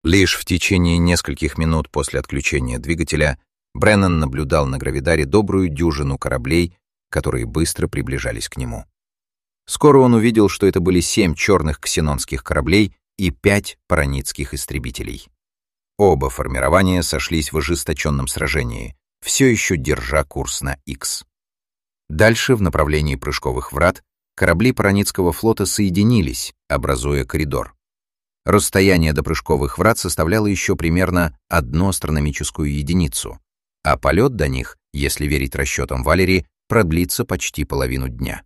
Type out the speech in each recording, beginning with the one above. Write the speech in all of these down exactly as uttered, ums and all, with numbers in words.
Лишь в течение нескольких минут после отключения двигателя Бреннан наблюдал на Гравидаре добрую дюжину кораблей, которые быстро приближались к нему. Скоро он увидел, что это были семь черных ксенонских кораблей и пять паранидских истребителей. Оба формирования сошлись в ожесточенном сражении, все еще держа курс на Икс. Дальше, в направлении прыжковых врат, корабли Паранидского флота соединились, образуя коридор. Расстояние до прыжковых врат составляло еще примерно одну астрономическую единицу, а полет до них, если верить расчетам Валери, продлится почти половину дня.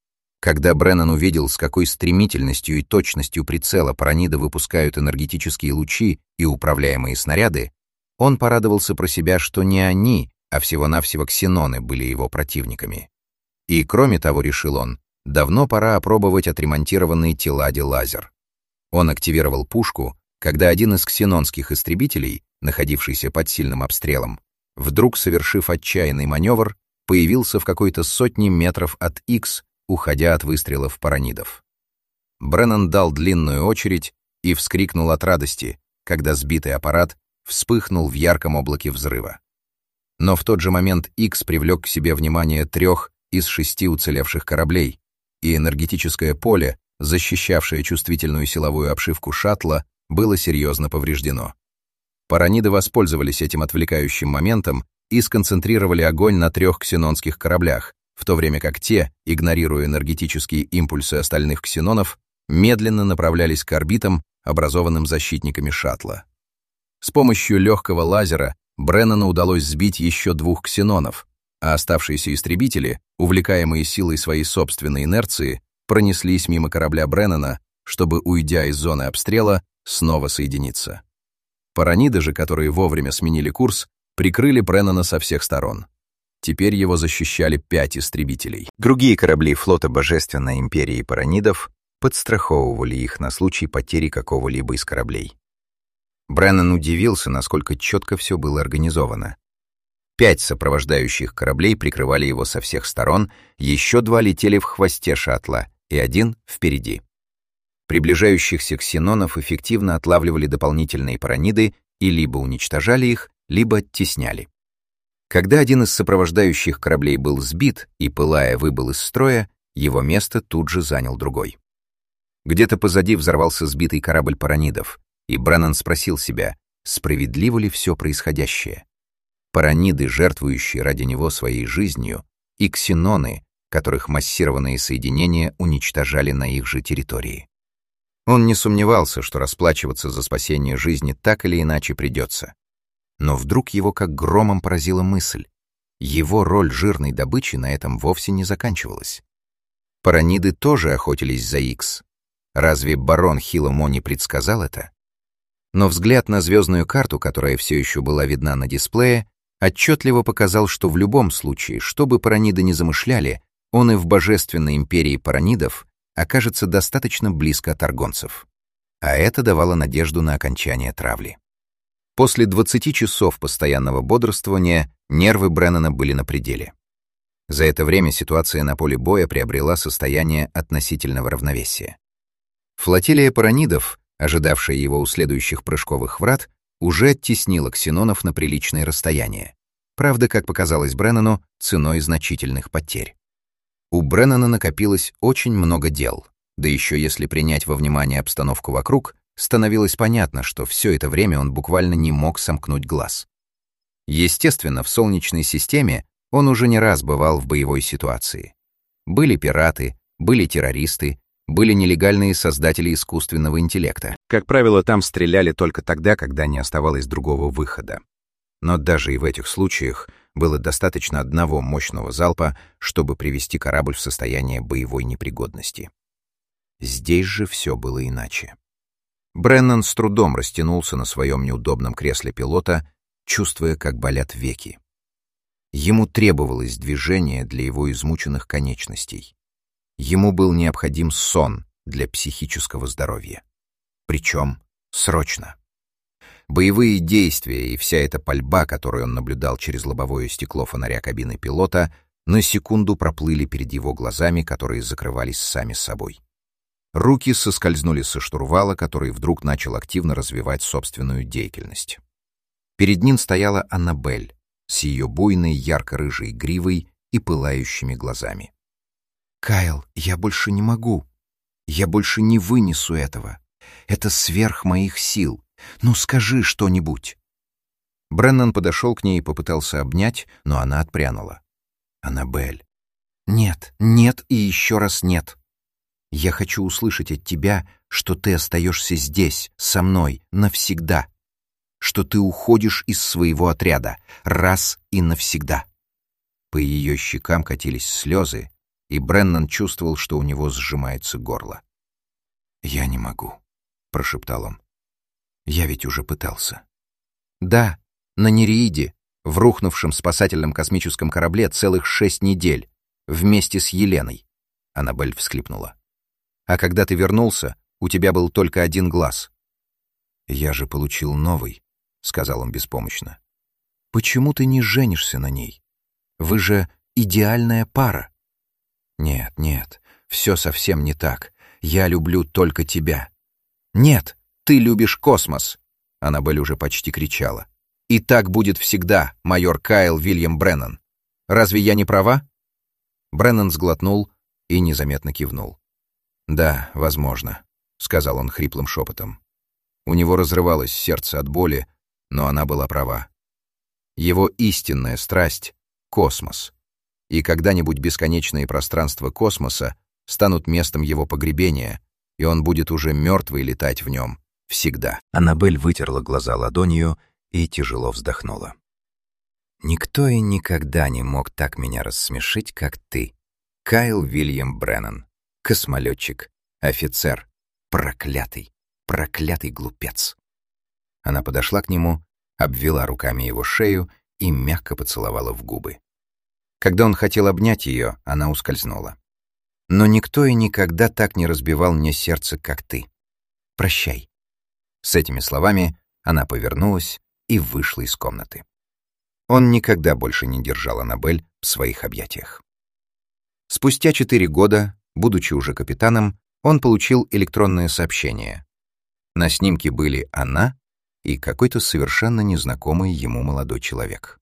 Когда Бреннан увидел, с какой стремительностью и точностью прицела параниды выпускают энергетические лучи и управляемые снаряды, он порадовался про себя, что не они, а всего-навсего ксеноны были его противниками. И, кроме того, решил он, давно пора опробовать отремонтированный Телади лазер. Он активировал пушку, когда один из ксенонских истребителей, находившийся под сильным обстрелом, вдруг, совершив отчаянный маневр, появился в какой-то сотне метров от Икс, уходя от выстрелов паранидов. Бреннан дал длинную очередь и вскрикнул от радости, когда сбитый аппарат вспыхнул в ярком облаке взрыва. Но в тот же момент Икс привлек к себе внимание трех из шести уцелевших кораблей, и энергетическое поле, защищавшее чувствительную силовую обшивку шаттла, было серьезно повреждено. Параниды воспользовались этим отвлекающим моментом и сконцентрировали огонь на трех ксенонских кораблях, в то время как те, игнорируя энергетические импульсы остальных ксенонов, медленно направлялись к орбитам, образованным защитниками шаттла. С помощью легкого лазера Бреннану удалось сбить еще двух ксенонов, а оставшиеся истребители, увлекаемые силой своей собственной инерции, пронеслись мимо корабля Бреннана, чтобы, уйдя из зоны обстрела, снова соединиться. Параниды же, которые вовремя сменили курс, прикрыли Бреннана со всех сторон. Теперь его защищали пять истребителей. Другие корабли флота Божественной империи Паранидов подстраховывали их на случай потери какого-либо из кораблей. Бреннан удивился, насколько четко все было организовано. Пять сопровождающих кораблей прикрывали его со всех сторон, еще два летели в хвосте шаттла и один впереди. Приближающихся ксенонов эффективно отлавливали дополнительные параниды и либо уничтожали их, либо оттесняли. Когда один из сопровождающих кораблей был сбит и, пылая, выбыл из строя, его место тут же занял другой. Где-то позади взорвался сбитый корабль паранидов, и Бреннан спросил себя, справедливо ли все происходящее. Параниды, жертвующие ради него своей жизнью, и ксеноны, которых массированные соединения уничтожали на их же территории. Он не сомневался, что расплачиваться за спасение жизни так или иначе придется. Но вдруг его как громом поразила мысль. Его роль жирной добычи на этом вовсе не заканчивалась. Параниды тоже охотились за Икс. Разве барон Хиломо не предсказал это? Но взгляд на звездную карту, которая все еще была видна на дисплее, отчетливо показал, что в любом случае, что бы параниды ни замышляли, он и в божественной империи паранидов окажется достаточно близко от аргонцев. А это давало надежду на окончание травли. После двадцати часов постоянного бодрствования нервы Бреннана были на пределе. За это время ситуация на поле боя приобрела состояние относительного равновесия. Флотилия паранидов, ожидавшая его у следующих прыжковых врат, уже оттеснила ксенонов на приличное расстояние. Правда, как показалось Бреннану, ценой значительных потерь. У Бреннана накопилось очень много дел, да еще если принять во внимание обстановку вокруг, становилось понятно, что все это время он буквально не мог сомкнуть глаз. Естественно, в Солнечной системе он уже не раз бывал в боевой ситуации. Были пираты, были террористы, были нелегальные создатели искусственного интеллекта. Как правило, там стреляли только тогда, когда не оставалось другого выхода. Но даже и в этих случаях было достаточно одного мощного залпа, чтобы привести корабль в состояние боевой непригодности. Здесь же все было иначе. Бреннан с трудом растянулся на своем неудобном кресле пилота, чувствуя, как болят веки. Ему требовалось движение для его измученных конечностей. Ему был необходим сон для психического здоровья. Причем срочно. Боевые действия и вся эта пальба, которую он наблюдал через лобовое стекло фонаря кабины пилота, на секунду проплыли перед его глазами, которые закрывались сами собой. Руки соскользнули со штурвала, который вдруг начал активно развивать собственную деятельность. Перед ним стояла Аннабель с ее буйной ярко-рыжей гривой и пылающими глазами. «Кайл, я больше не могу. Я больше не вынесу этого. Это сверх моих сил. Ну скажи что-нибудь». Бреннан подошел к ней и попытался обнять, но она отпрянула. «Аннабель». «Нет, нет и еще раз нет. Я хочу услышать от тебя, что ты остаешься здесь, со мной, навсегда. Что ты уходишь из своего отряда, раз и навсегда». По ее щекам катились слезы, и Бреннан чувствовал, что у него сжимается горло. «Я не могу», — прошептал он. «Я ведь уже пытался». «Да, на Нереиде, в рухнувшем спасательном космическом корабле целых шесть недель, вместе с Еленой», — Аннабель всхлипнула. «А когда ты вернулся, у тебя был только один глаз». «Я же получил новый», — сказал он беспомощно. «Почему ты не женишься на ней? Вы же идеальная пара». «Нет, нет, все совсем не так. Я люблю только тебя». «Нет, ты любишь космос», — Аннабель уже почти кричала. «И так будет всегда, майор Кайл Вильям Бреннан. Разве я не права?» Бреннан сглотнул и незаметно кивнул. «Да, возможно», — сказал он хриплым шепотом. У него разрывалось сердце от боли, но она была права. Его истинная страсть — космос. И когда-нибудь бесконечные пространства космоса станут местом его погребения, и он будет уже мертвый летать в нем всегда. Аннабель вытерла глаза ладонью и тяжело вздохнула. «Никто и никогда не мог так меня рассмешить, как ты, Кайл Вильям Бреннан. Космолетчик, офицер, проклятый, проклятый глупец». Она подошла к нему, обвела руками его шею и мягко поцеловала в губы. Когда он хотел обнять ее, она ускользнула. «Но никто и никогда так не разбивал мне сердце, как ты. Прощай». С этими словами она повернулась и вышла из комнаты. Он никогда больше не держал Аннабель в своих объятиях. Спустя четыре года, будучи уже капитаном, он получил электронное сообщение. На снимке были она и какой-то совершенно незнакомый ему молодой человек.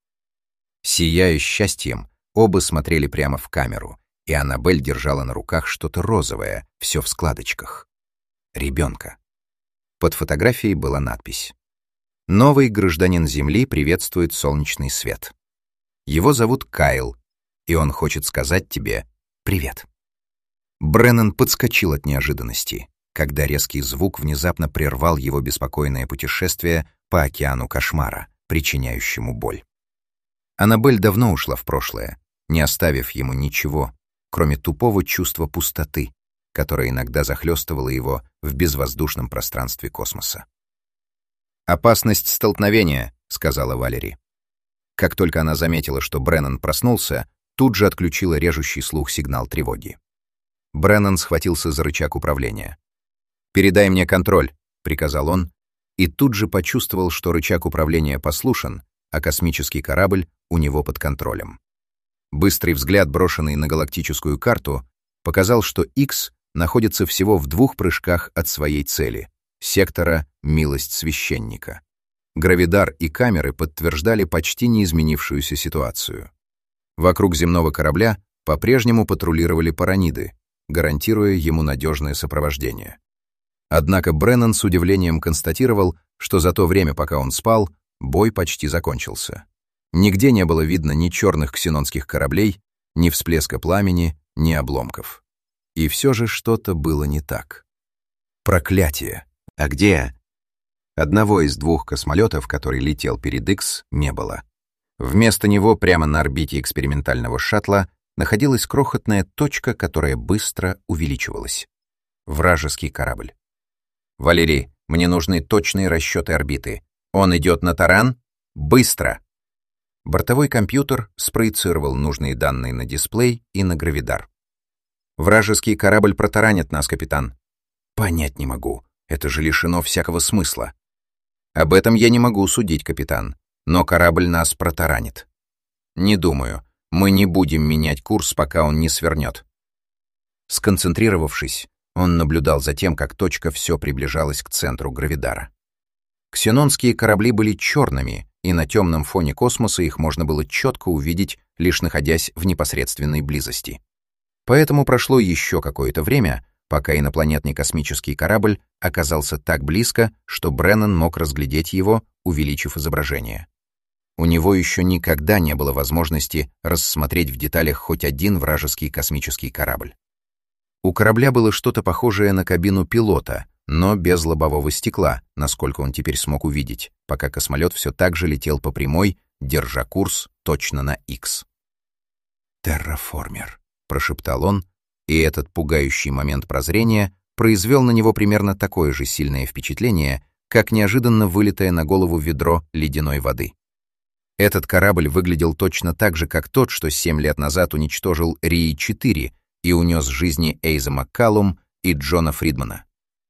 Сияя счастьем, оба смотрели прямо в камеру, и Аннабель держала на руках что-то розовое, все в складочках. Ребенка. Под фотографией была надпись: «Новый гражданин Земли приветствует солнечный свет. Его зовут Кайл, и он хочет сказать тебе привет». Бреннан подскочил от неожиданности, когда резкий звук внезапно прервал его беспокойное путешествие по океану кошмара, причиняющему боль. Аннабель давно ушла в прошлое, не оставив ему ничего, кроме тупого чувства пустоты, которое иногда захлестывало его в безвоздушном пространстве космоса. «Опасность столкновения», — сказала Валери. Как только она заметила, что Бреннан проснулся, тут же отключила режущий слух сигнал тревоги. Бреннан схватился за рычаг управления. «Передай мне контроль», — приказал он, и тут же почувствовал, что рычаг управления послушен, а космический корабль у него под контролем. Быстрый взгляд, брошенный на галактическую карту, показал, что Икс находится всего в двух прыжках от своей цели — сектора «Милость священника». Гравидар и камеры подтверждали почти неизменившуюся ситуацию. Вокруг земного корабля по-прежнему патрулировали параниды, гарантируя ему надежное сопровождение. Однако Бреннан с удивлением констатировал, что за то время, пока он спал, бой почти закончился. Нигде не было видно ни черных ксенонских кораблей, ни всплеска пламени, ни обломков. И все же что-то было не так. Проклятие! А где? Одного из двух космолетов, который летел перед Икс, не было. Вместо него прямо на орбите экспериментального шаттла находилась крохотная точка, которая быстро увеличивалась. Вражеский корабль. «Валерий, мне нужны точные расчеты орбиты. Он идет на таран? Быстро!» Бортовой компьютер спроецировал нужные данные на дисплей и на гравидар. «Вражеский корабль протаранит нас, капитан». «Понять не могу. Это же лишено всякого смысла». «Об этом я не могу судить, капитан. Но корабль нас протаранит». «Не думаю. Мы не будем менять курс, пока он не свернет». Сконцентрировавшись, Он наблюдал за тем, как точка все приближалась к центру Гравидара. Ксенонские корабли были черными, и на темном фоне космоса их можно было четко увидеть, лишь находясь в непосредственной близости. Поэтому прошло еще какое-то время, пока инопланетный космический корабль оказался так близко, что Бреннан мог разглядеть его, увеличив изображение. У него еще никогда не было возможности рассмотреть в деталях хоть один вражеский космический корабль. У корабля было что-то похожее на кабину пилота, но без лобового стекла, насколько он теперь смог увидеть, пока космолет все так же летел по прямой, держа курс точно на Икс. «Терраформер», — прошептал он, и этот пугающий момент прозрения произвел на него примерно такое же сильное впечатление, как неожиданно вылитое на голову ведро ледяной воды. Этот корабль выглядел точно так же, как тот, что семь лет назад уничтожил Рии четыре и унес жизни Эйза Маккалум и Джона Фридмана.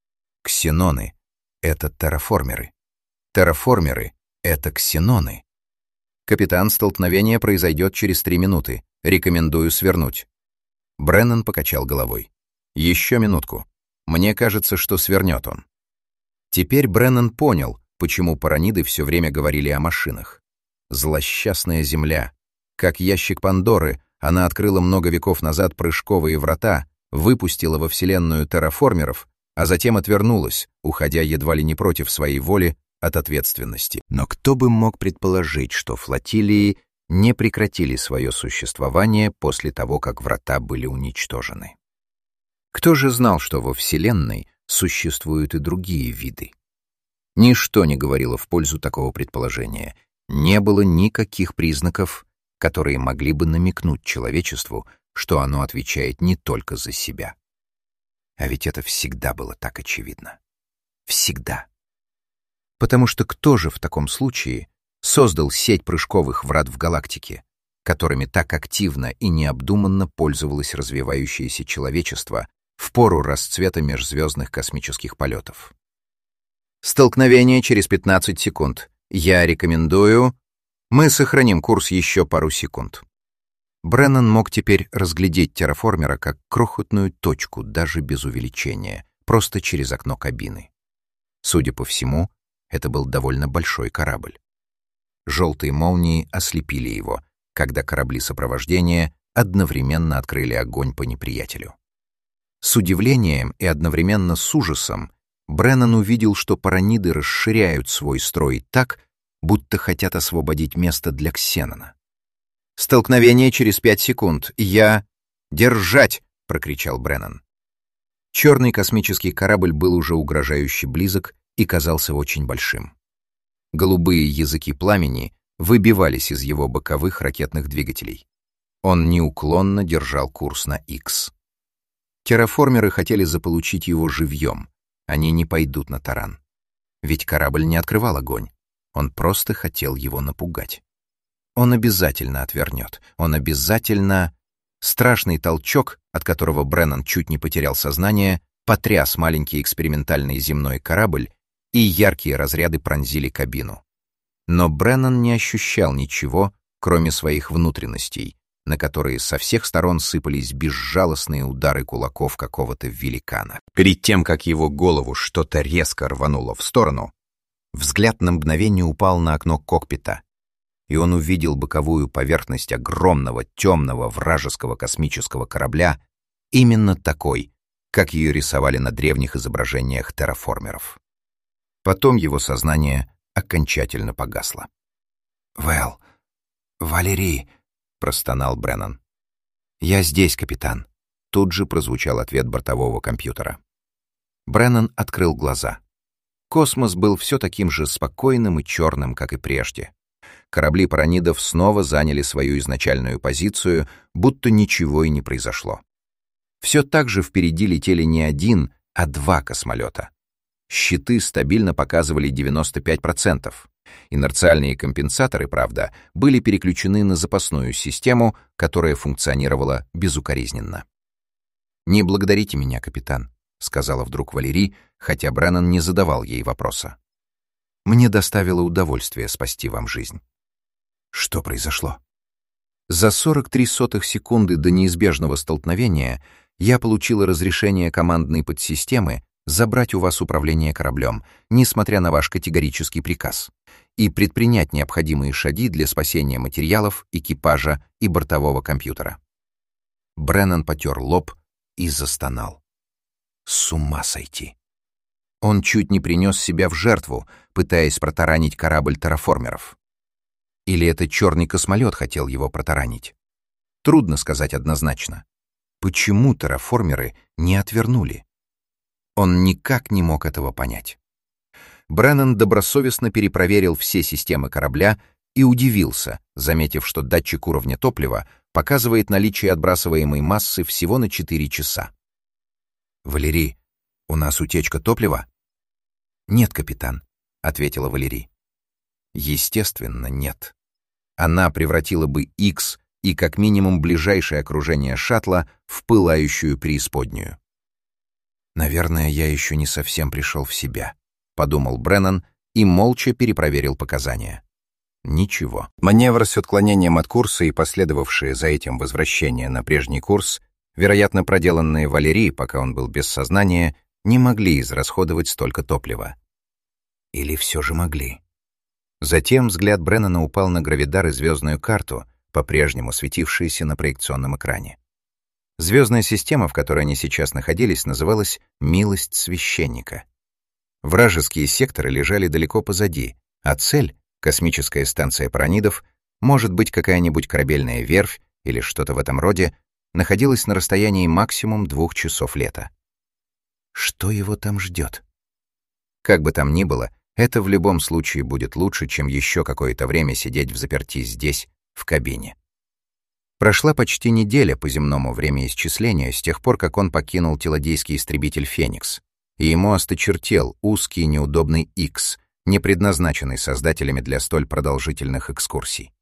Ксеноны — это терраформеры. Терраформеры — это ксеноны. «Капитан, столкновение произойдет через три минуты. Рекомендую свернуть». Бреннан покачал головой. «Еще минутку. Мне кажется, что свернет он». Теперь Бреннан понял, почему параниды все время говорили о машинах. Злосчастная Земля. Как ящик Пандоры, она открыла много веков назад прыжковые врата, выпустила во Вселенную терраформеров, а затем отвернулась, уходя едва ли не против своей воли от ответственности. Но кто бы мог предположить, что флотилии не прекратили свое существование после того, как врата были уничтожены? Кто же знал, что во Вселенной существуют и другие виды? Ничто не говорило в пользу такого предположения. Не было никаких признаков, которые могли бы намекнуть человечеству, что оно отвечает не только за себя. А ведь это всегда было так очевидно. Всегда. Потому что кто же в таком случае создал сеть прыжковых врат в галактике, которыми так активно и необдуманно пользовалось развивающееся человечество в пору расцвета межзвездных космических полетов? Столкновение через пятнадцать секунд. Я рекомендую... Мы сохраним курс еще пару секунд. Бреннан мог теперь разглядеть терраформера как крохотную точку, даже без увеличения, просто через окно кабины. Судя по всему, это был довольно большой корабль. Желтые молнии ослепили его, когда корабли сопровождения одновременно открыли огонь по неприятелю. С удивлением и одновременно с ужасом Бреннан увидел, что параниды расширяют свой строй так, будто хотят освободить место для Ксенона. «Столкновение через пять секунд. Я...» «Держать!» — прокричал Бреннан. Черный космический корабль был уже угрожающе близок и казался очень большим. Голубые языки пламени выбивались из его боковых ракетных двигателей. Он неуклонно держал курс на Икс. Терраформеры хотели заполучить его живьем. Они не пойдут на таран. Ведь корабль не открывал огонь. Он просто хотел его напугать. Он обязательно отвернет. Он обязательно... Страшный толчок, от которого Бреннан чуть не потерял сознание, потряс маленький экспериментальный земной корабль, и яркие разряды пронзили кабину. Но Бреннан не ощущал ничего, кроме своих внутренностей, на которые со всех сторон сыпались безжалостные удары кулаков какого-то великана. Перед тем, как его голову что-то резко рвануло в сторону, взгляд на мгновение упал на окно кокпита, и он увидел боковую поверхность огромного темного вражеского космического корабля, именно такой, как ее рисовали на древних изображениях терраформеров. Потом его сознание окончательно погасло. «Вэл, Валерий», — простонал Бреннан. «Я здесь, капитан», — тут же прозвучал ответ бортового компьютера. Бреннан открыл глаза. Космос был все таким же спокойным и черным, как и прежде. Корабли паранидов снова заняли свою изначальную позицию, будто ничего и не произошло. Все так же впереди летели не один, а два космолета. Щиты стабильно показывали девяносто пять процентов. Инерциальные компенсаторы, правда, были переключены на запасную систему, которая функционировала безукоризненно. «Не благодарите меня, капитан», — сказала вдруг Валерий, хотя Бреннан не задавал ей вопроса. «Мне доставило удовольствие спасти вам жизнь». Что произошло? За сорок три сотых секунды до неизбежного столкновения Я получила разрешение командной подсистемы забрать у вас управление кораблем, несмотря на ваш категорический приказ, и предпринять необходимые шаги для спасения материалов, экипажа и бортового компьютера». Бреннан потер лоб и застонал. С ума сойти. Он чуть не принес себя в жертву, пытаясь протаранить корабль терраформеров. Или это черный космолет хотел его протаранить? Трудно сказать однозначно. Почему терраформеры не отвернули? Он никак не мог этого понять. Бреннан добросовестно перепроверил все системы корабля и удивился, заметив, что датчик уровня топлива показывает наличие отбрасываемой массы всего на четыре часа. «Валерий, у нас утечка топлива?» «Нет, капитан», — ответила Валерий. Естественно, нет. Она превратила бы Икс и как минимум ближайшее окружение шаттла в пылающую преисподнюю. «Наверное, я еще не совсем пришел в себя», — подумал Бреннан и молча перепроверил показания. Ничего. Маневр с отклонением от курса и последовавшее за этим возвращение на прежний курс, вероятно, проделанные Валерией, пока он был без сознания, не могли израсходовать столько топлива. Или все же могли? Затем взгляд Бреннана упал на гравидар и звездную карту, по-прежнему светившиеся на проекционном экране. Звездная система, в которой они сейчас находились, называлась «Милость священника». Вражеские секторы лежали далеко позади, а цель — космическая станция Паранидов, может быть, какая-нибудь корабельная верфь или что-то в этом роде, находилась на расстоянии максимум двух часов лета. Что его там ждет? Как бы там ни было, это в любом случае будет лучше, чем еще какое-то время сидеть взаперти здесь, в кабине. Прошла почти неделя по земному времяисчислению с тех пор, как он покинул телодейский истребитель «Феникс», и ему осточертел узкий неудобный Икс, не предназначенный создателями для столь продолжительных экскурсий.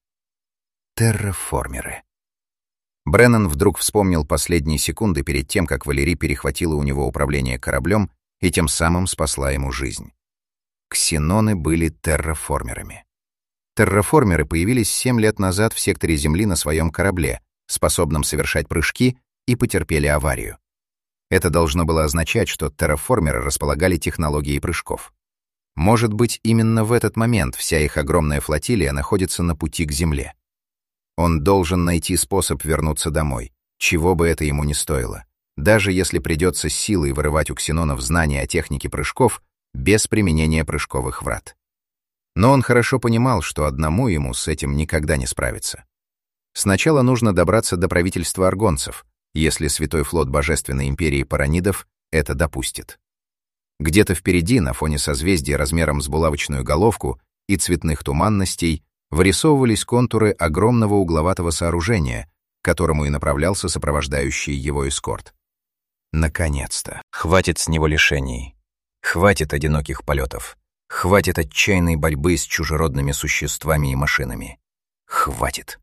Терраформеры. Бреннан вдруг вспомнил последние секунды перед тем, как Валерий перехватила у него управление кораблем и тем самым спасла ему жизнь. Ксеноны были терраформерами. Терраформеры появились семь лет назад в секторе Земли на своем корабле, способном совершать прыжки, и потерпели аварию. Это должно было означать, что терраформеры располагали технологией прыжков. Может быть, именно в этот момент вся их огромная флотилия находится на пути к Земле. Он должен найти способ вернуться домой, чего бы это ему ни стоило, даже если придется силой вырывать у ксенонов знания о технике прыжков без применения прыжковых врат. Но он хорошо понимал, что одному ему с этим никогда не справиться. Сначала нужно добраться до правительства аргонцев, если Святой флот Божественной империи Паранидов это допустит. Где-то впереди, на фоне созвездия размером с булавочную головку и цветных туманностей, вырисовывались контуры огромного угловатого сооружения, к которому и направлялся сопровождающий его эскорт. Наконец-то. Хватит с него лишений. Хватит одиноких полетов. Хватит отчаянной борьбы с чужеродными существами и машинами. Хватит.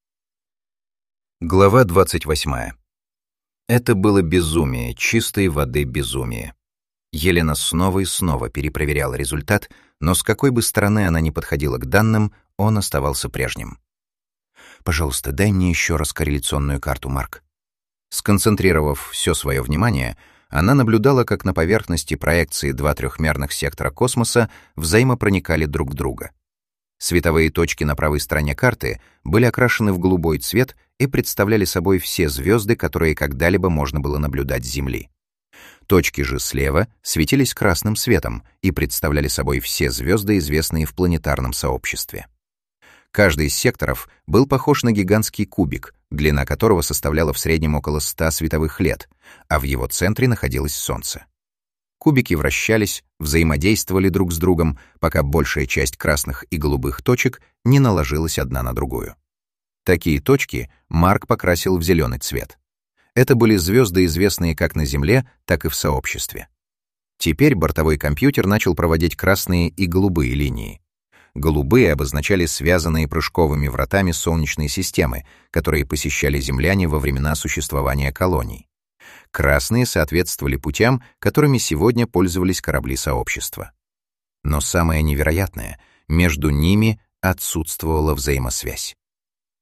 Глава двадцать восьмая. Это было безумие, чистой воды безумие. Елена снова и снова перепроверяла результат, но с какой бы стороны она ни подходила к данным, он оставался прежним. «Пожалуйста, дай мне еще раз корреляционную карту, Марк». Сконцентрировав все свое внимание, она наблюдала, как на поверхности проекции два трехмерных сектора космоса взаимопроникали друг в друга. Световые точки на правой стороне карты были окрашены в голубой цвет и представляли собой все звезды, которые когда-либо можно было наблюдать с Земли. Точки же слева светились красным светом и представляли собой все звезды, известные в планетарном сообществе. Каждый из секторов был похож на гигантский кубик, длина которого составляла в среднем около ста световых лет, а в его центре находилось Солнце. Кубики вращались, взаимодействовали друг с другом, пока большая часть красных и голубых точек не наложилась одна на другую. Такие точки Марк покрасил в зеленый цвет. Это были звезды, известные как на Земле, так и в сообществе. Теперь бортовой компьютер начал проводить красные и голубые линии. Голубые обозначали связанные прыжковыми вратами Солнечной системы, которые посещали земляне во времена существования колоний. Красные соответствовали путям, которыми сегодня пользовались корабли сообщества. Но самое невероятное — между ними отсутствовала взаимосвязь.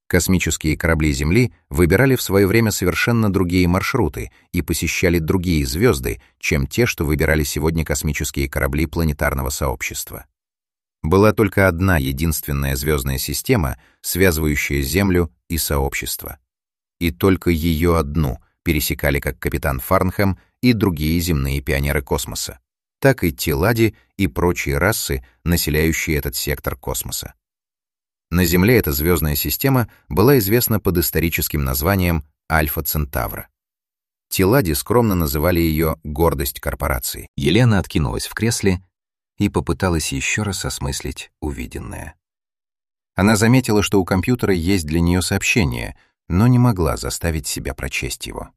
Космические корабли Земли выбирали в свое время совершенно другие маршруты и посещали другие звезды, чем те, что выбирали сегодня космические корабли планетарного сообщества. Была только одна единственная звездная система, связывающая Землю и сообщество. И только ее одну пересекали как капитан Фарнхэм и другие земные пионеры космоса, так и Телади и прочие расы, населяющие этот сектор космоса. На Земле эта звездная система была известна под историческим названием Альфа Центавра. Телади скромно называли ее «гордость корпорации». Елена откинулась в кресле и попыталась еще раз осмыслить увиденное. Она заметила, что у компьютера есть для нее сообщение, но не могла заставить себя прочесть его.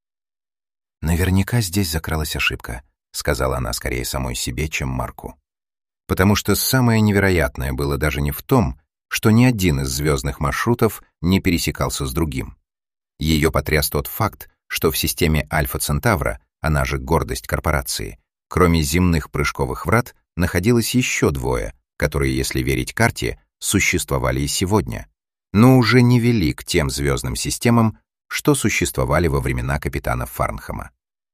«Наверняка здесь закралась ошибка», — сказала она скорее самой себе, чем Марку. Потому что самое невероятное было даже не в том, что ни один из звездных маршрутов не пересекался с другим. Ее потряс тот факт, что в системе Альфа Центавра, она же гордость корпорации, кроме земных прыжковых врат, находилось еще двое, которые, если верить карте, существовали и сегодня, но уже не вели к тем звездным системам, что существовали во времена капитана Фарнхэма.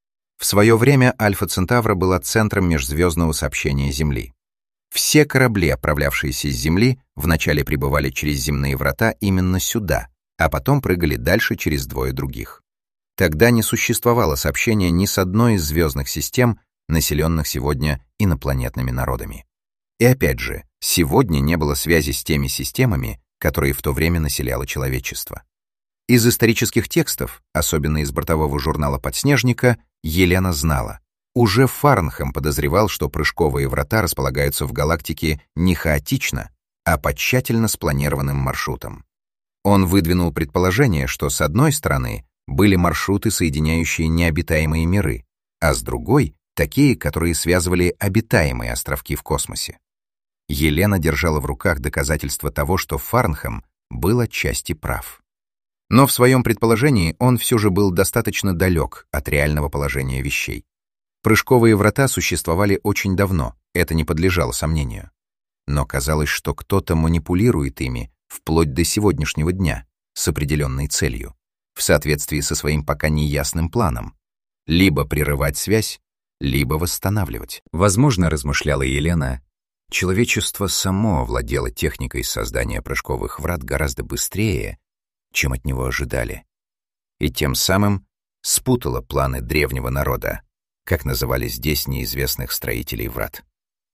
В свое время Альфа Центавра была центром межзвездного сообщения Земли. Все корабли, отправлявшиеся с Земли, вначале прибывали через земные врата именно сюда, а потом прыгали дальше через двое других. Тогда не существовало сообщения ни с одной из звездных систем, населенных сегодня инопланетными народами. И опять же, сегодня не было связи с теми системами, которые в то время населяло человечество. Из исторических текстов, особенно из бортового журнала «Подснежника», Елена знала. Уже Фарнхэм подозревал, что прыжковые врата располагаются в галактике не хаотично, а по тщательно спланированным маршрутам. Он выдвинул предположение, что с одной стороны были маршруты, соединяющие необитаемые миры, а с другой — такие, которые связывали обитаемые островки в космосе. Елена держала в руках доказательства того, что Фарнхэм был отчасти прав. Но в своем предположении он все же был достаточно далек от реального положения вещей. Прыжковые врата существовали очень давно, это не подлежало сомнению. Но казалось, что кто-то манипулирует ими вплоть до сегодняшнего дня с определенной целью, в соответствии со своим пока неясным планом, либо прерывать связь, либо восстанавливать. Возможно, размышляла Елена, человечество само овладело техникой создания прыжковых врат гораздо быстрее, чем от него ожидали, и тем самым спутало планы древнего народа, как называли здесь неизвестных строителей врат.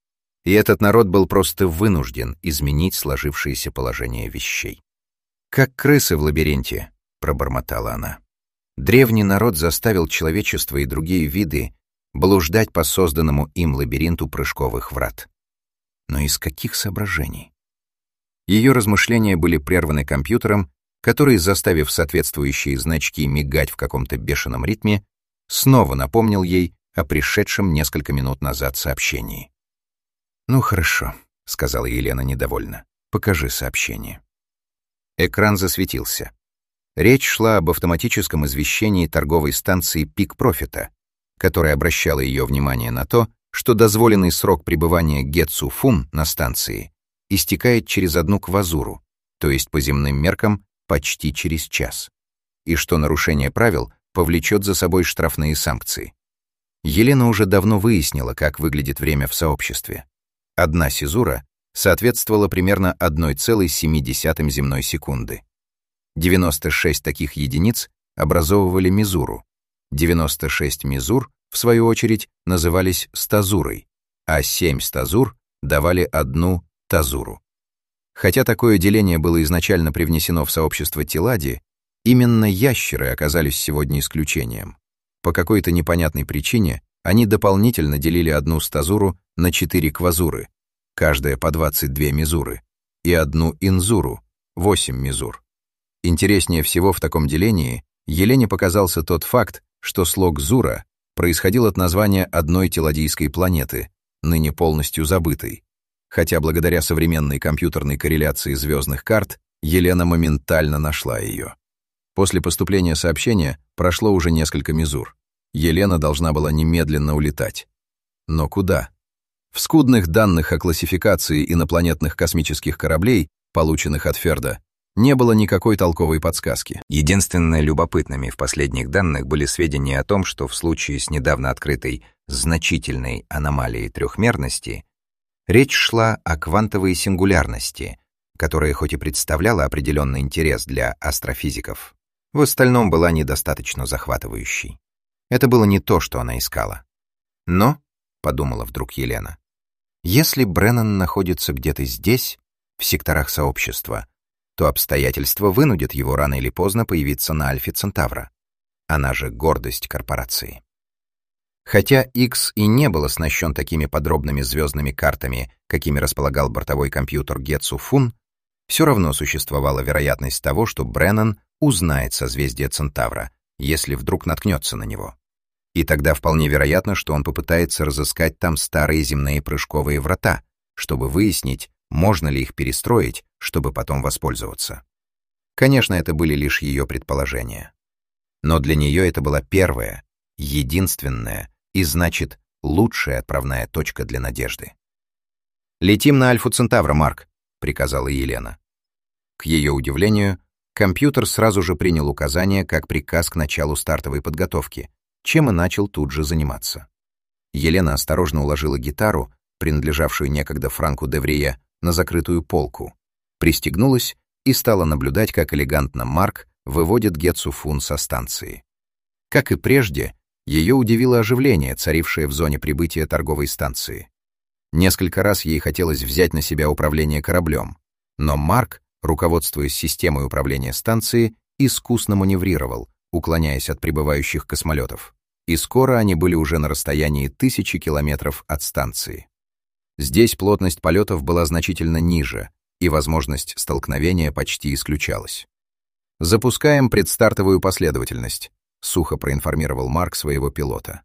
И этот народ был просто вынужден изменить сложившееся положение вещей. «Как крысы в лабиринте», — пробормотала она. Древний народ заставил человечество и другие виды блуждать по созданному им лабиринту прыжковых врат. Но из каких соображений? Ее размышления были прерваны компьютером, который, заставив соответствующие значки мигать в каком-то бешеном ритме, снова напомнил ей о пришедшем несколько минут назад сообщении. «Ну хорошо», — сказала Елена недовольно. «Покажи сообщение». Экран засветился. Речь шла об автоматическом извещении торговой станции «Пик Профита», которая обращала ее внимание на то, что дозволенный срок пребывания Гетсу Фун на станции истекает через одну квазуру, то есть по земным меркам почти через час, и что нарушение правил повлечет за собой штрафные санкции. Елена уже давно выяснила, как выглядит время в сообществе. Одна сизура соответствовала примерно одна целая семь десятых земной секунды. девяносто шесть таких единиц образовывали мезуру. девяносто шесть мезур, в свою очередь, назывались стазурой, а семь стазур давали одну тазуру. Хотя такое деление было изначально привнесено в сообщество Телади, именно ящеры оказались сегодня исключением. По какой-то непонятной причине они дополнительно делили одну стазуру на четыре квазуры, каждая по двадцать две мезуры, и одну инзуру, восемь мезур. Интереснее всего в таком делении Елене показался тот факт, что слог «зура» происходил от названия одной теладийской планеты, ныне полностью забытой, хотя благодаря современной компьютерной корреляции звездных карт Елена моментально нашла ее. После поступления сообщения прошло уже несколько мезур. Елена должна была немедленно улетать. Но куда? В скудных данных о классификации инопланетных космических кораблей, полученных от Ферда, Не было никакой толковой подсказки. Единственное любопытными в последних данных были сведения о том, что в случае с недавно открытой значительной аномалией трехмерности речь шла о квантовой сингулярности, которая хоть и представляла определенный интерес для астрофизиков, в остальном была недостаточно захватывающей. Это было не то, что она искала. Но, — подумала вдруг Елена, — если Бреннан находится где-то здесь, в секторах сообщества, то обстоятельства вынудят его рано или поздно появиться на Альфе Центавра. Она же гордость корпорации. Хотя Икс и не был оснащен такими подробными звездными картами, какими располагал бортовой компьютер Гетсу Фун, все равно существовала вероятность того, что Бреннан узнает созвездие Центавра, если вдруг наткнется на него. И тогда вполне вероятно, что он попытается разыскать там старые земные прыжковые врата, чтобы выяснить, можно ли их перестроить, чтобы потом воспользоваться. Конечно, это были лишь ее предположения. Но для нее это была первая, единственная и, значит, лучшая отправная точка для надежды. «Летим на Альфу Центавра, Марк», — приказала Елена. К ее удивлению, компьютер сразу же принял указание как приказ к началу стартовой подготовки, чем и начал тут же заниматься. Елена осторожно уложила гитару, принадлежавшую некогда Франку де Врие, на закрытую полку, пристегнулась и стала наблюдать, как элегантно Марк выводит Гетсу Фун со станции. Как и прежде, ее удивило оживление, царившее в зоне прибытия торговой станции. Несколько раз ей хотелось взять на себя управление кораблем, но Марк, руководствуясь системой управления станции, искусно маневрировал, уклоняясь от прибывающих космолетов, и скоро они были уже на расстоянии тысячи километров от станции. Здесь плотность полетов была значительно ниже, и возможность столкновения почти исключалась. «Запускаем предстартовую последовательность», — сухо проинформировал Марк своего пилота.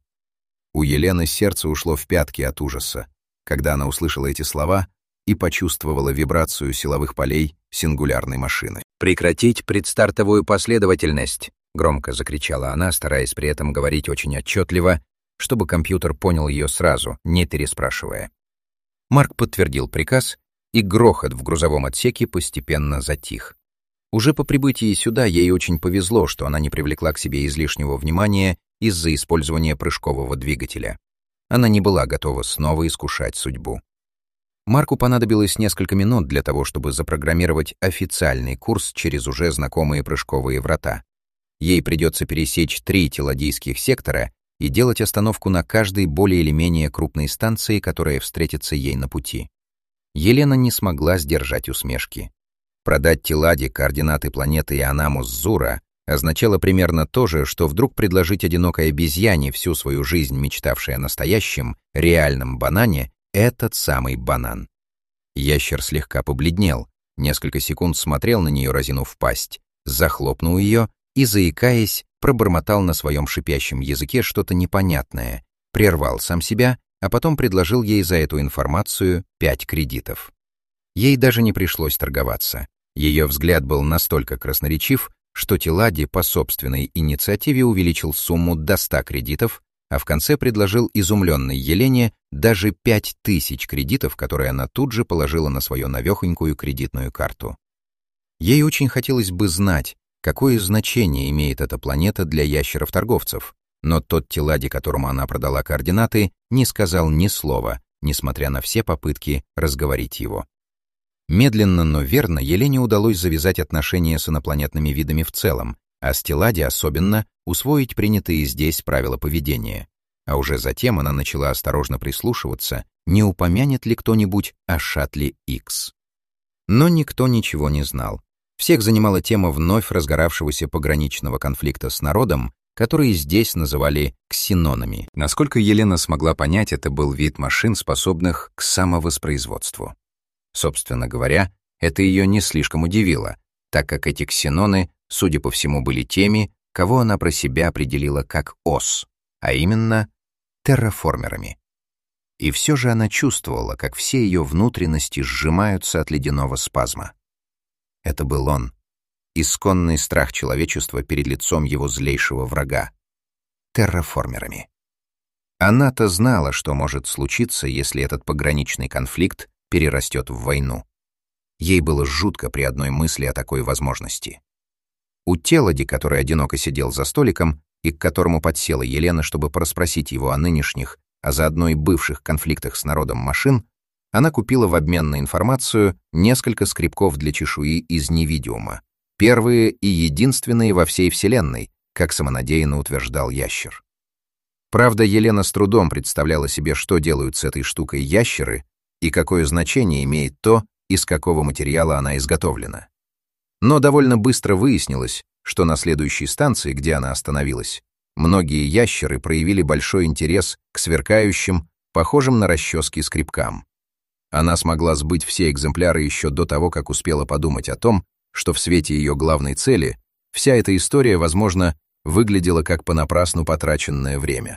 У Елены сердце ушло в пятки от ужаса, когда она услышала эти слова и почувствовала вибрацию силовых полей сингулярной машины. «Прекратить предстартовую последовательность», — громко закричала она, стараясь при этом говорить очень отчетливо, чтобы компьютер понял ее сразу, не переспрашивая. Марк подтвердил приказ, и грохот в грузовом отсеке постепенно затих. Уже по прибытии сюда ей очень повезло, что она не привлекла к себе излишнего внимания из-за использования прыжкового двигателя. Она не была готова снова искушать судьбу. Марку понадобилось несколько минут для того, чтобы запрограммировать официальный курс через уже знакомые прыжковые врата. Ей придется пересечь три теладийских сектора и делать остановку на каждой более или менее крупной станции, которая встретится ей на пути. Елена не смогла сдержать усмешки. Продать Теладе координаты планеты Ианамус-Зура означало примерно то же, что вдруг предложить одинокой обезьяне, всю свою жизнь мечтавшей о настоящем, реальном банане, этот самый банан. Ящер слегка побледнел, несколько секунд смотрел на нее, разинув пасть, захлопнул ее и, заикаясь, пробормотал на своем шипящем языке что-то непонятное, прервал сам себя, а потом предложил ей за эту информацию пять кредитов. Ей даже не пришлось торговаться. Ее взгляд был настолько красноречив, что Телади по собственной инициативе увеличил сумму до ста кредитов, а в конце предложил изумленной Елене даже пять тысяч кредитов, которые она тут же положила на свою навехонькую кредитную карту. Ей очень хотелось бы знать, какое значение имеет эта планета для ящеров-торговцев, но тот Телади, которому она продала координаты, не сказал ни слова, несмотря на все попытки разговорить его. Медленно, но верно Елене удалось завязать отношения с инопланетными видами в целом, а с Телади особенно усвоить принятые здесь правила поведения. А уже затем она начала осторожно прислушиваться, не упомянет ли кто-нибудь о шаттле Икс. Но никто ничего не знал. Всех занимала тема вновь разгоравшегося пограничного конфликта с народом, которые здесь называли ксенонами. Насколько Елена смогла понять, это был вид машин, способных к самовоспроизводству. Собственно говоря, это ее не слишком удивило, так как эти ксеноны, судя по всему, были теми, кого она про себя определила как ос, а именно терраформерами. И все же она чувствовала, как все ее внутренности сжимаются от ледяного спазма. Это был он, исконный страх человечества перед лицом его злейшего врага — терраформерами. Она-то знала, что может случиться, если этот пограничный конфликт перерастет в войну. Ей было жутко при одной мысли о такой возможности. У Телади, который одиноко сидел за столиком и к которому подсела Елена, чтобы порасспросить его о нынешних, а заодно и бывших конфликтах с народом машин, она купила в обмен на информацию несколько скребков для чешуи из невидиума, первые и единственные во всей Вселенной, как самонадеянно утверждал ящер. Правда, Елена с трудом представляла себе, что делают с этой штукой ящеры и какое значение имеет то, из какого материала она изготовлена. Но довольно быстро выяснилось, что на следующей станции, где она остановилась, многие ящеры проявили большой интерес к сверкающим, похожим на расчески скребкам. Она смогла сбыть все экземпляры еще до того, как успела подумать о том, что в свете ее главной цели вся эта история, возможно, выглядела как понапрасну потраченное время.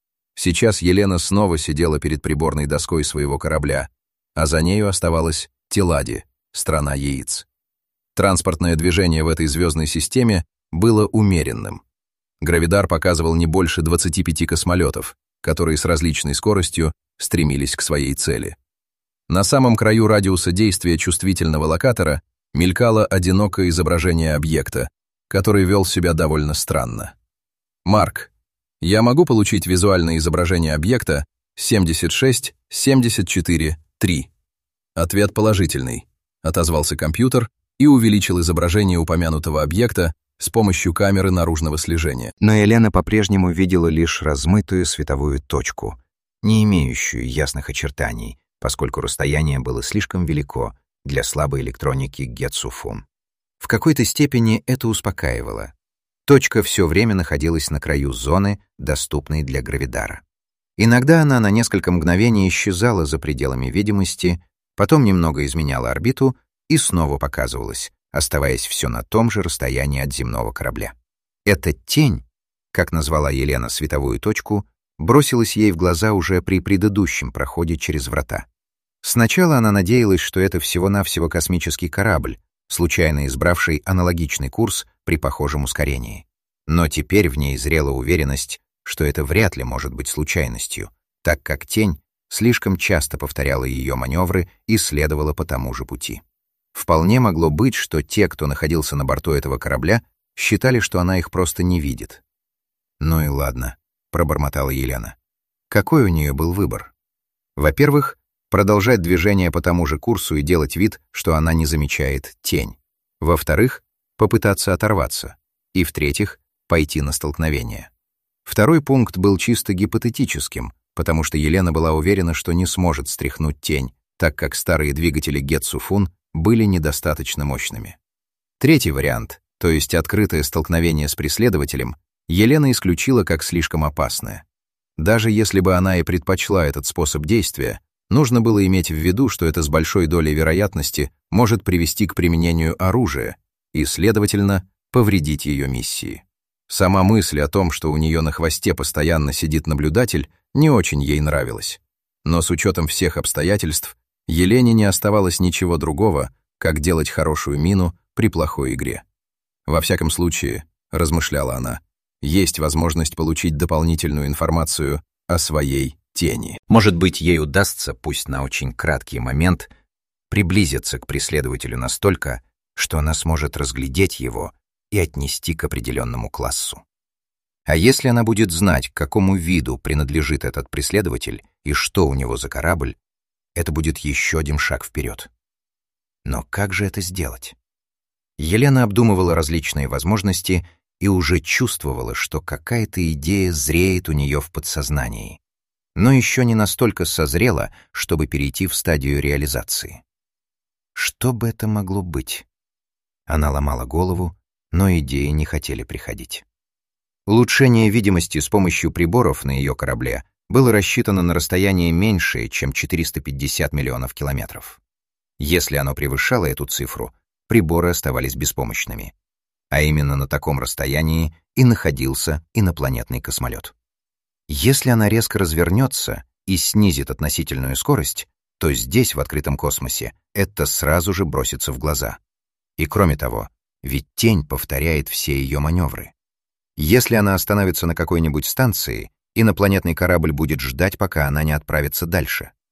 Сейчас Елена снова сидела перед приборной доской своего корабля, а за нею оставалась Телади, страна яиц. Транспортное движение в этой звездной системе было умеренным. Гравидар показывал не больше двадцати пяти космолетов, которые с различной скоростью стремились к своей цели. На самом краю радиуса действия чувствительного локатора мелькало одинокое изображение объекта, который вел себя довольно странно. «Марк, я могу получить визуальное изображение объекта семьдесят шесть семьдесят четыре три?» «Ответ положительный», — отозвался компьютер и увеличил изображение упомянутого объекта с помощью камеры наружного слежения. Но Елена по-прежнему видела лишь размытую световую точку, не имеющую ясных очертаний, поскольку расстояние было слишком велико для слабой электроники Гетсуфун. В какой-то степени это успокаивало. Точка все время находилась на краю зоны, доступной для гравидара. Иногда она на несколько мгновений исчезала за пределами видимости, потом немного изменяла орбиту и снова показывалась, оставаясь все на том же расстоянии от земного корабля. Эта тень, как назвала Елена световую точку, бросилась ей в глаза уже при предыдущем проходе через врата. Сначала она надеялась, что это всего-навсего космический корабль, случайно избравший аналогичный курс при похожем ускорении. Но теперь в ней зрела уверенность, что это вряд ли может быть случайностью, так как тень слишком часто повторяла ее маневры и следовала по тому же пути. Вполне могло быть, что те, кто находился на борту этого корабля, считали, что она их просто не видит. «Ну и ладно», — пробормотала Елена. Какой у нее был выбор? Во-первых, продолжать движение по тому же курсу и делать вид, что она не замечает тень. Во-вторых, попытаться оторваться. И в-третьих, пойти на столкновение. Второй пункт был чисто гипотетическим, потому что Елена была уверена, что не сможет стряхнуть тень, так как старые двигатели Гетсуфун были недостаточно мощными. Третий вариант, то есть открытое столкновение с преследователем, Елена исключила как слишком опасное. Даже если бы она и предпочла этот способ действия, нужно было иметь в виду, что это с большой долей вероятности может привести к применению оружия и, следовательно, повредить ее миссии. Сама мысль о том, что у нее на хвосте постоянно сидит наблюдатель, не очень ей нравилась. Но с учетом всех обстоятельств, Елене не оставалось ничего другого, как делать хорошую мину при плохой игре. Во всяком случае, размышляла она, есть возможность получить дополнительную информацию о своей тени. Может быть, ей удастся, пусть на очень краткий момент, приблизиться к преследователю настолько, что она сможет разглядеть его и отнести к определенному классу. А если она будет знать, к какому виду принадлежит этот преследователь и что у него за корабль, это будет еще один шаг вперед. Но как же это сделать? Елена обдумывала различные возможности и уже чувствовала, что какая-то идея зреет у нее в подсознании, но еще не настолько созрела, чтобы перейти в стадию реализации. Что бы это могло быть? Она ломала голову, но идеи не хотели приходить. Улучшение видимости с помощью приборов на ее корабле было рассчитано на расстояние меньшее, чем четыреста пятьдесят миллионов километров. Если оно превышало эту цифру, приборы оставались беспомощными. А именно на таком расстоянии и находился инопланетный космолет. Если она резко развернется и снизит относительную скорость, то здесь, в открытом космосе, это сразу же бросится в глаза. И кроме того, ведь тень повторяет все ее маневры. Если она остановится на какой-нибудь станции, инопланетный корабль будет ждать, пока она не отправится дальше.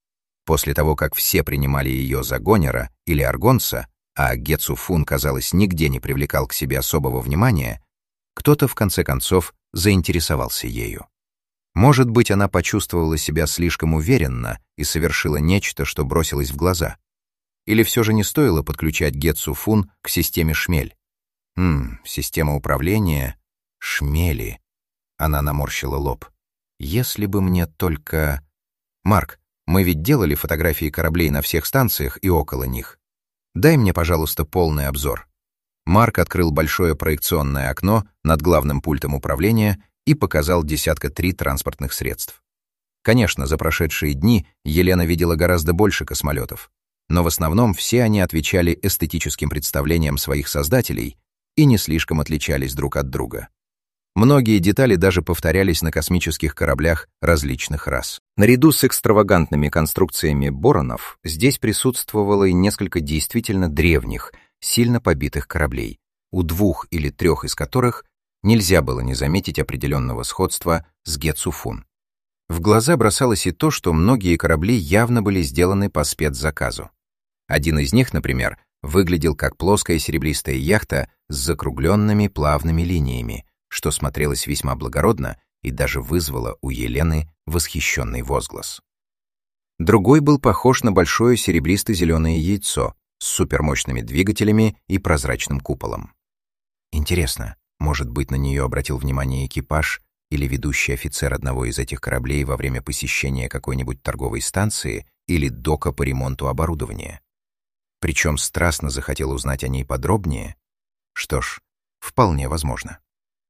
После того, как все принимали ее за гонера или аргонца, а Гетсу-фун, казалось, нигде не привлекал к себе особого внимания, кто-то, в конце концов, заинтересовался ею. Может быть, она почувствовала себя слишком уверенно и совершила нечто, что бросилось в глаза. Или все же не стоило подключать Гетсу-фун к системе шмель? Хм, система управления... Шмели. Она наморщила лоб. Если бы мне только... Марк, мы ведь делали фотографии кораблей на всех станциях и около них. Дай мне, пожалуйста, полный обзор. Марк открыл большое проекционное окно над главным пультом управления и показал десятка три транспортных средств. Конечно, за прошедшие дни Елена видела гораздо больше космолетов, но в основном все они отвечали эстетическим представлениям своих создателей и не слишком отличались друг от друга. Многие детали даже повторялись на космических кораблях различных рас. Наряду с экстравагантными конструкциями Боронов здесь присутствовало и несколько действительно древних, сильно побитых кораблей, у двух или трех из которых нельзя было не заметить определенного сходства с Гетсу-фун. В глаза бросалось и то, что многие корабли явно были сделаны по спецзаказу. Один из них, например, выглядел как плоская серебристая яхта с закругленными плавными линиями, что смотрелось весьма благородно и даже вызвало у Елены восхищенный возглас. Другой был похож на большое серебристо-зеленое яйцо с супермощными двигателями и прозрачным куполом. Интересно, может быть, на нее обратил внимание экипаж или ведущий офицер одного из этих кораблей во время посещения какой-нибудь торговой станции или дока по ремонту оборудования. Причем страстно захотел узнать о ней подробнее. Что ж, вполне возможно.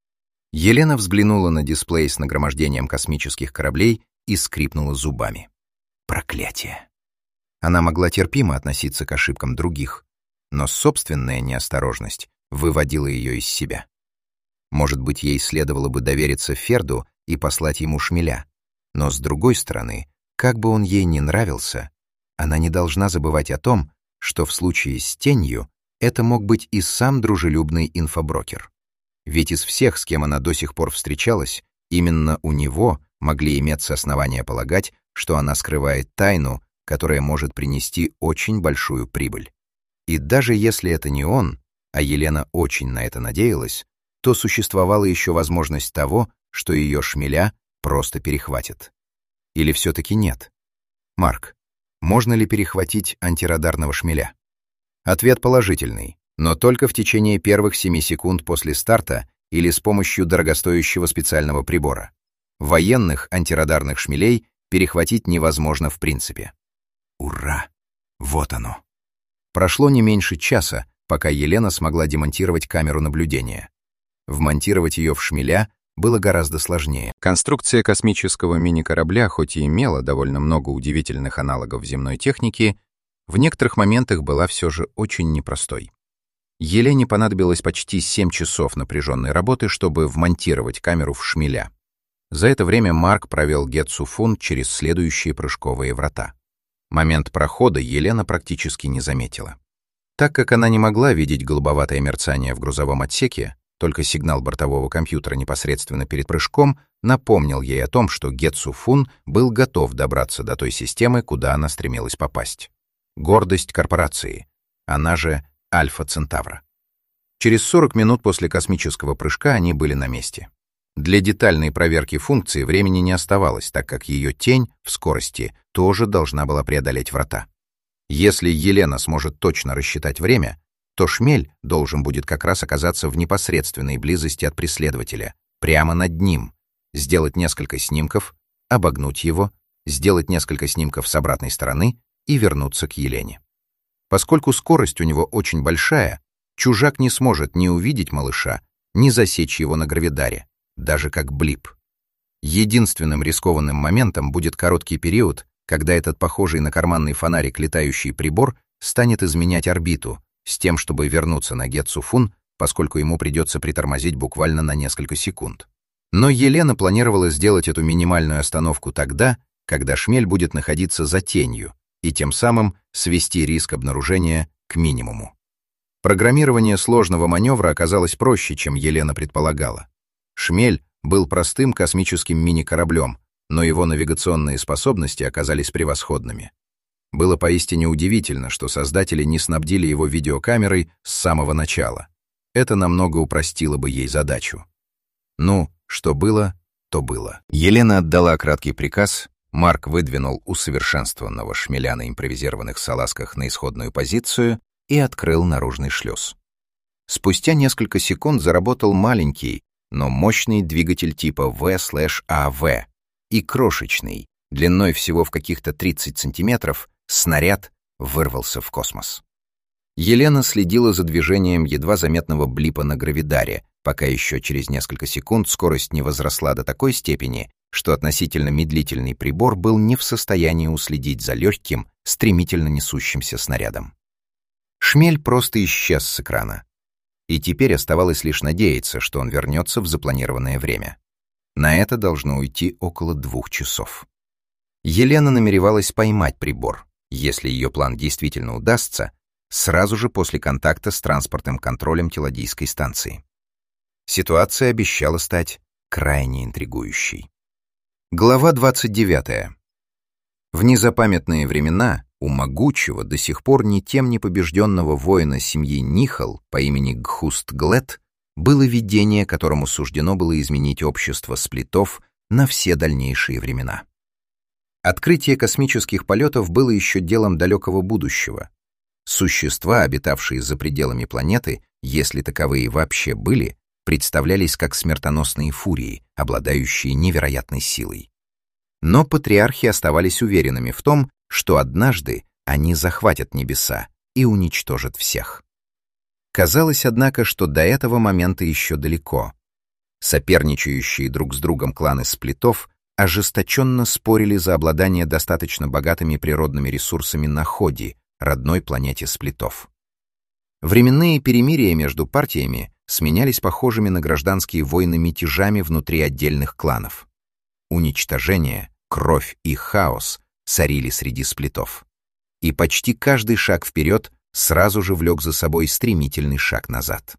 Елена взглянула на дисплей с нагромождением космических кораблей и скрипнула зубами. Проклятие! Она могла терпимо относиться к ошибкам других, но собственная неосторожность выводила ее из себя. Может быть, ей следовало бы довериться Ферду и послать ему шмеля, но, с другой стороны, как бы он ей ни нравился, она не должна забывать о том, что в случае с тенью это мог быть и сам дружелюбный инфоброкер. Ведь из всех, с кем она до сих пор встречалась, именно у него могли иметься основания полагать, что она скрывает тайну, которая может принести очень большую прибыль. И даже если это не он, а Елена очень на это надеялась, то существовала еще возможность того, что ее шмеля просто перехватит. Или все-таки нет? Марк, можно ли перехватить антирадарного шмеля? Ответ положительный, но только в течение первых семи секунд после старта или с помощью дорогостоящего специального прибора. Военных антирадарных шмелей перехватить невозможно в принципе. Ура! Вот оно. Прошло не меньше часа, пока Елена смогла демонтировать камеру наблюдения. Вмонтировать ее в шмеля было гораздо сложнее. Конструкция космического мини-корабля, хоть и имела довольно много удивительных аналогов земной техники, в некоторых моментах была все же очень непростой. Елене понадобилось почти семь часов напряженной работы, чтобы вмонтировать камеру в шмеля. За это время Марк провел Гетсу-фун через следующие прыжковые врата. Момент прохода Елена практически не заметила. Так как она не могла видеть голубоватое мерцание в грузовом отсеке, только сигнал бортового компьютера непосредственно перед прыжком напомнил ей о том, что Гетсу-фун был готов добраться до той системы, куда она стремилась попасть. Гордость корпорации, она же Альфа Центавра. Через сорок минут после космического прыжка они были на месте. Для детальной проверки функции времени не оставалось, так как ее тень в скорости тоже должна была преодолеть врата. Если Елена сможет точно рассчитать время, то шмель должен будет как раз оказаться в непосредственной близости от преследователя, прямо над ним, сделать несколько снимков, обогнуть его, сделать несколько снимков с обратной стороны и вернуться к Елене. Поскольку скорость у него очень большая, чужак не сможет ни увидеть малыша, ни засечь его на гравидаре, даже как блип. Единственным рискованным моментом будет короткий период, когда этот похожий на карманный фонарик летающий прибор станет изменять орбиту, с тем, чтобы вернуться на Гетсу-фун, поскольку ему придется притормозить буквально на несколько секунд. Но Елена планировала сделать эту минимальную остановку тогда, когда шмель будет находиться за тенью, и тем самым свести риск обнаружения к минимуму. Программирование сложного маневра оказалось проще, чем Елена предполагала. Шмель был простым космическим мини-кораблем, но его навигационные способности оказались превосходными. Было поистине удивительно, что создатели не снабдили его видеокамерой с самого начала. Это намного упростило бы ей задачу. Ну, что было, то было. Елена отдала краткий приказ, Марк выдвинул усовершенствованного шмеля на импровизированных салазках на исходную позицию и открыл наружный шлюз. Спустя несколько секунд заработал маленький, но мощный двигатель типа V/А В и крошечный, длиной всего в каких-то тридцать сантиметров, снаряд вырвался в космос. Елена следила за движением едва заметного блипа на гравидаре, пока еще через несколько секунд скорость не возросла до такой степени, что относительно медлительный прибор был не в состоянии уследить за легким, стремительно несущимся снарядом. Шмель просто исчез с экрана. И теперь оставалось лишь надеяться, что он вернется в запланированное время. На это должно уйти около двух часов. Елена намеревалась поймать прибор, если ее план действительно удастся, сразу же после контакта с транспортным контролем Теладийской станции. Ситуация обещала стать крайне интригующей. Глава двадцать девятая. В незапамятные времена у могучего, до сих пор никем не побежденного воина семьи Нихал по имени Гхуст-Глет было видение, которому суждено было изменить общество сплитов на все дальнейшие времена. Открытие космических полетов было еще делом далекого будущего. Существа, обитавшие за пределами планеты, если таковые вообще были, представлялись как смертоносные фурии, обладающие невероятной силой. Но патриархи оставались уверенными в том, что однажды они захватят небеса и уничтожат всех. Казалось, однако, что до этого момента еще далеко. Соперничающие друг с другом кланы сплитов ожесточенно спорили за обладание достаточно богатыми природными ресурсами на Ходи, родной планете сплитов. Временные перемирия между партиями сменялись похожими на гражданские войны мятежами внутри отдельных кланов. Уничтожение, кровь и хаос царили среди сплитов. И почти каждый шаг вперед сразу же влек за собой стремительный шаг назад.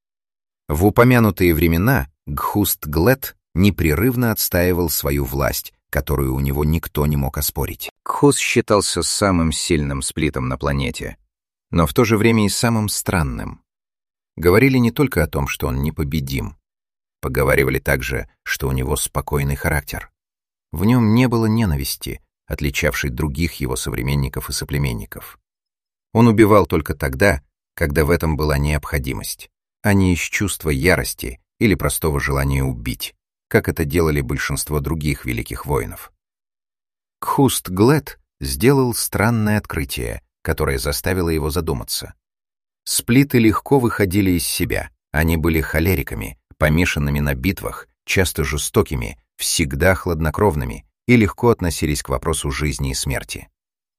В упомянутые времена Гхуст-Глет непрерывно отстаивал свою власть, которую у него никто не мог оспорить. Гхуст считался самым сильным сплитом на планете, но в то же время и самым странным. Говорили не только о том, что он непобедим. Поговаривали также, что у него спокойный характер. В нем не было ненависти, отличавшей других его современников и соплеменников. Он убивал только тогда, когда в этом была необходимость, а не из чувства ярости или простого желания убить, как это делали большинство других великих воинов. Гхуст-Глет сделал странное открытие, которое заставило его задуматься. Сплиты легко выходили из себя, они были холериками, помешанными на битвах, часто жестокими, всегда хладнокровными и легко относились к вопросу жизни и смерти.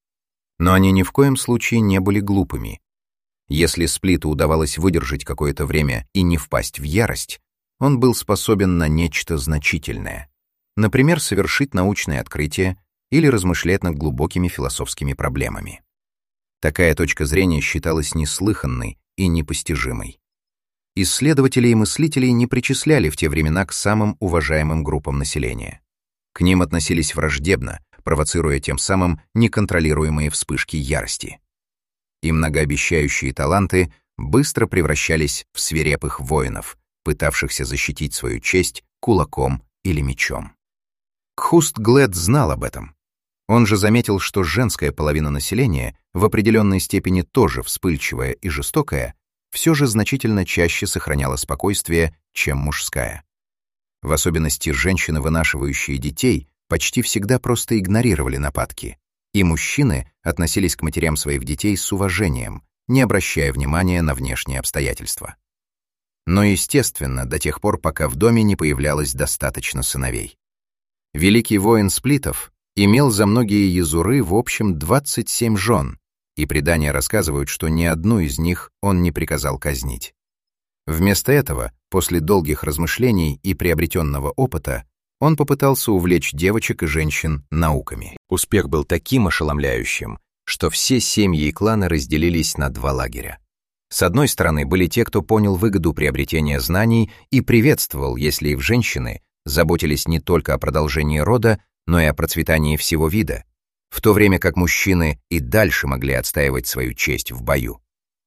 Но они ни в коем случае не были глупыми. Если Сплиту удавалось выдержать какое-то время и не впасть в ярость, он был способен на нечто значительное. Например, совершить научное открытие или размышлять над глубокими философскими проблемами. Такая точка зрения считалась неслыханной и непостижимой. Исследователи и мыслители не причисляли в те времена к самым уважаемым группам населения. К ним относились враждебно, провоцируя тем самым неконтролируемые вспышки ярости. И многообещающие таланты быстро превращались в свирепых воинов, пытавшихся защитить свою честь кулаком или мечом. Гхуст-Глет знал об этом. Он же заметил, что женская половина населения, в определенной степени тоже вспыльчивая и жестокая, все же значительно чаще сохраняла спокойствие, чем мужская. В особенности женщины, вынашивающие детей, почти всегда просто игнорировали нападки, и мужчины относились к матерям своих детей с уважением, не обращая внимания на внешние обстоятельства. Но, естественно, до тех пор, пока в доме не появлялось достаточно сыновей. Великий воин сплитов имел за многие язуры в общем двадцать семь жен, и предания рассказывают, что ни одну из них он не приказал казнить. Вместо этого, после долгих размышлений и приобретенного опыта, он попытался увлечь девочек и женщин науками. Успех был таким ошеломляющим, что все семьи и кланы разделились на два лагеря. С одной стороны были те, кто понял выгоду приобретения знаний и приветствовал, если их женщины заботились не только о продолжении рода, но и о процветании всего вида. в то время как мужчины и дальше могли отстаивать свою честь в бою.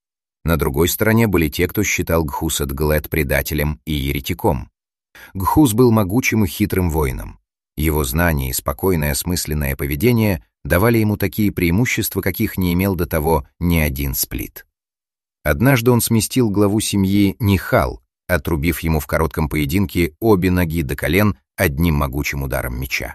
На другой стороне были те, кто считал Гхуса-Дглэт предателем и еретиком. Гхус был могучим и хитрым воином. Его знания и спокойное осмысленное поведение давали ему такие преимущества, каких не имел до того ни один сплит. Однажды он сместил главу семьи Нихал, отрубив ему в коротком поединке обе ноги до колен одним могучим ударом меча.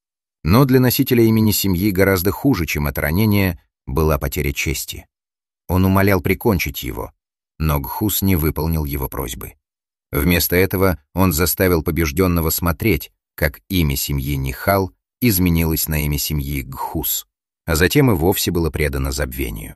Но для носителя имени семьи гораздо хуже, чем это ранение, была потеря чести. Он умолял прикончить его, но Гхус не выполнил его просьбы. Вместо этого он заставил побежденного смотреть, как имя семьи Нихал изменилось на имя семьи Гхус, а затем и вовсе было предано забвению.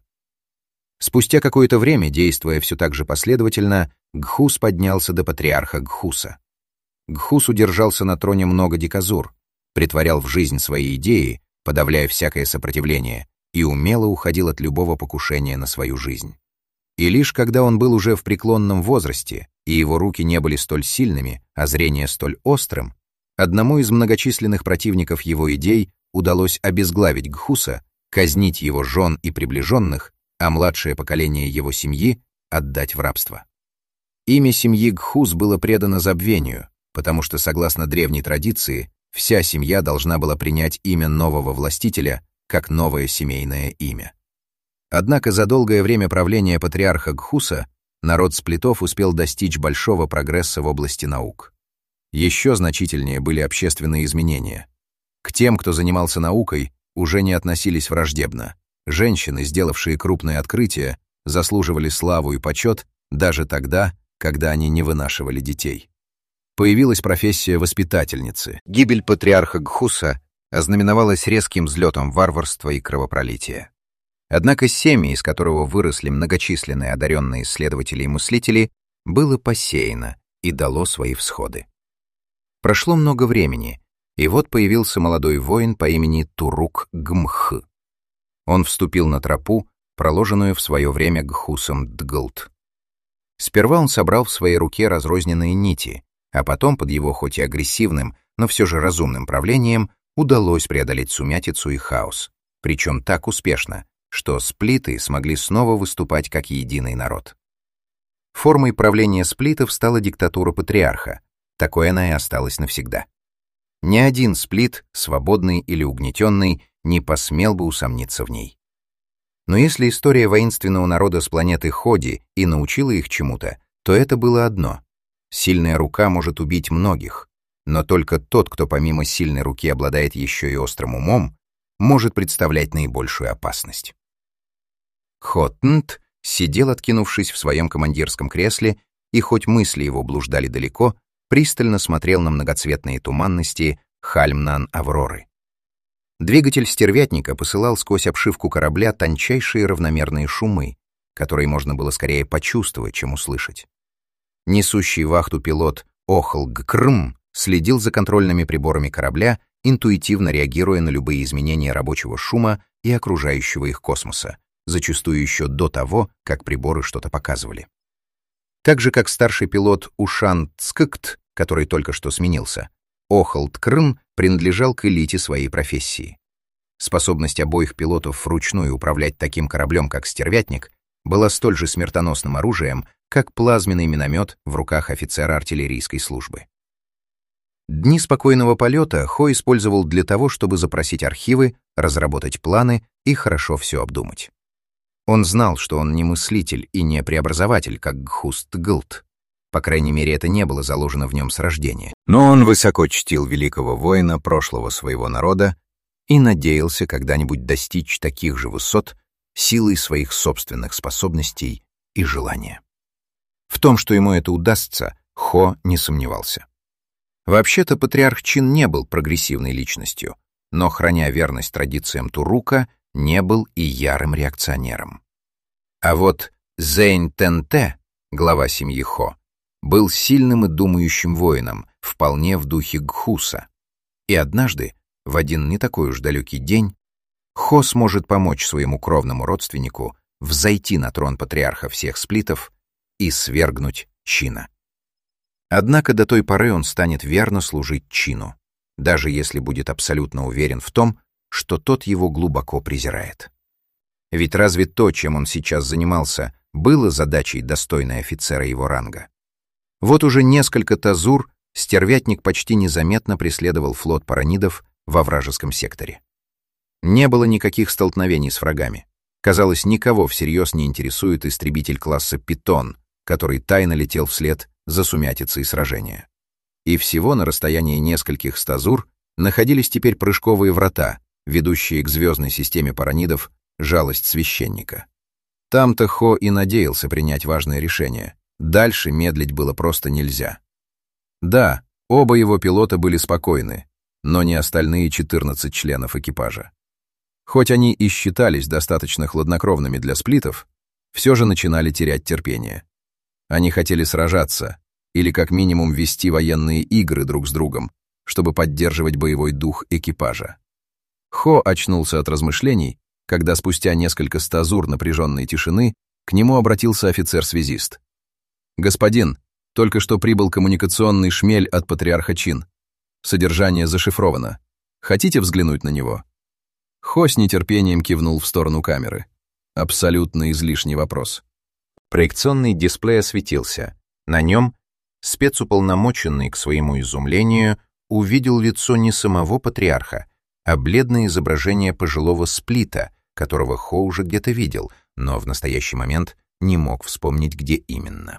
Спустя какое-то время, действуя все так же последовательно, Гхус поднялся до патриарха Гхуса. Гхус удержался на троне много деказур, притворял в жизнь свои идеи, подавляя всякое сопротивление, и умело уходил от любого покушения на свою жизнь. И лишь когда он был уже в преклонном возрасте, и его руки не были столь сильными, а зрение столь острым, одному из многочисленных противников его идей удалось обезглавить Гхуса, казнить его жен и приближенных, а младшее поколение его семьи отдать в рабство. Имя семьи Гхус было предано забвению, потому что, согласно древней традиции, вся семья должна была принять имя нового властителя как новое семейное имя. Однако за долгое время правления патриарха Гхуса народ сплитов успел достичь большого прогресса в области наук. Еще значительнее были общественные изменения. К тем, кто занимался наукой, уже не относились враждебно. Женщины, сделавшие крупные открытия, заслуживали славу и почет даже тогда, когда они не вынашивали детей. Появилась профессия воспитательницы. Гибель патриарха Гхуса ознаменовалась резким взлетом варварства и кровопролития. Однако семя, из которого выросли многочисленные одаренные исследователи и мыслители, было посеяно и дало свои всходы. Прошло много времени, и вот появился молодой воин по имени Турук-Гмх. Он вступил на тропу, проложенную в свое время Гхусом Дглт. Сперва он собрал в своей руке разрозненные нити, а потом под его хоть и агрессивным, но все же разумным правлением удалось преодолеть сумятицу и хаос, причем так успешно, что сплиты смогли снова выступать как единый народ. Формой правления сплитов стала диктатура патриарха, такой она и осталась навсегда. Ни один сплит, свободный или угнетенный, не посмел бы усомниться в ней. Но если история воинственного народа с планеты Ходи и научила их чему-то, то это было одно. Сильная рука может убить многих, но только тот, кто помимо сильной руки обладает еще и острым умом, может представлять наибольшую опасность. Хотнт сидел, откинувшись в своем командирском кресле, и хоть мысли его блуждали далеко, пристально смотрел на многоцветные туманности Хальмнан-Авроры. Двигатель стервятника посылал сквозь обшивку корабля тончайшие равномерные шумы, которые можно было скорее почувствовать, чем услышать. Несущий вахту пилот Охлгкрм следил за контрольными приборами корабля, интуитивно реагируя на любые изменения рабочего шума и окружающего их космоса, зачастую еще до того, как приборы что-то показывали. Так же, как старший пилот Ушан Цккт, который только что сменился, Охлдкрм принадлежал к элите своей профессии. Способность обоих пилотов вручную управлять таким кораблем, как стервятник, была столь же смертоносным оружием, как плазменный миномет в руках офицера артиллерийской службы. Дни спокойного полета Хо использовал для того, чтобы запросить архивы, разработать планы и хорошо все обдумать. Он знал, что он не мыслитель и не преобразователь, как Гхус-Дглт. По крайней мере, это не было заложено в нем с рождения. Но он высоко чтил великого воина прошлого своего народа и надеялся когда-нибудь достичь таких же высот силой своих собственных способностей и желания. В том, что ему это удастся, Хо не сомневался. Вообще-то патриарх Чин не был прогрессивной личностью, но, храня верность традициям Турука, не был и ярым реакционером. А вот Зейн Тенте, глава семьи Хо, был сильным и думающим воином, вполне в духе Гхуса. И однажды, в один не такой уж далекий день, Хо сможет помочь своему кровному родственнику взойти на трон патриарха всех сплитов и свергнуть Чина. Однако до той поры он станет верно служить Чину, даже если будет абсолютно уверен в том, что тот его глубоко презирает. Ведь разве то, чем он сейчас занимался, было задачей достойной офицера его ранга? Вот уже несколько тазур стервятник почти незаметно преследовал флот паранидов во вражеском секторе. Не было никаких столкновений с врагами. Казалось, никого всерьез не интересует истребитель класса «Питон», который тайно летел вслед за сумятицей сражения. И всего на расстоянии нескольких стазур находились теперь прыжковые врата, ведущие к звездной системе паранидов «Жалость священника». Там-то Хо и надеялся принять важное решение. Дальше медлить было просто нельзя. Да, оба его пилота были спокойны, но не остальные четырнадцать членов экипажа. Хоть они и считались достаточно хладнокровными для сплитов, все же начинали терять терпение. Они хотели сражаться или как минимум вести военные игры друг с другом, чтобы поддерживать боевой дух экипажа. Хо очнулся от размышлений, когда спустя несколько стазур напряженной тишины к нему обратился офицер-связист. «Господин, только что прибыл коммуникационный шмель от патриарха Чин. Содержание зашифровано. Хотите взглянуть на него?» Хо с нетерпением кивнул в сторону камеры. Абсолютно излишний вопрос. Проекционный дисплей осветился. На нем спецуполномоченный, к своему изумлению, увидел лицо не самого патриарха, а бледное изображение пожилого сплита, которого Хо уже где-то видел, но в настоящий момент не мог вспомнить, где именно.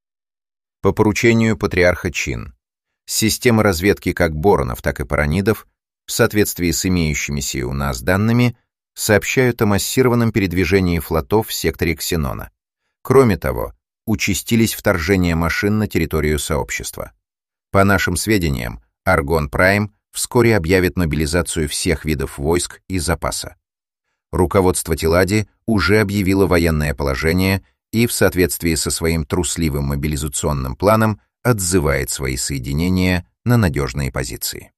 По поручению патриарха Чин, системы разведки как Боронов, так и Паранидов, в соответствии с имеющимися у нас данными, сообщают о массированном передвижении флотов в секторе Ксенона. Кроме того, участились вторжения машин на территорию сообщества. По нашим сведениям, Аргон Прайм вскоре объявит мобилизацию всех видов войск и запаса. Руководство Телади уже объявило военное положение и в соответствии со своим трусливым мобилизационным планом отзывает свои соединения на надежные позиции.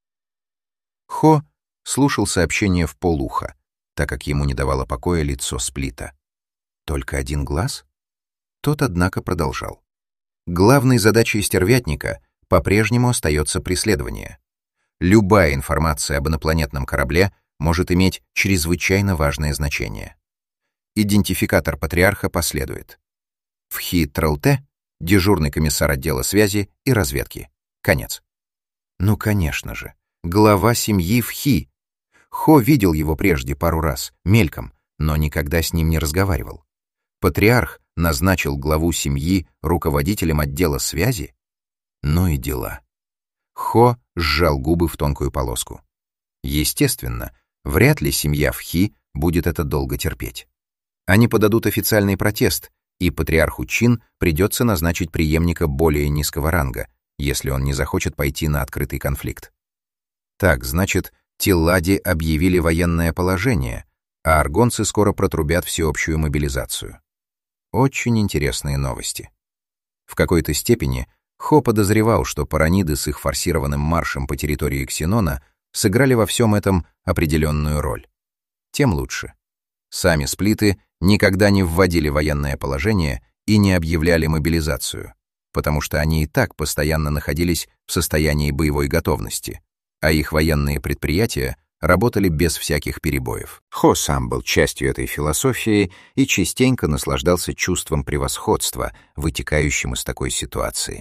Хо слушал сообщение вполуха, так как ему не давало покоя лицо сплита. Только один глаз? Тот, однако, продолжал. Главной задачей стервятника по-прежнему остается преследование. Любая информация об инопланетном корабле может иметь чрезвычайно важное значение. Идентификатор патриарха последует. Вхи Тралте, дежурный комиссар отдела связи и разведки. Конец. Ну, конечно же, глава семьи Вхи. Хо видел его прежде пару раз, мельком, но никогда с ним не разговаривал. Патриарх назначил главу семьи руководителем отдела связи? Ну и дела. Хо сжал губы в тонкую полоску. Естественно, вряд ли семья Вхи будет это долго терпеть. Они подадут официальный протест, и патриарху Чин придется назначить преемника более низкого ранга, если он не захочет пойти на открытый конфликт. Так, значит, Телади объявили военное положение, а аргонцы скоро протрубят всеобщую мобилизацию. Очень интересные новости. В какой-то степени Хо подозревал, что параниды с их форсированным маршем по территории Ксенона сыграли во всем этом определенную роль. Тем лучше. Сами сплиты никогда не вводили военное положение и не объявляли мобилизацию, потому что они и так постоянно находились в состоянии боевой готовности, а их военные предприятия работали без всяких перебоев. Хо сам был частью этой философии и частенько наслаждался чувством превосходства, вытекающим из такой ситуации.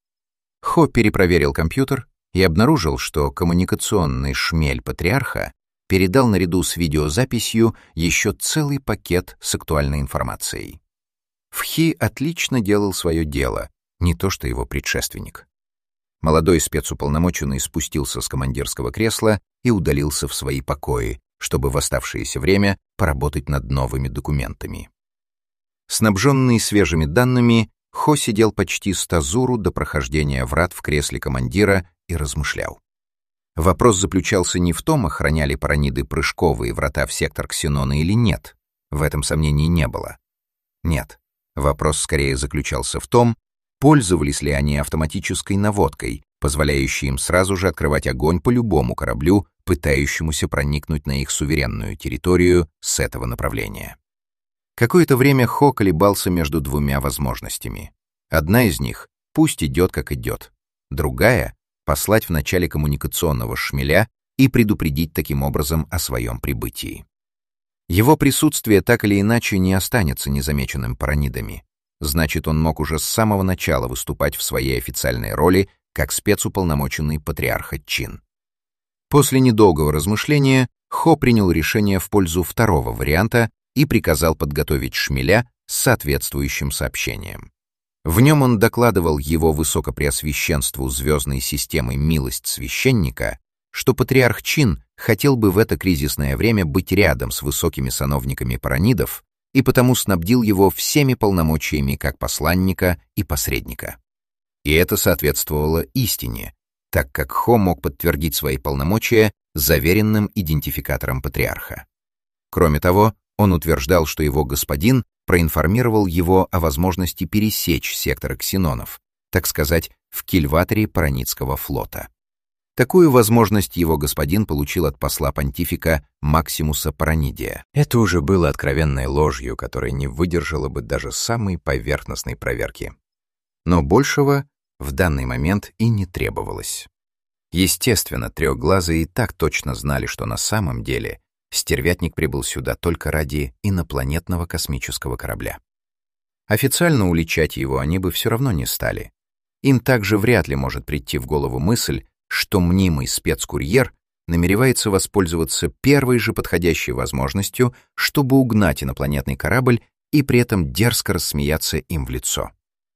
Хо перепроверил компьютер и обнаружил, что коммуникационный шмель патриарха передал наряду с видеозаписью еще целый пакет с актуальной информацией. Вхи отлично делал свое дело, не то что его предшественник. Молодой спецуполномоченный спустился с командирского кресла и удалился в свои покои, чтобы в оставшееся время поработать над новыми документами. Снабженный свежими данными, Хо сидел почти с тазуру до прохождения врат в кресле командира и размышлял. Вопрос заключался не в том, охраняли параниды прыжковые врата в сектор Ксенона или нет. В этом сомнений не было. Нет, вопрос скорее заключался в том, пользовались ли они автоматической наводкой, позволяющей им сразу же открывать огонь по любому кораблю, пытающемуся проникнуть на их суверенную территорию с этого направления. Какое-то время Хо колебался между двумя возможностями. Одна из них — пусть идет как идет. Другая — послать в начале коммуникационного шмеля и предупредить таким образом о своем прибытии. Его присутствие так или иначе не останется незамеченным паранидами. Значит, он мог уже с самого начала выступать в своей официальной роли как спецуполномоченный патриарха Чин. После недолгого размышления Хо принял решение в пользу второго варианта и приказал подготовить шмеля с соответствующим сообщением. В нем он докладывал его высокопреосвященству звездной системы «Милость священника», что патриарх Чин хотел бы в это кризисное время быть рядом с высокими сановниками паранидов и потому снабдил его всеми полномочиями как посланника и посредника. И это соответствовало истине, так как Хо мог подтвердить свои полномочия заверенным идентификатором патриарха. Кроме того, он утверждал, что его господин проинформировал его о возможности пересечь сектор ксенонов, так сказать, в кильваторе Паранидского флота. Такую возможность его господин получил от посла понтифика Максимуса Паранидия. Это уже было откровенной ложью, которая не выдержала бы даже самой поверхностной проверки. Но большего в данный момент и не требовалось. Естественно, трехглазые и так точно знали, что на самом деле стервятник прибыл сюда только ради инопланетного космического корабля. Официально уличать его они бы все равно не стали. Им также вряд ли может прийти в голову мысль, что мнимый спецкурьер намеревается воспользоваться первой же подходящей возможностью, чтобы угнать инопланетный корабль и при этом дерзко рассмеяться им в лицо.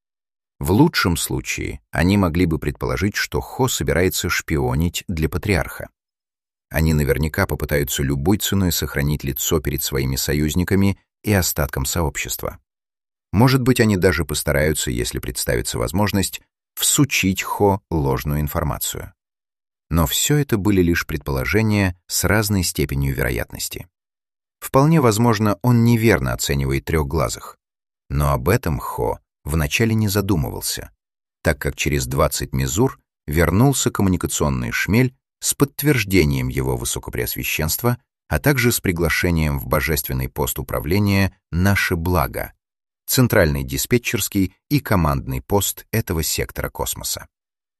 В лучшем случае они могли бы предположить, что Хо собирается шпионить для патриарха. Они наверняка попытаются любой ценой сохранить лицо перед своими союзниками и остатком сообщества. Может быть, они даже постараются, если представится возможность, всучить Хо ложную информацию. Но все это были лишь предположения с разной степенью вероятности. Вполне возможно, он неверно оценивает трехглазых. Но об этом Хо вначале не задумывался, так как через двадцать мезур вернулся коммуникационный шмель с подтверждением его высокопреосвященства, а также с приглашением в божественный пост управления «Наше благо», центральный диспетчерский и командный пост этого сектора космоса.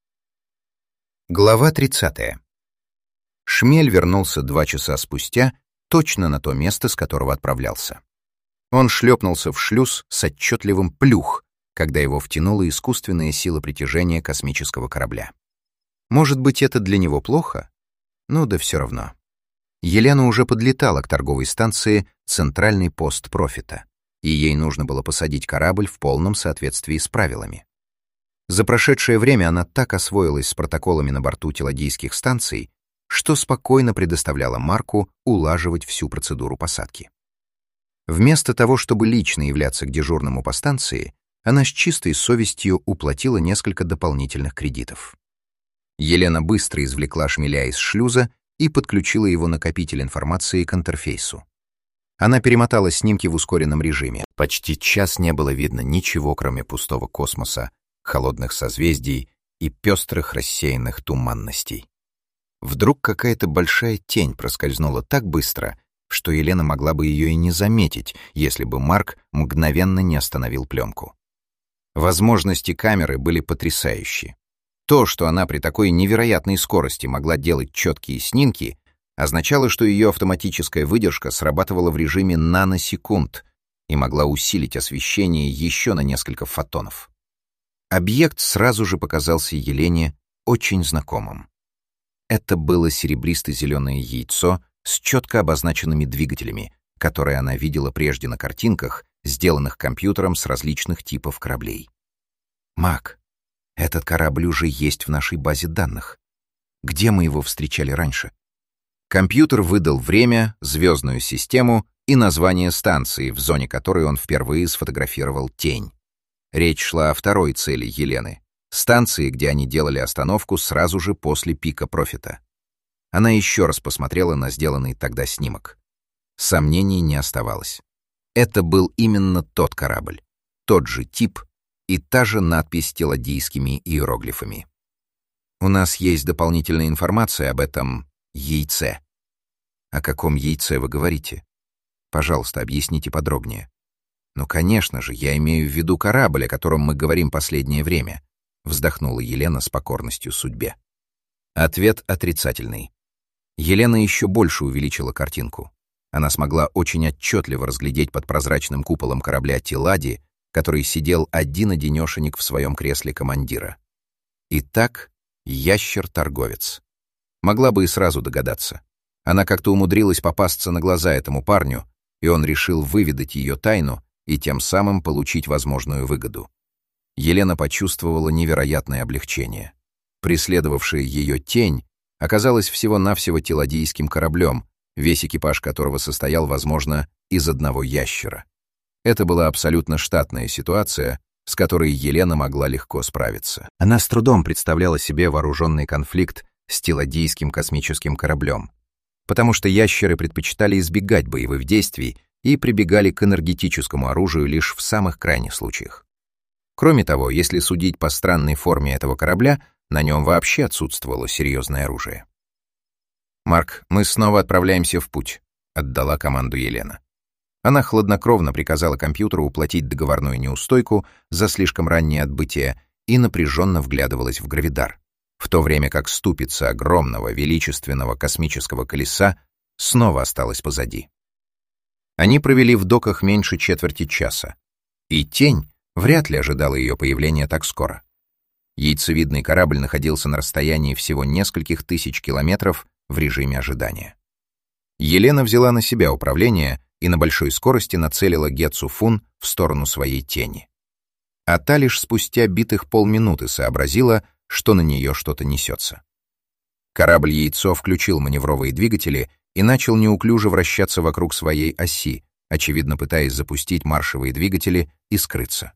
Глава тридцатая. Шмель вернулся два часа спустя, точно на то место, с которого отправлялся. Он шлепнулся в шлюз с отчетливым «плюх», когда его втянула искусственная сила притяжения космического корабля. Может быть, это для него плохо? Ну да все равно. Елена уже подлетала к торговой станции «Центральный пост Профита», и ей нужно было посадить корабль в полном соответствии с правилами. За прошедшее время она так освоилась с протоколами на борту теладийских станций, что спокойно предоставляла Марку улаживать всю процедуру посадки. Вместо того, чтобы лично являться к дежурному по станции, она с чистой совестью уплатила несколько дополнительных кредитов. Елена быстро извлекла шмеля из шлюза и подключила его накопитель информации к интерфейсу. Она перемотала снимки в ускоренном режиме. Почти час не было видно ничего, кроме пустого космоса, холодных созвездий и пестрых рассеянных туманностей. Вдруг какая-то большая тень проскользнула так быстро, что Елена могла бы ее и не заметить, если бы Марк мгновенно не остановил пленку. Возможности камеры были потрясающие. То, что она при такой невероятной скорости могла делать четкие снимки, означало, что ее автоматическая выдержка срабатывала в режиме наносекунд и могла усилить освещение еще на несколько фотонов. Объект сразу же показался Елене очень знакомым. Это было серебристо-зеленое яйцо с четко обозначенными двигателями, которые она видела прежде на картинках, сделанных компьютером с различных типов кораблей. «Мак, этот корабль уже есть в нашей базе данных. Где мы его встречали раньше?» Компьютер выдал время, звездную систему и название станции, в зоне которой он впервые сфотографировал тень. Речь шла о второй цели Елены — станции, где они делали остановку сразу же после пика Профита. Она еще раз посмотрела на сделанный тогда снимок. Сомнений не оставалось. Это был именно тот корабль, тот же тип и та же надпись теладийскими иероглифами. «У нас есть дополнительная информация об этом яйце». «О каком яйце вы говорите? Пожалуйста, объясните подробнее». «Ну, конечно же, я имею в виду корабль, о котором мы говорим последнее время», — вздохнула Елена с покорностью судьбе. Ответ отрицательный. Елена еще больше увеличила картинку. Она смогла очень отчетливо разглядеть под прозрачным куполом корабля Телади, который сидел один-одинешенек в своем кресле командира. Итак, ящер-торговец. Могла бы и сразу догадаться. Она как-то умудрилась попасться на глаза этому парню, и он решил выведать ее тайну и тем самым получить возможную выгоду. Елена почувствовала невероятное облегчение. Преследовавшая ее тень оказалась всего-навсего теладийским кораблем, весь экипаж которого состоял, возможно, из одного ящера. Это была абсолютно штатная ситуация, с которой Елена могла легко справиться. Она с трудом представляла себе вооруженный конфликт с теладийским космическим кораблем, потому что ящеры предпочитали избегать боевых действий и прибегали к энергетическому оружию лишь в самых крайних случаях. Кроме того, если судить по странной форме этого корабля, на нем вообще отсутствовало серьезное оружие. «Марк, мы снова отправляемся в путь», — отдала команду Елена. Она хладнокровно приказала компьютеру уплатить договорную неустойку за слишком раннее отбытие и напряженно вглядывалась в гравидар, в то время как ступица огромного величественного космического колеса снова осталась позади. Они провели в доках меньше четверти часа, и тень вряд ли ожидала ее появления так скоро. Яйцевидный корабль находился на расстоянии всего нескольких тысяч километров в режиме ожидания. Елена взяла на себя управление и на большой скорости нацелила Гетсу Фун в сторону своей тени. А та лишь спустя битых полминуты сообразила, что на нее что-то несется. Корабль-яйцо включил маневровые двигатели и начал неуклюже вращаться вокруг своей оси, очевидно пытаясь запустить маршевые двигатели и скрыться.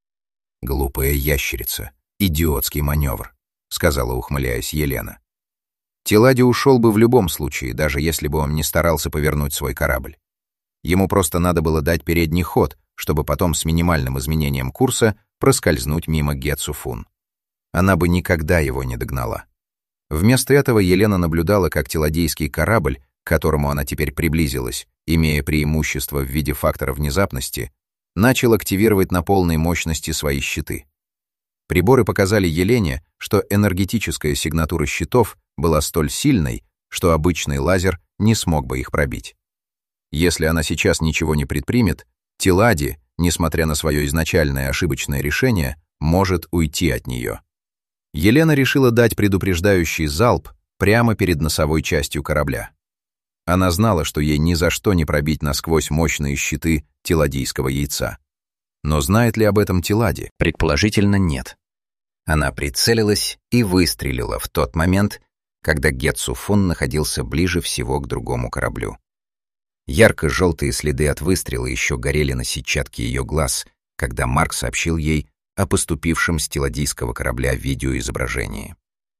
«Глупая ящерица, идиотский маневр», — сказала, ухмыляясь, Елена. Телади ушел бы в любом случае, даже если бы он не старался повернуть свой корабль. Ему просто надо было дать передний ход, чтобы потом с минимальным изменением курса проскользнуть мимо Гетсу Фун. Она бы никогда его не догнала. Вместо этого Елена наблюдала, как теладийский корабль, к которому она теперь приблизилась, имея преимущество в виде фактора внезапности, начал активировать на полной мощности свои щиты. Приборы показали Елене, что энергетическая сигнатура щитов была столь сильной, что обычный лазер не смог бы их пробить. Если она сейчас ничего не предпримет, Телади, несмотря на свое изначальное ошибочное решение, может уйти от нее. Елена решила дать предупреждающий залп прямо перед носовой частью корабля. Она знала, что ей ни за что не пробить насквозь мощные щиты теладийского яйца. Но знает ли об этом Телади? Предположительно, нет. Она прицелилась и выстрелила в тот момент, когда Гетсу Фун находился ближе всего к другому кораблю. Ярко-желтые следы от выстрела еще горели на сетчатке ее глаз, когда Марк сообщил ей о поступившем с теладийского корабля видеоизображении.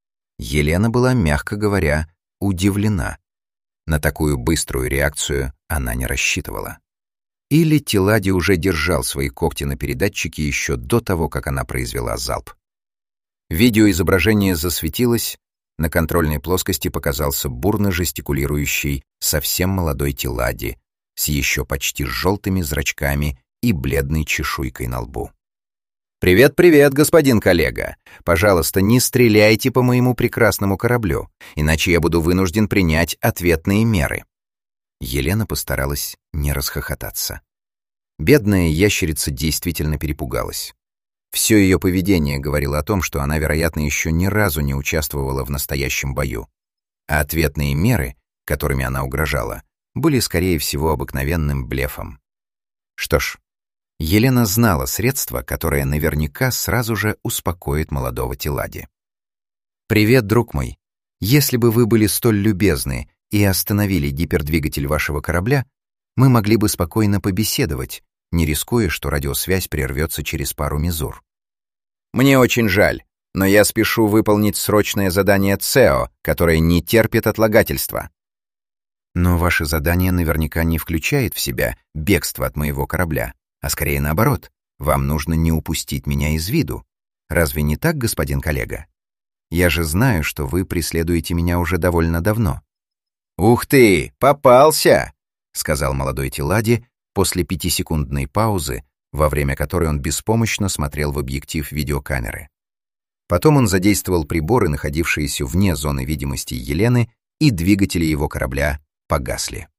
Елена была, мягко говоря, удивлена. На такую быструю реакцию она не рассчитывала. Или Телади уже держал свои когти на передатчике еще до того, как она произвела залп. Видеоизображение засветилось, на контрольной плоскости показался бурно жестикулирующий, совсем молодой Телади, с еще почти желтыми зрачками и бледной чешуйкой на лбу. «Привет-привет, господин коллега! Пожалуйста, не стреляйте по моему прекрасному кораблю, иначе я буду вынужден принять ответные меры». Елена постаралась не расхохотаться. Бедная ящерица действительно перепугалась. Все ее поведение говорило о том, что она, вероятно, еще ни разу не участвовала в настоящем бою. А ответные меры, которыми она угрожала, были, скорее всего, обыкновенным блефом. Что ж, Елена знала средство, которое наверняка сразу же успокоит молодого Телади. «Привет, друг мой. Если бы вы были столь любезны и остановили гипердвигатель вашего корабля, мы могли бы спокойно побеседовать, не рискуя, что радиосвязь прервется через пару мезур. Мне очень жаль, но я спешу выполнить срочное задание ЦЕО, которое не терпит отлагательства. Но ваше задание наверняка не включает в себя бегство от моего корабля, а скорее наоборот, вам нужно не упустить меня из виду. Разве не так, господин коллега? Я же знаю, что вы преследуете меня уже довольно давно». «Ух ты, попался!» — сказал молодой Телади после пятисекундной паузы, во время которой он беспомощно смотрел в объектив видеокамеры. Потом он задействовал приборы, находившиеся вне зоны видимости Елены, и двигатели его корабля погасли.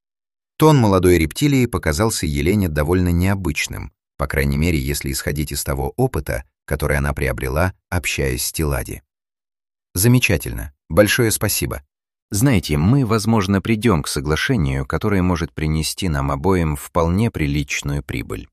Тон молодой рептилии показался Елене довольно необычным, по крайней мере, если исходить из того опыта, который она приобрела, общаясь с Телади. «Замечательно. Большое спасибо. Знаете, мы, возможно, придем к соглашению, которое может принести нам обоим вполне приличную прибыль».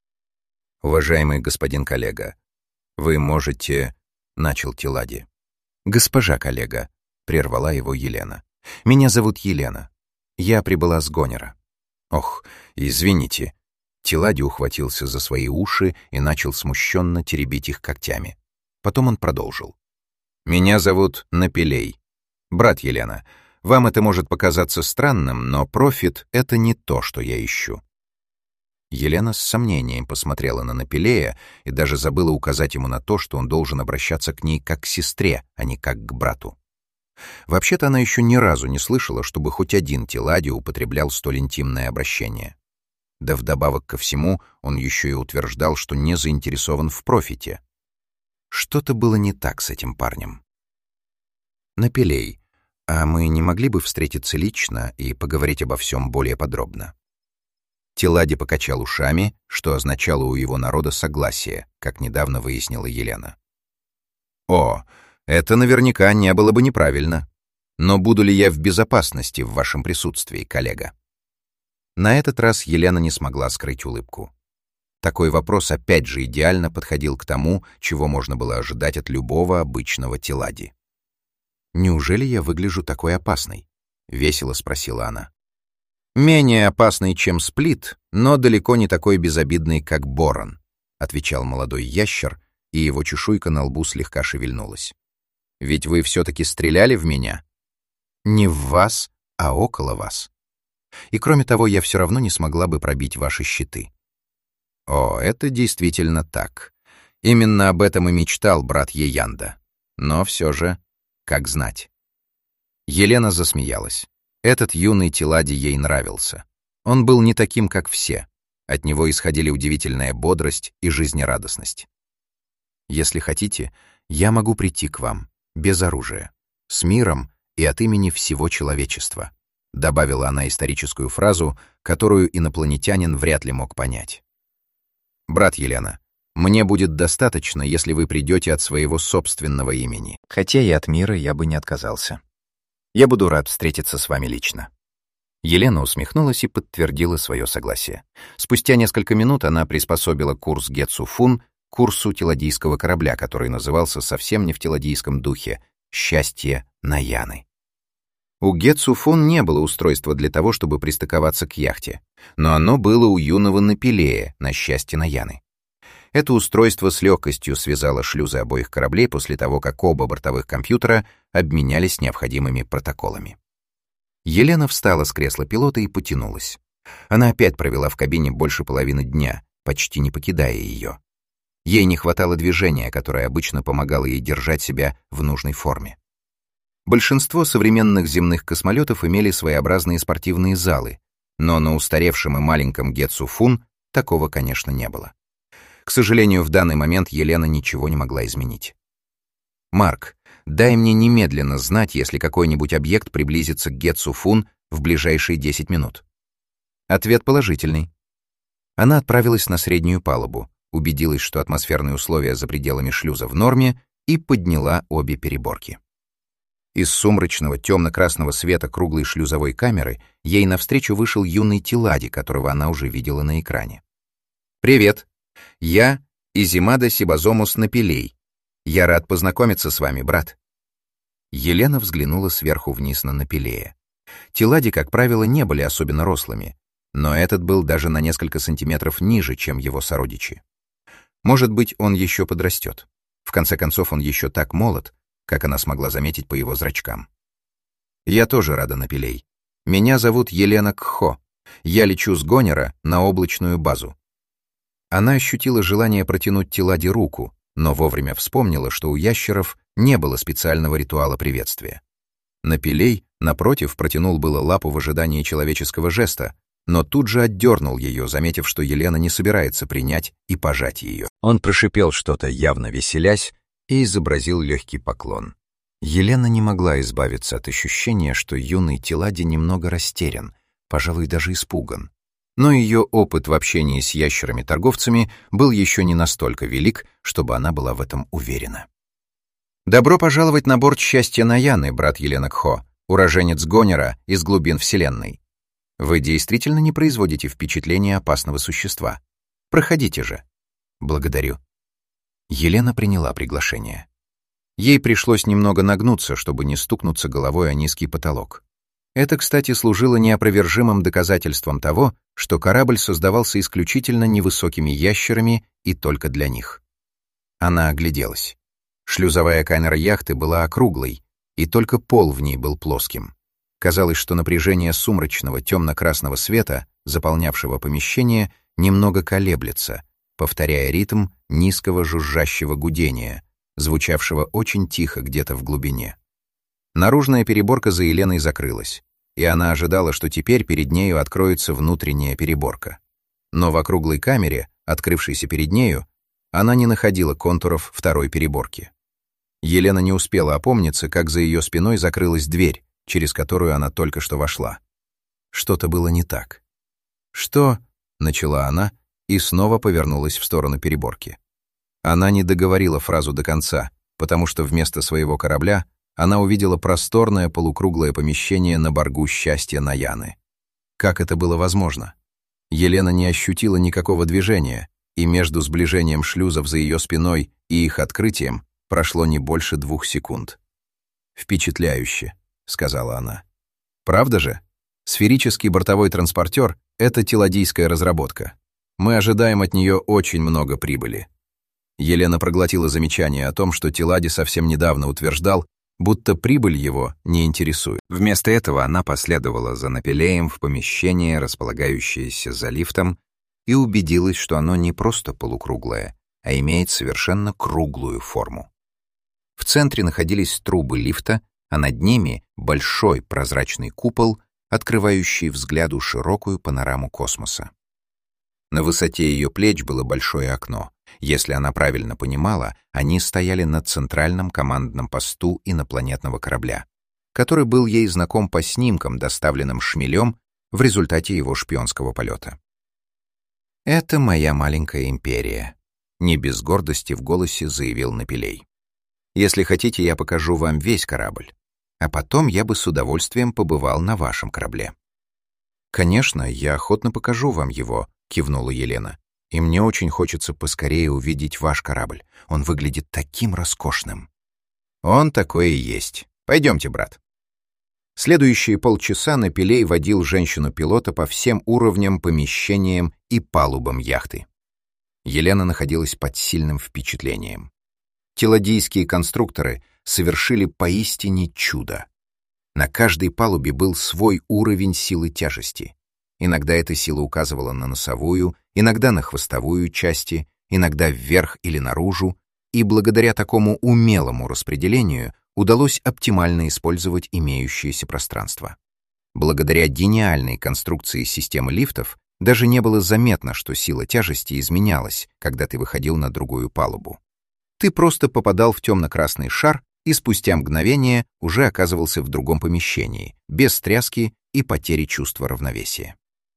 «Уважаемый господин коллега, вы можете...» — начал Телади. «Госпожа коллега», — прервала его Елена. «Меня зовут Елена. Я прибыла с Гонера». «Ох, извините». Телади ухватился за свои уши и начал смущенно теребить их когтями. Потом он продолжил. «Меня зовут Напилей. Брат Елена, вам это может показаться странным, но профит — это не то, что я ищу». Елена с сомнением посмотрела на Напилея и даже забыла указать ему на то, что он должен обращаться к ней как к сестре, а не как к брату. Вообще-то она еще ни разу не слышала, чтобы хоть один Телади употреблял столь интимное обращение. Да вдобавок ко всему он еще и утверждал, что не заинтересован в профите. Что-то было не так с этим парнем. «Напилей, а мы не могли бы встретиться лично и поговорить обо всем более подробно?» Телади покачал ушами, что означало у его народа согласие, как недавно выяснила Елена. «О, это наверняка не было бы неправильно. Но буду ли я в безопасности в вашем присутствии, коллега?» На этот раз Елена не смогла скрыть улыбку. Такой вопрос опять же идеально подходил к тому, чего можно было ожидать от любого обычного Телади. «Неужели я выгляжу такой опасной?» — весело спросила она. «Менее опасный, чем Сплит, но далеко не такой безобидный, как Борон», — отвечал молодой ящер, и его чешуйка на лбу слегка шевельнулась. «Ведь вы все-таки стреляли в меня?» «Не в вас, а около вас. И кроме того, я все равно не смогла бы пробить ваши щиты». О, это действительно так. Именно об этом и мечтал брат Еянда. Но все же, как знать. Елена засмеялась. Этот юный Телади ей нравился. Он был не таким, как все. От него исходили удивительная бодрость и жизнерадостность. «Если хотите, я могу прийти к вам, без оружия, с миром и от имени всего человечества», добавила она историческую фразу, которую инопланетянин вряд ли мог понять. «Брат Елена, мне будет достаточно, если вы придете от своего собственного имени. Хотя и от мира я бы не отказался. Я буду рад встретиться с вами лично». Елена усмехнулась и подтвердила свое согласие. Спустя несколько минут она приспособила курс Гетсу-фун к курсу теладийского корабля, который назывался совсем не в теладийском духе «Счастье Наяны». У Гетсу-фун не было устройства для того, чтобы пристыковаться к яхте, но оно было у юного Напилея на счастье Наяны. Это устройство с легкостью связало шлюзы обоих кораблей после того, как оба бортовых компьютера обменялись необходимыми протоколами. Елена встала с кресла пилота и потянулась. Она опять провела в кабине больше половины дня, почти не покидая ее. Ей не хватало движения, которое обычно помогало ей держать себя в нужной форме. Большинство современных земных космолетов имели своеобразные спортивные залы, но на устаревшем и маленьком Гетсу-фун такого, конечно, не было. К сожалению, в данный момент Елена ничего не могла изменить. «Марк, дай мне немедленно знать, если какой-нибудь объект приблизится к Гетсу-фун в ближайшие десять минут». Ответ положительный. Она отправилась на среднюю палубу, убедилась, что атмосферные условия за пределами шлюза в норме, и подняла обе переборки. Из сумрачного темно-красного света круглой шлюзовой камеры ей навстречу вышел юный Телади, которого она уже видела на экране. «Привет. Я Изимада Сибазомус Напилей. Я рад познакомиться с вами, брат». Елена взглянула сверху вниз на Напилея. Телади, как правило, не были особенно рослыми, но этот был даже на несколько сантиметров ниже, чем его сородичи. Может быть, он еще подрастет. В конце концов, он еще так молод, как она смогла заметить по его зрачкам. «Я тоже рада, Напилей. Меня зовут Елена Кхо. Я лечу с Гонера на облачную базу». Она ощутила желание протянуть Телади руку, но вовремя вспомнила, что у ящеров не было специального ритуала приветствия. Напилей, напротив, протянул было лапу в ожидании человеческого жеста, но тут же отдернул ее, заметив, что Елена не собирается принять и пожать ее. Он прошипел что-то, явно веселясь, и изобразил легкий поклон. Елена не могла избавиться от ощущения, что юный Тилади немного растерян, пожалуй, даже испуган. Но ее опыт в общении с ящерами-торговцами был еще не настолько велик, чтобы она была в этом уверена. «Добро пожаловать на борт счастья Наяны, брат Елена Кхо, уроженец Гонера из глубин Вселенной. Вы действительно не производите впечатления опасного существа. Проходите же». «Благодарю». Елена приняла приглашение. Ей пришлось немного нагнуться, чтобы не стукнуться головой о низкий потолок. Это, кстати, служило неопровержимым доказательством того, что корабль создавался исключительно невысокими ящерами и только для них. Она огляделась. Шлюзовая камера яхты была округлой, и только пол в ней был плоским. Казалось, что напряжение сумрачного темно-красного света, заполнявшего помещение, немного колеблется, повторяя ритм низкого жужжащего гудения, звучавшего очень тихо где-то в глубине. Наружная переборка за Еленой закрылась, и она ожидала, что теперь перед нею откроется внутренняя переборка. Но в округлой камере, открывшейся перед нею, она не находила контуров второй переборки. Елена не успела опомниться, как за ее спиной закрылась дверь, через которую она только что вошла. Что-то было не так. «Что?» — начала она и снова повернулась в сторону переборки. Она не договорила фразу до конца, потому что вместо своего корабля она увидела просторное полукруглое помещение на боргу счастья Наяны. Как это было возможно? Елена не ощутила никакого движения, и между сближением шлюзов за ее спиной и их открытием прошло не больше двух секунд. «Впечатляюще», — сказала она. «Правда же? Сферический бортовой транспортер — это тиладийская разработка. Мы ожидаем от нее очень много прибыли». Елена проглотила замечание о том, что Тилади совсем недавно утверждал, будто прибыль его не интересует. Вместо этого она последовала за Напилеем в помещение, располагающееся за лифтом, и убедилась, что оно не просто полукруглое, а имеет совершенно круглую форму. В центре находились трубы лифта, а над ними большой прозрачный купол, открывающий взгляду широкую панораму космоса. На высоте ее плеч было большое окно. Если она правильно понимала, они стояли на центральном командном посту инопланетного корабля, который был ей знаком по снимкам, доставленным Шмелем в результате его шпионского полета. «Это моя маленькая империя», — не без гордости в голосе заявил Напилей. «Если хотите, я покажу вам весь корабль, а потом я бы с удовольствием побывал на вашем корабле». «Конечно, я охотно покажу вам его», — кивнула Елена. «И мне очень хочется поскорее увидеть ваш корабль. Он выглядит таким роскошным». «Он такой и есть. Пойдемте, брат». Следующие полчаса Напилей водил женщину-пилота по всем уровням, помещениям и палубам яхты. Елена находилась под сильным впечатлением. Тиладийские конструкторы совершили поистине чудо. На каждой палубе был свой уровень силы тяжести. Иногда эта сила указывала на носовую, иногда на хвостовую части, иногда вверх или наружу, и благодаря такому умелому распределению удалось оптимально использовать имеющееся пространство. Благодаря гениальной конструкции системы лифтов даже не было заметно, что сила тяжести изменялась, когда ты выходил на другую палубу. Ты просто попадал в темно-красный шар и спустя мгновение уже оказывался в другом помещении, без тряски и потери чувства равновесия.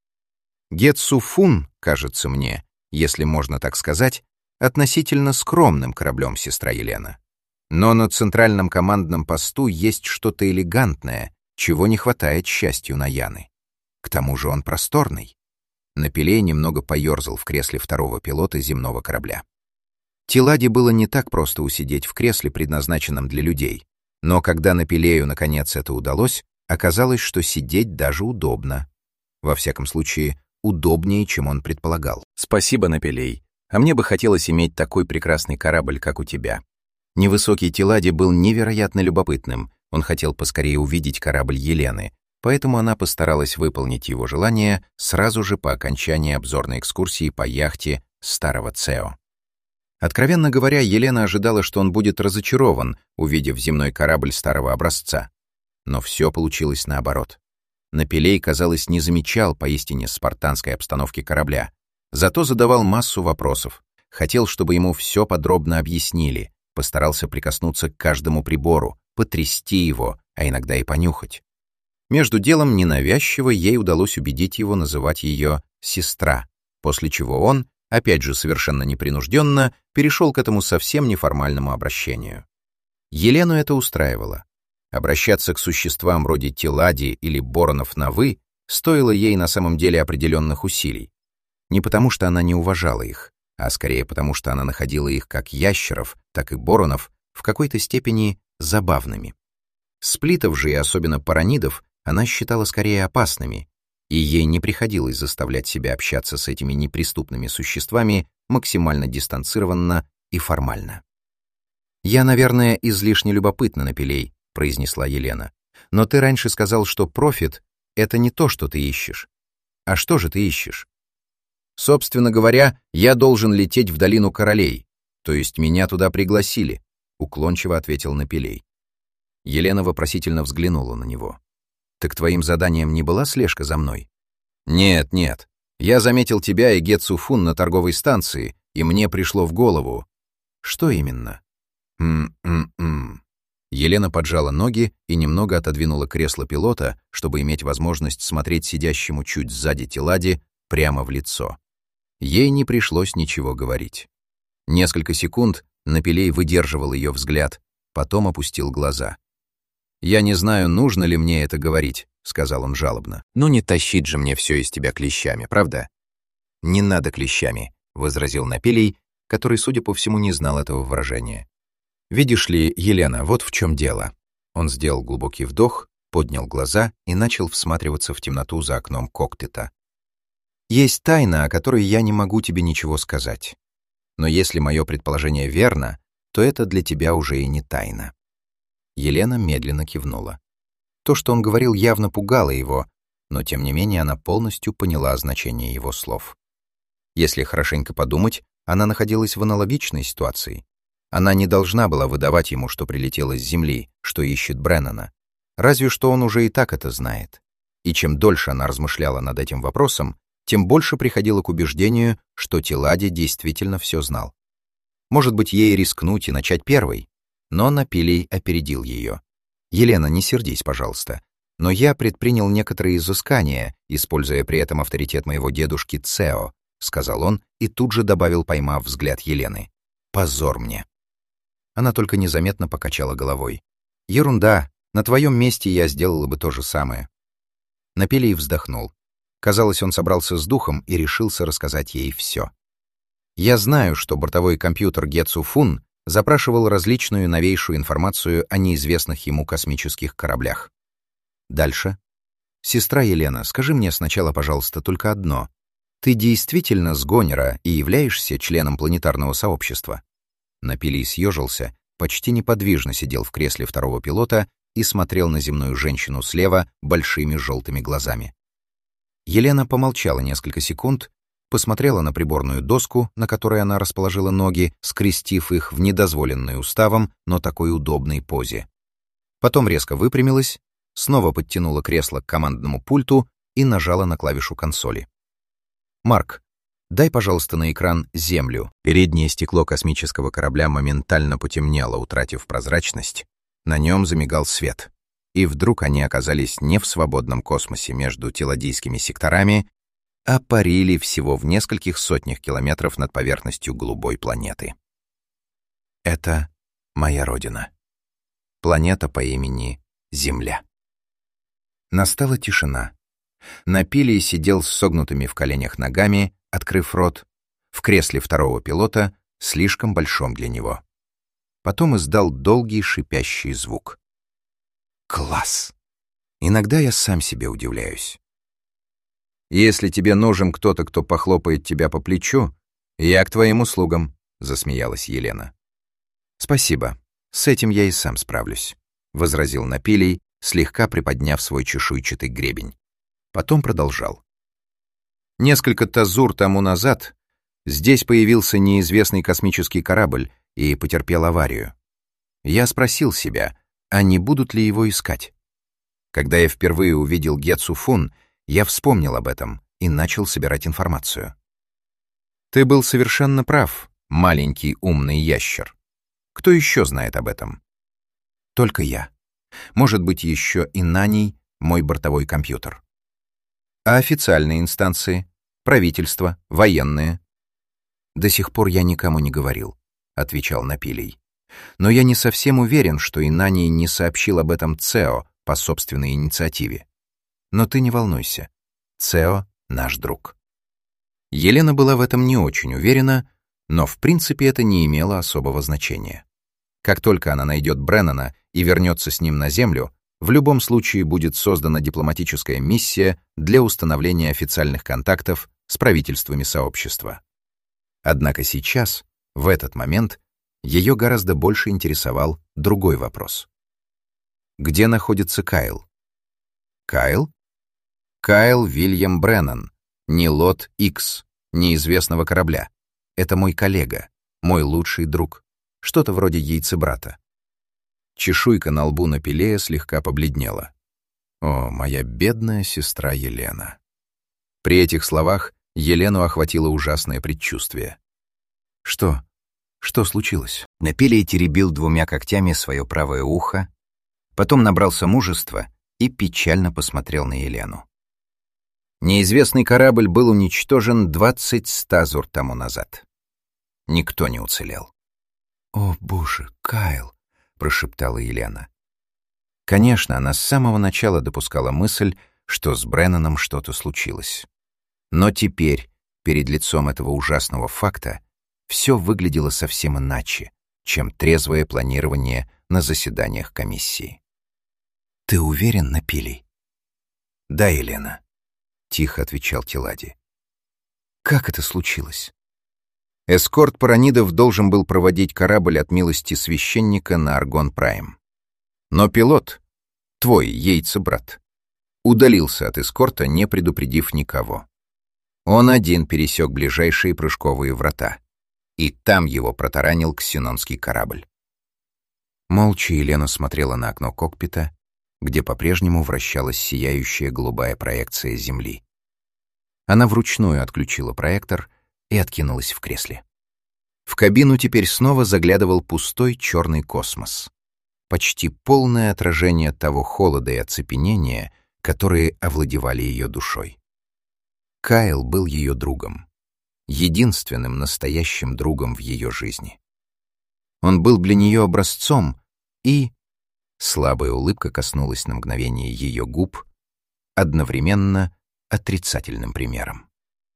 Гетсу-фун, кажется мне, если можно так сказать, относительно скромным кораблем, сестра Елена. Но на центральном командном посту есть что-то элегантное, чего не хватает счастью Наяны. К тому же он просторный. Напилей немного поерзал в кресле второго пилота земного корабля. Тилади было не так просто усидеть в кресле, предназначенном для людей, но когда Напилею наконец это удалось, оказалось, что сидеть даже удобно. Во всяком случае, удобнее, чем он предполагал. «Спасибо, Напилей. А мне бы хотелось иметь такой прекрасный корабль, как у тебя». Невысокий Тилади был невероятно любопытным. Он хотел поскорее увидеть корабль Елены, поэтому она постаралась выполнить его желание сразу же по окончании обзорной экскурсии по яхте старого Цео. Откровенно говоря, Елена ожидала, что он будет разочарован, увидев земной корабль старого образца. Но все получилось наоборот. Напилей, казалось, не замечал поистине спартанской обстановки корабля, зато задавал массу вопросов, хотел, чтобы ему все подробно объяснили, постарался прикоснуться к каждому прибору, потрясти его, а иногда и понюхать. Между делом ненавязчиво ей удалось убедить его называть ее «сестра», после чего он, опять же совершенно непринужденно, перешел к этому совсем неформальному обращению. Елену это устраивало. Обращаться к существам вроде Телади или Боронов на «вы» стоило ей на самом деле определенных усилий. Не потому что она не уважала их, а скорее потому что она находила их как ящеров, так и Боронов в какой-то степени забавными. Сплитов же и особенно паранидов она считала скорее опасными, и ей не приходилось заставлять себя общаться с этими неприступными существами максимально дистанцированно и формально. «Я, наверное, излишне любопытна, Напилей», — произнесла Елена. «Но ты раньше сказал, что профит — это не то, что ты ищешь. А что же ты ищешь?» «Собственно говоря, я должен лететь в долину королей, то есть меня туда пригласили», — уклончиво ответил Напилей. Елена вопросительно взглянула на него. «Так твоим заданием не была слежка за мной?» «Нет, нет. Я заметил тебя и Гетсуфун на торговой станции, и мне пришло в голову». «Что именно?» «М-м-м». Елена поджала ноги и немного отодвинула кресло пилота, чтобы иметь возможность смотреть сидящему чуть сзади Телади прямо в лицо. Ей не пришлось ничего говорить. Несколько секунд Напилей выдерживал ее взгляд, потом опустил глаза. «Я не знаю, нужно ли мне это говорить», — сказал он жалобно. «Ну не тащить же мне все из тебя клещами, правда?» «Не надо клещами», — возразил Напилей, который, судя по всему, не знал этого выражения. «Видишь ли, Елена, вот в чем дело». Он сделал глубокий вдох, поднял глаза и начал всматриваться в темноту за окном кокпита. «Есть тайна, о которой я не могу тебе ничего сказать. Но если мое предположение верно, то это для тебя уже и не тайна». Елена медленно кивнула. То, что он говорил, явно пугало его, но тем не менее она полностью поняла значение его слов. Если хорошенько подумать, она находилась в аналогичной ситуации. Она не должна была выдавать ему, что прилетела с Земли, что ищет Бреннана. Разве что он уже и так это знает. И чем дольше она размышляла над этим вопросом, тем больше приходила к убеждению, что Телади действительно все знал. Может быть, ей рискнуть и начать первой? Но Напилей опередил ее. «Елена, не сердись, пожалуйста, но я предпринял некоторые изыскания, используя при этом авторитет моего дедушки Цео», — сказал он и тут же добавил, поймав взгляд Елены. «Позор мне». Она только незаметно покачала головой. «Ерунда, на твоем месте я сделала бы то же самое». Напилей вздохнул. Казалось, он собрался с духом и решился рассказать ей все. «Я знаю, что бортовой компьютер Гетсуфун запрашивал различную новейшую информацию о неизвестных ему космических кораблях. Дальше. Сестра Елена, скажи мне сначала, пожалуйста, только одно. Ты действительно с Гонера и являешься членом планетарного сообщества?» Напилей съежился, почти неподвижно сидел в кресле второго пилота и смотрел на земную женщину слева большими желтыми глазами. Елена помолчала несколько секунд, посмотрела на приборную доску, на которой она расположила ноги, скрестив их в недозволенной уставом, но такой удобной позе. Потом резко выпрямилась, снова подтянула кресло к командному пульту и нажала на клавишу консоли. «Марк, дай, пожалуйста, на экран Землю». Переднее стекло космического корабля моментально потемнело, утратив прозрачность. На нем замигал свет. И вдруг они оказались не в свободном космосе между теладийскими секторами, а парили всего в нескольких сотнях километров над поверхностью голубой планеты. Это моя родина. Планета по имени Земля. Настала тишина. Напилей сидел с согнутыми в коленях ногами, открыв рот, в кресле второго пилота, слишком большом для него. Потом издал долгий шипящий звук. Класс! Иногда я сам себе удивляюсь. «Если тебе нужен кто-то, кто похлопает тебя по плечу, я к твоим услугам», — засмеялась Елена. «Спасибо, с этим я и сам справлюсь», — возразил Напилей, слегка приподняв свой чешуйчатый гребень. Потом продолжал. «Несколько тазур тому назад здесь появился неизвестный космический корабль и потерпел аварию. Я спросил себя, а не будут ли его искать? Когда я впервые увидел Гетсуфун, я вспомнил об этом и начал собирать информацию. Ты был совершенно прав, маленький умный ящер. Кто еще знает об этом? Только я. Может быть, еще и Наний, мой бортовой компьютер. А официальные инстанции? Правительство? Военные? До сих пор я никому не говорил, — отвечал Напилий. Но я не совсем уверен, что и Наний не сообщил об этом Цео по собственной инициативе. Но ты не волнуйся. Цео — наш друг. Елена была в этом не очень уверена, но в принципе это не имело особого значения. Как только она найдет Бреннана и вернется с ним на Землю, в любом случае будет создана дипломатическая миссия для установления официальных контактов с правительствами сообщества. Однако сейчас, в этот момент, ее гораздо больше интересовал другой вопрос. Где находится Кайл? Кайл? Кайл Вильям Бреннан, не Лот Икс, неизвестного корабля. Это мой коллега, мой лучший друг, что-то вроде яйцебрата. Чешуйка на лбу Напилея слегка побледнела. О, моя бедная сестра Елена. При этих словах Елену охватило ужасное предчувствие. Что? Что случилось? Напилей теребил двумя когтями свое правое ухо, потом набрался мужества и печально посмотрел на Елену. Неизвестный корабль был уничтожен двадцать стазур тому назад. Никто не уцелел. «О, боже, Кайл!» — прошептала Елена. Конечно, она с самого начала допускала мысль, что с Бреннаном что-то случилось. Но теперь, перед лицом этого ужасного факта, все выглядело совсем иначе, чем трезвое планирование на заседаниях комиссии. «Ты уверен, Напилий?» «Да, Елена», — тихо отвечал Телади. «Как это случилось?» Эскорт паранидов должен был проводить корабль от милости священника на Аргон-Прайм. Но пилот, твой яйцебрат, удалился от эскорта, не предупредив никого. Он один пересек ближайшие прыжковые врата, и там его протаранил ксенонский корабль. Молча Елена смотрела на окно кокпита, где по-прежнему вращалась сияющая голубая проекция Земли. Она вручную отключила проектор и откинулась в кресле. В кабину теперь снова заглядывал пустой черный космос. Почти полное отражение того холода и оцепенения, которые овладевали ее душой. Кайл был ее другом, единственным настоящим другом в ее жизни. Он был для нее образцом и... Слабая улыбка коснулась на мгновение ее губ, одновременно отрицательным примером.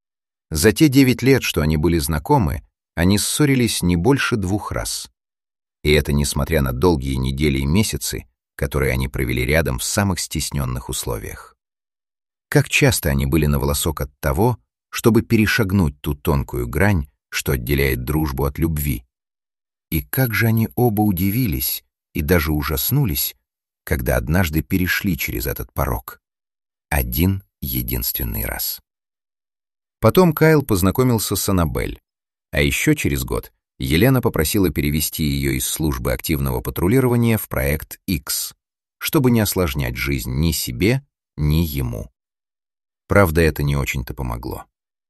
За те девять лет, что они были знакомы, они ссорились не больше двух раз. И это несмотря на долгие недели и месяцы, которые они провели рядом в самых стесненных условиях. Как часто они были на волосок от того, чтобы перешагнуть ту тонкую грань, что отделяет дружбу от любви. И как же они оба удивились и даже ужаснулись, когда однажды перешли через этот порог. Один единственный раз. Потом Кайл познакомился с Аннабель, а еще через год Елена попросила перевести ее из службы активного патрулирования в проект X, чтобы не осложнять жизнь ни себе, ни ему. Правда, это не очень-то помогло.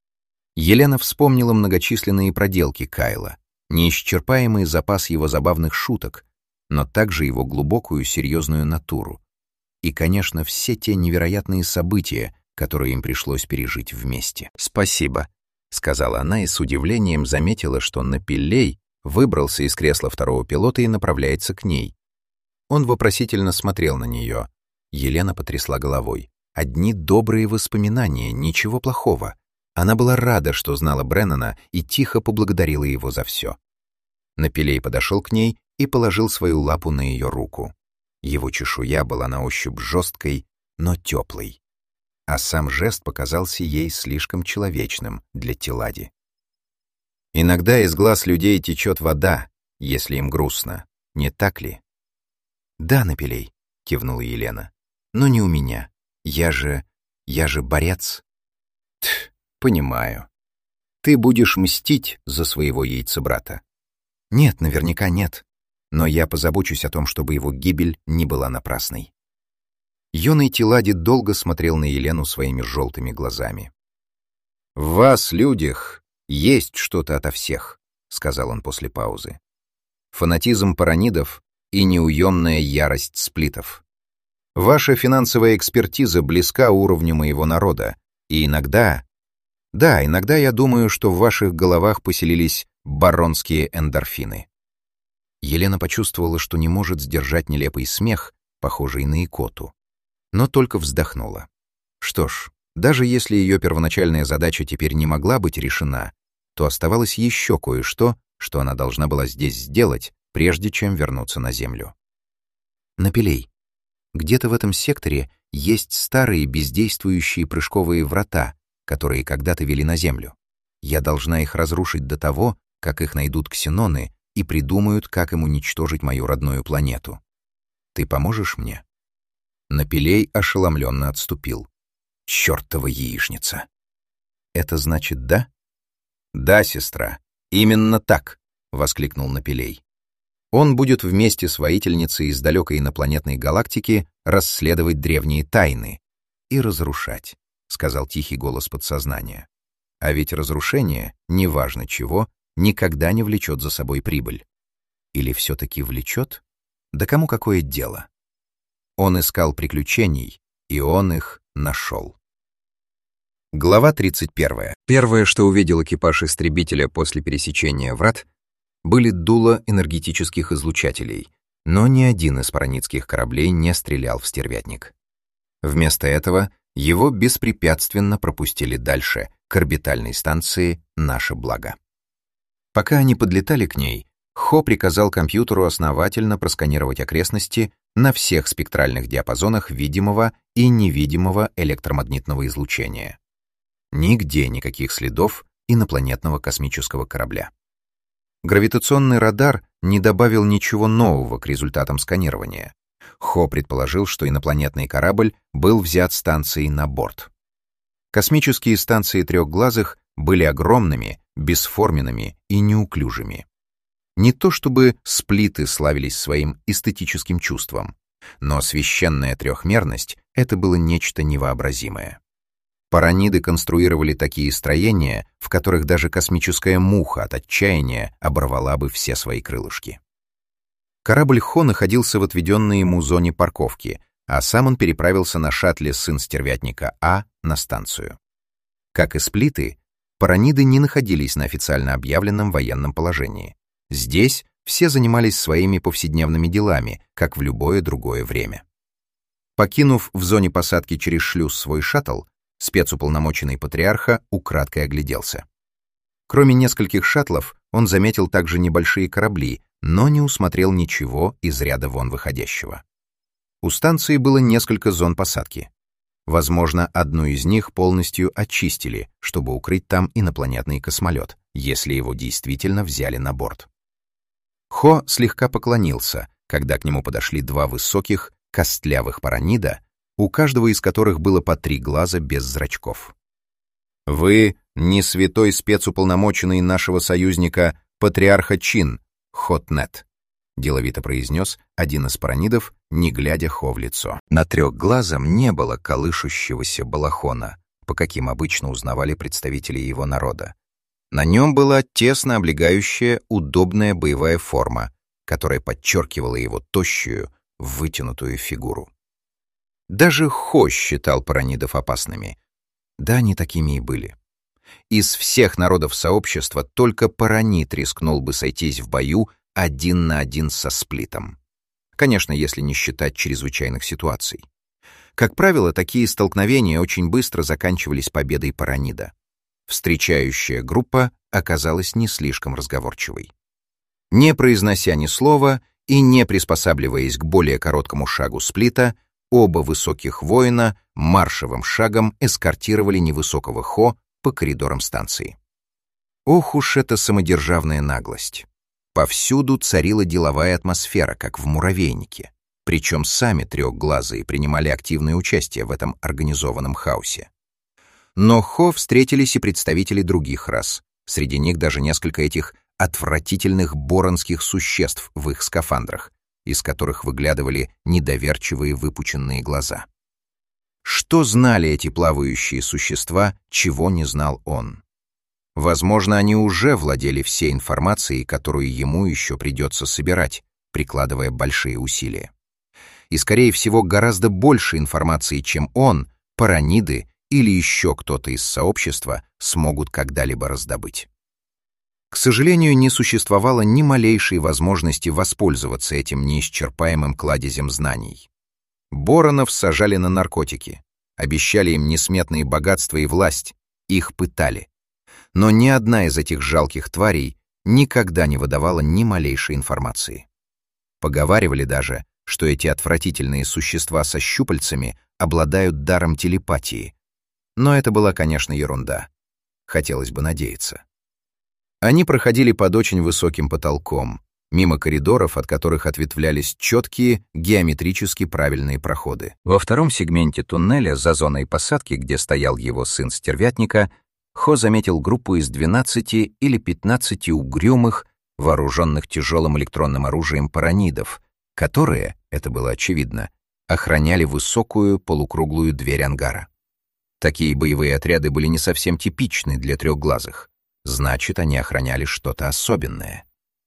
Елена вспомнила многочисленные проделки Кайла, неисчерпаемый запас его забавных шуток, но также его глубокую серьезную натуру. И, конечно, все те невероятные события, которые им пришлось пережить вместе. «Спасибо», — сказала она и с удивлением заметила, что Напилей выбрался из кресла второго пилота и направляется к ней. Он вопросительно смотрел на нее. Елена потрясла головой. Одни добрые воспоминания, ничего плохого. Она была рада, что знала Бреннана, и тихо поблагодарила его за все. Напилей подошел к ней и положил свою лапу на ее руку. Его чешуя была на ощупь жесткой, но теплой. А сам жест показался ей слишком человечным для Телади. Иногда из глаз людей течет вода, если им грустно, не так ли? «Да, Напилей», — кивнула Елена, — «но не у меня. Я же... я же борец». «Ть, понимаю. Ты будешь мстить за своего яйцебрата». «Нет, наверняка нет. Но я позабочусь о том, чтобы его гибель не была напрасной». Юный Телади долго смотрел на Елену своими желтыми глазами. «В вас, людях, есть что-то ото всех», — сказал он после паузы. «Фанатизм паранидов и неуемная ярость сплитов. Ваша финансовая экспертиза близка уровню моего народа, и иногда... Да, иногда я думаю, что в ваших головах поселились баронские эндорфины. Елена почувствовала, что не может сдержать нелепый смех, похожий на икоту, но только вздохнула. Что ж, даже если ее первоначальная задача теперь не могла быть решена, то оставалось еще кое-что, что она должна была здесь сделать, прежде чем вернуться на Землю. Напилей. Где-то в этом секторе есть старые бездействующие прыжковые врата, которые когда-то вели на Землю. Я должна их разрушить до того, как их найдут ксеноны и придумают, как им уничтожить мою родную планету. Ты поможешь мне?» Напилей ошеломленно отступил. «Чёртова яичница!» «Это значит да?» «Да, сестра, именно так!» — воскликнул Напилей. Он будет вместе с воительницей из далекой инопланетной галактики расследовать древние тайны и разрушать, — сказал тихий голос подсознания. А ведь разрушение, неважно чего, никогда не влечет за собой прибыль. Или все-таки влечет? Да кому какое дело? Он искал приключений, и он их нашел. Глава тридцать первая. Первое, что увидел экипаж истребителя после пересечения врат, были дула энергетических излучателей, но ни один из параницких кораблей не стрелял в стервятник. Вместо этого его беспрепятственно пропустили дальше, к орбитальной станции «Наше благо». Пока они подлетали к ней, Хо приказал компьютеру основательно просканировать окрестности на всех спектральных диапазонах видимого и невидимого электромагнитного излучения. Нигде никаких следов инопланетного космического корабля. Гравитационный радар не добавил ничего нового к результатам сканирования. Хо предположил, что инопланетный корабль был взят станцией на борт. Космические станции трехглазых были огромными, бесформенными и неуклюжими. Не то чтобы сплиты славились своим эстетическим чувством, но священная трехмерность — это было нечто невообразимое. Параниды конструировали такие строения, в которых даже космическая муха от отчаяния оборвала бы все свои крылышки. Корабль Хо находился в отведенной ему зоне парковки, а сам он переправился на шаттле сын стервятника А на станцию. Как и сплиты, параниды не находились на официально объявленном военном положении. Здесь все занимались своими повседневными делами, как в любое другое время. Покинув в зоне посадки через шлюз свой шаттл, спецуполномоченный патриарха украдкой огляделся. Кроме нескольких шаттлов, он заметил также небольшие корабли, но не усмотрел ничего из ряда вон выходящего. У станции было несколько зон посадки. Возможно, одну из них полностью очистили, чтобы укрыть там инопланетный космолет, если его действительно взяли на борт. Хо слегка поклонился, когда к нему подошли два высоких, костлявых паранида, у каждого из которых было по три глаза без зрачков. «Вы не святой спецуполномоченный нашего союзника, патриарха Чин, Хотнет», — деловито произнес один из паранидов, не глядя Хо в лицо. На трехглазом не было колышущегося балахона, по каким обычно узнавали представители его народа. На нем была тесно облегающая, удобная боевая форма, которая подчеркивала его тощую, вытянутую фигуру. Даже Хо считал паранидов опасными. Да, они такими и были. Из всех народов сообщества только паранид рискнул бы сойтись в бою один на один со сплитом. Конечно, если не считать чрезвычайных ситуаций. Как правило, такие столкновения очень быстро заканчивались победой паранида. Встречающая группа оказалась не слишком разговорчивой. Не произнося ни слова и не приспосабливаясь к более короткому шагу сплита, оба высоких воина маршевым шагом эскортировали невысокого Хо по коридорам станции. Ох уж эта самодержавная наглость! Повсюду царила деловая атмосфера, как в муравейнике, причем сами трехглазые принимали активное участие в этом организованном хаосе. Но Хо встретились и представители других рас, среди них даже несколько этих отвратительных боронских существ в их скафандрах, из которых выглядывали недоверчивые выпученные глаза. Что знали эти плавающие существа, чего не знал он? Возможно, они уже владели всей информацией, которую ему еще придется собирать, прикладывая большие усилия. И, скорее всего, гораздо больше информации, чем он, параниды или еще кто-то из сообщества смогут когда-либо раздобыть. К сожалению, не существовало ни малейшей возможности воспользоваться этим неисчерпаемым кладезем знаний. Боронов сажали на наркотики, обещали им несметные богатства и власть, их пытали. Но ни одна из этих жалких тварей никогда не выдавала ни малейшей информации. Поговаривали даже, что эти отвратительные существа со щупальцами обладают даром телепатии. Но это была, конечно, ерунда. Хотелось бы надеяться. Они проходили под очень высоким потолком, мимо коридоров, от которых ответвлялись четкие, геометрически правильные проходы. Во втором сегменте туннеля, за зоной посадки, где стоял его сын стервятника, Хо заметил группу из двенадцати или пятнадцати угрюмых, вооруженных тяжелым электронным оружием паранидов, которые, это было очевидно, охраняли высокую полукруглую дверь ангара. Такие боевые отряды были не совсем типичны для трехглазых. Значит, они охраняли что-то особенное.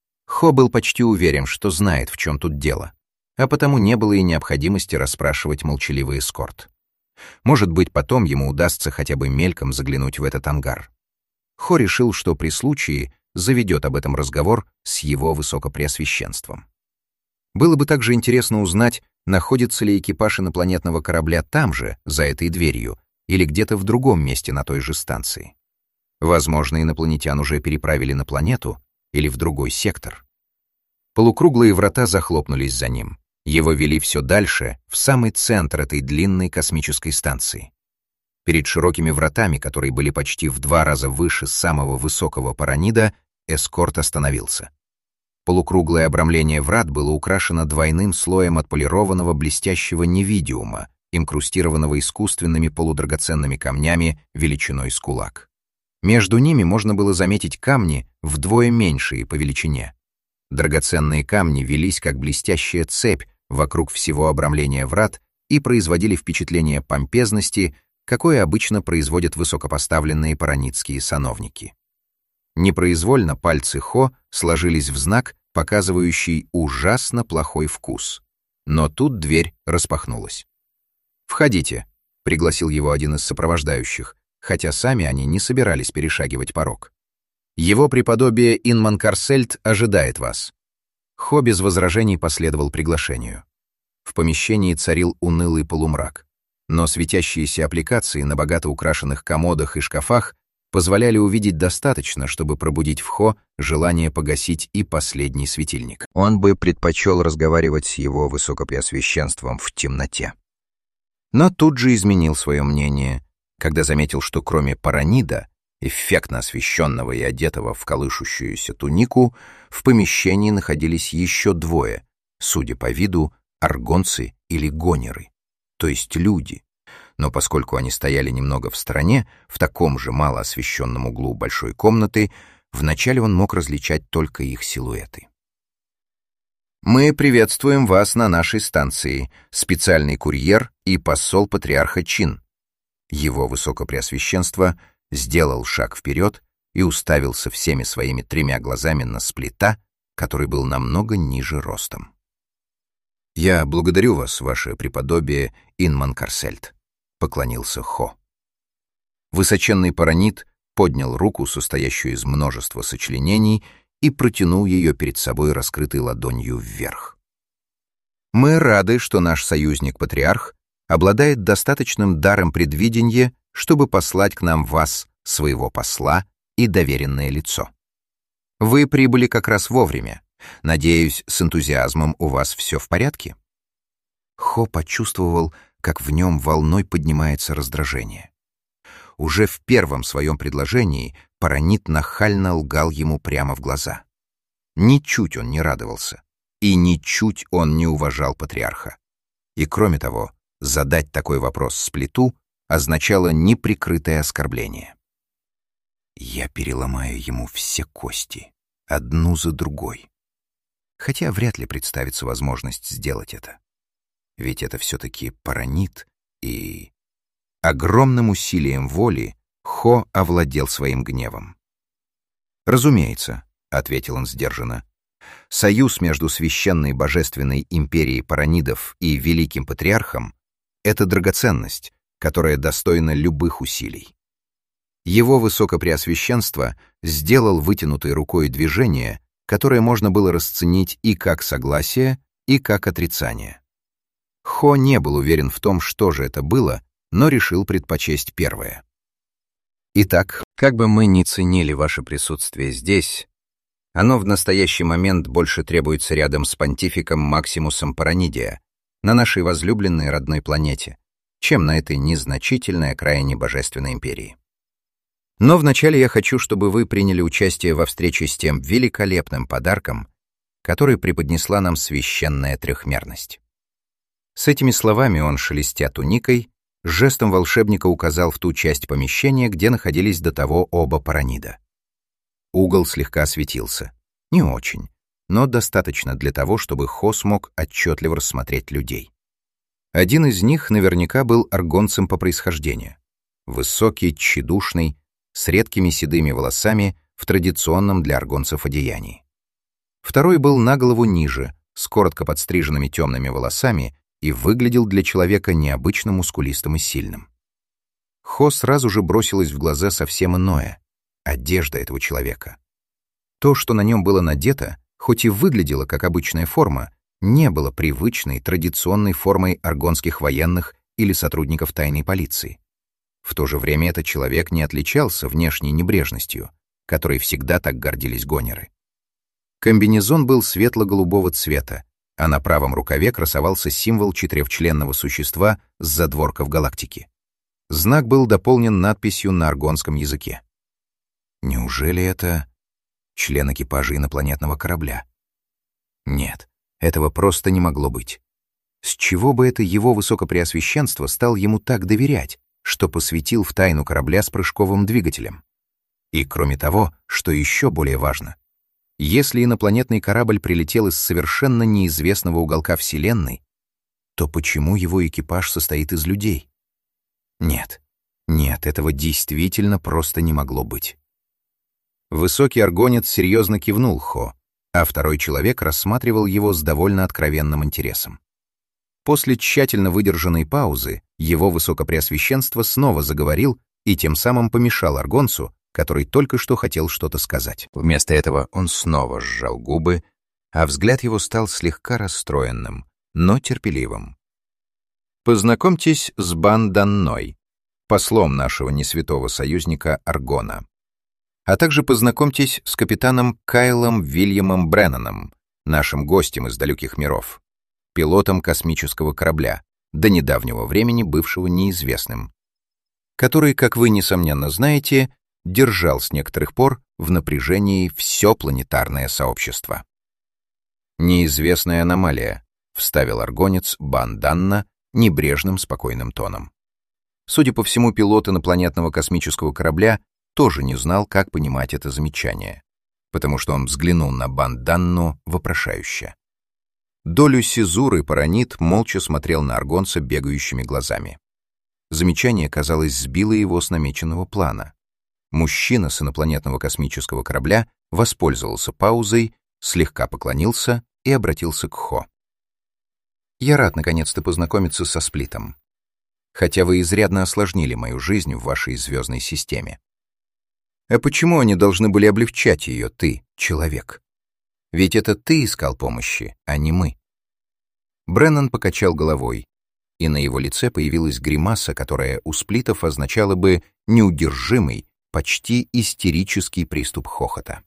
Хо был почти уверен, что знает, в чем тут дело, а потому не было и необходимости расспрашивать молчаливый эскорт. Может быть, потом ему удастся хотя бы мельком заглянуть в этот ангар. Хо решил, что при случае заведет об этом разговор с его высокопреосвященством. Было бы также интересно узнать, находится ли экипаж инопланетного корабля там же, за этой дверью, или где-то в другом месте на той же станции. Возможно, инопланетян уже переправили на планету или в другой сектор. Полукруглые врата захлопнулись за ним. Его вели все дальше, в самый центр этой длинной космической станции. Перед широкими вратами, которые были почти в два раза выше самого высокого паранида, эскорт остановился. Полукруглое обрамление врат было украшено двойным слоем отполированного блестящего невидиума, инкрустированного искусственными полудрагоценными камнями величиной с кулак. Между ними можно было заметить камни вдвое меньшие по величине. Драгоценные камни велись как блестящая цепь вокруг всего обрамления врат и производили впечатление помпезности, какое обычно производят высокопоставленные паранидские сановники. Непроизвольно пальцы Хо сложились в знак, показывающий ужасно плохой вкус. Но тут дверь распахнулась. «Входите», — пригласил его один из сопровождающих, хотя сами они не собирались перешагивать порог. «Его преподобие Инман Карсельт ожидает вас». Хо без возражений последовал приглашению. В помещении царил унылый полумрак, но светящиеся аппликации на богато украшенных комодах и шкафах позволяли увидеть достаточно, чтобы пробудить в Хо желание погасить и последний светильник. Он бы предпочел разговаривать с его высокопреосвященством в темноте. Но тут же изменил свое мнение, когда заметил, что кроме паранида, эффектно освещенного и одетого в колышущуюся тунику, в помещении находились еще двое, судя по виду, аргонцы или гонеры, то есть люди. Но поскольку они стояли немного в стороне, в таком же мало освещенном углу большой комнаты, вначале он мог различать только их силуэты. «Мы приветствуем вас на нашей станции, специальный курьер и посол патриарха Чин». Его высокопреосвященство сделал шаг вперед и уставился всеми своими тремя глазами на сплита, который был намного ниже ростом. «Я благодарю вас, ваше преподобие Инман Карсельт», — поклонился Хо. Высоченный паранид поднял руку, состоящую из множества сочленений, и протянул ее перед собой раскрытой ладонью вверх. «Мы рады, что наш союзник-патриарх обладает достаточным даром предвидения, чтобы послать к нам вас, своего посла и доверенное лицо. Вы прибыли как раз вовремя. Надеюсь, с энтузиазмом у вас все в порядке?» Хо почувствовал, как в нем волной поднимается раздражение. Уже в первом своем предложении паранид нахально лгал ему прямо в глаза. Ничуть он не радовался, и ничуть он не уважал патриарха. И кроме того, задать такой вопрос сплиту означало неприкрытое оскорбление. «Я переломаю ему все кости, одну за другой». Хотя вряд ли представится возможность сделать это. Ведь это все-таки паранид, и... Огромным усилием воли Хо овладел своим гневом. «Разумеется», — ответил он сдержанно, Союз между священной божественной империей паранидов и великим патриархом — это драгоценность, которая достойна любых усилий. Его высокопреосвященство сделал вытянутой рукой движение, которое можно было расценить и как согласие, и как отрицание. Хо не был уверен в том, что же это было, но решил предпочесть первое. Итак, как бы мы ни ценили ваше присутствие здесь, оно в настоящий момент больше требуется рядом с понтификом Максимусом Паранидия, на нашей возлюбленной родной планете, чем на этой незначительной окраине Божественной империи. Но вначале я хочу, чтобы вы приняли участие во встрече с тем великолепным подарком, который преподнесла нам священная трехмерность. С этими словами он, шелестя туникой, жестом волшебника указал в ту часть помещения, где находились до того оба паранида. Угол слегка осветился. Не очень, но достаточно для того, чтобы Хо смог отчетливо рассмотреть людей. Один из них наверняка был аргонцем по происхождению. Высокий, тщедушный, с редкими седыми волосами в традиционном для аргонцев одеянии. Второй был на голову ниже, с коротко подстриженными темными волосами и выглядел для человека необычно мускулистым и сильным. Хо сразу же бросилось в глаза совсем иное — одежда этого человека. То, что на нем было надето, хоть и выглядело как обычная форма, не было привычной традиционной формой аргонских военных или сотрудников тайной полиции. В то же время этот человек не отличался внешней небрежностью, которой всегда так гордились гонеры. Комбинезон был светло-голубого цвета, а на правом рукаве красовался символ четырехчленного существа с задворков галактики. Знак был дополнен надписью на аргонском языке. Неужели это член экипажа инопланетного корабля? Нет, этого просто не могло быть. С чего бы это его высокопреосвященство стал ему так доверять, что посвятил в тайну корабля с прыжковым двигателем? И кроме того, что еще более важно, если инопланетный корабль прилетел из совершенно неизвестного уголка Вселенной, то почему его экипаж состоит из людей? Нет, нет, этого действительно просто не могло быть. Высокий аргонец серьезно кивнул Хо, а второй человек рассматривал его с довольно откровенным интересом. После тщательно выдержанной паузы его высокопреосвященство снова заговорил и тем самым помешал аргонцу, который только что хотел что-то сказать. Вместо этого он снова сжал губы, а взгляд его стал слегка расстроенным, но терпеливым. «Познакомьтесь с Бан Данной, послом нашего несвятого союзника Аргона. А также познакомьтесь с капитаном Кайлом Вильямом Бреннаном, нашим гостем из далеких миров, пилотом космического корабля, до недавнего времени бывшего неизвестным, который, как вы, несомненно, знаете, держал с некоторых пор в напряжении все планетарное сообщество». «Неизвестная аномалия», — вставил аргонец Бан Данна небрежным, спокойным тоном. Судя по всему, пилот инопланетного космического корабля тоже не знал, как понимать это замечание, потому что он взглянул на Бан Данну вопрошающе. Долю Сизуры Паранид молча смотрел на аргонца бегающими глазами. Замечание, казалось, сбило его с намеченного плана. Мужчина с инопланетного космического корабля воспользовался паузой, слегка поклонился и обратился к Хо. «Я рад наконец-то познакомиться со Сплитом, хотя вы изрядно осложнили мою жизнь в вашей звездной системе. А почему они должны были облегчать ее, ты, человек? Ведь это ты искал помощи, а не мы». Бреннан покачал головой, и на его лице появилась гримаса, которая у сплитов означала бы неудержимый, почти истерический приступ хохота.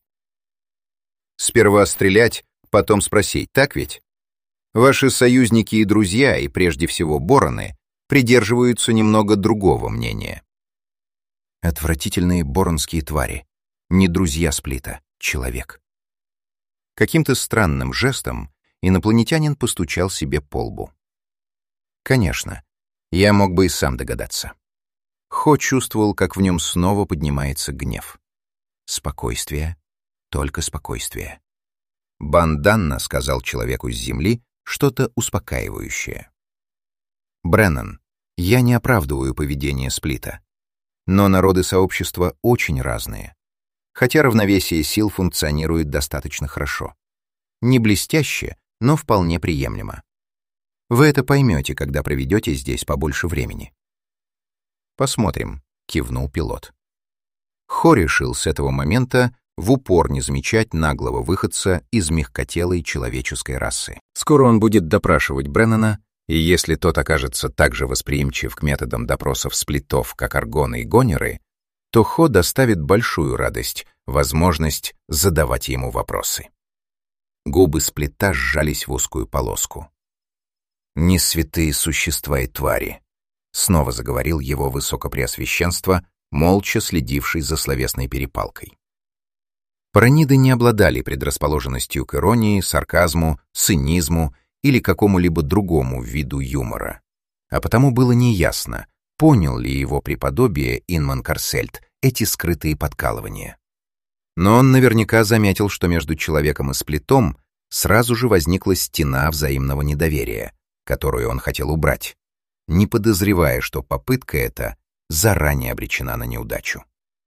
«Сперва стрелять, потом спросить, так ведь? Ваши союзники и друзья, и прежде всего бороны, придерживаются немного другого мнения». Отвратительные боронские твари, не друзья Сплита, человек. Каким-то странным жестом инопланетянин постучал себе по лбу. Конечно, я мог бы и сам догадаться. Хо чувствовал, как в нем снова поднимается гнев. Спокойствие, только спокойствие. Бан Данна сказал человеку с земли что-то успокаивающее. «Бреннан, я не оправдываю поведение Сплита, но народы сообщества очень разные, хотя равновесие сил функционирует достаточно хорошо. Не блестяще, но вполне приемлемо. Вы это поймете, когда проведете здесь побольше времени. «Посмотрим», — кивнул пилот. Хо решил с этого момента в упор не замечать наглого выходца из мягкотелой человеческой расы. Скоро он будет допрашивать Бреннана, и если тот окажется так же восприимчив к методам допросов сплитов, как аргоны и гонеры, то Хо доставит большую радость, возможность задавать ему вопросы. Губы сплита сжались в узкую полоску. «Не святые существа и твари», — снова заговорил его высокопреосвященство, молча следивший за словесной перепалкой. Параниды не обладали предрасположенностью к иронии, сарказму, цинизму или какому-либо другому виду юмора, а потому было неясно, понял ли его преподобие Инман Карсельт эти скрытые подкалывания. Но он наверняка заметил, что между человеком и сплитом сразу же возникла стена взаимного недоверия, которую он хотел убрать, не подозревая, что попытка эта заранее обречена на неудачу.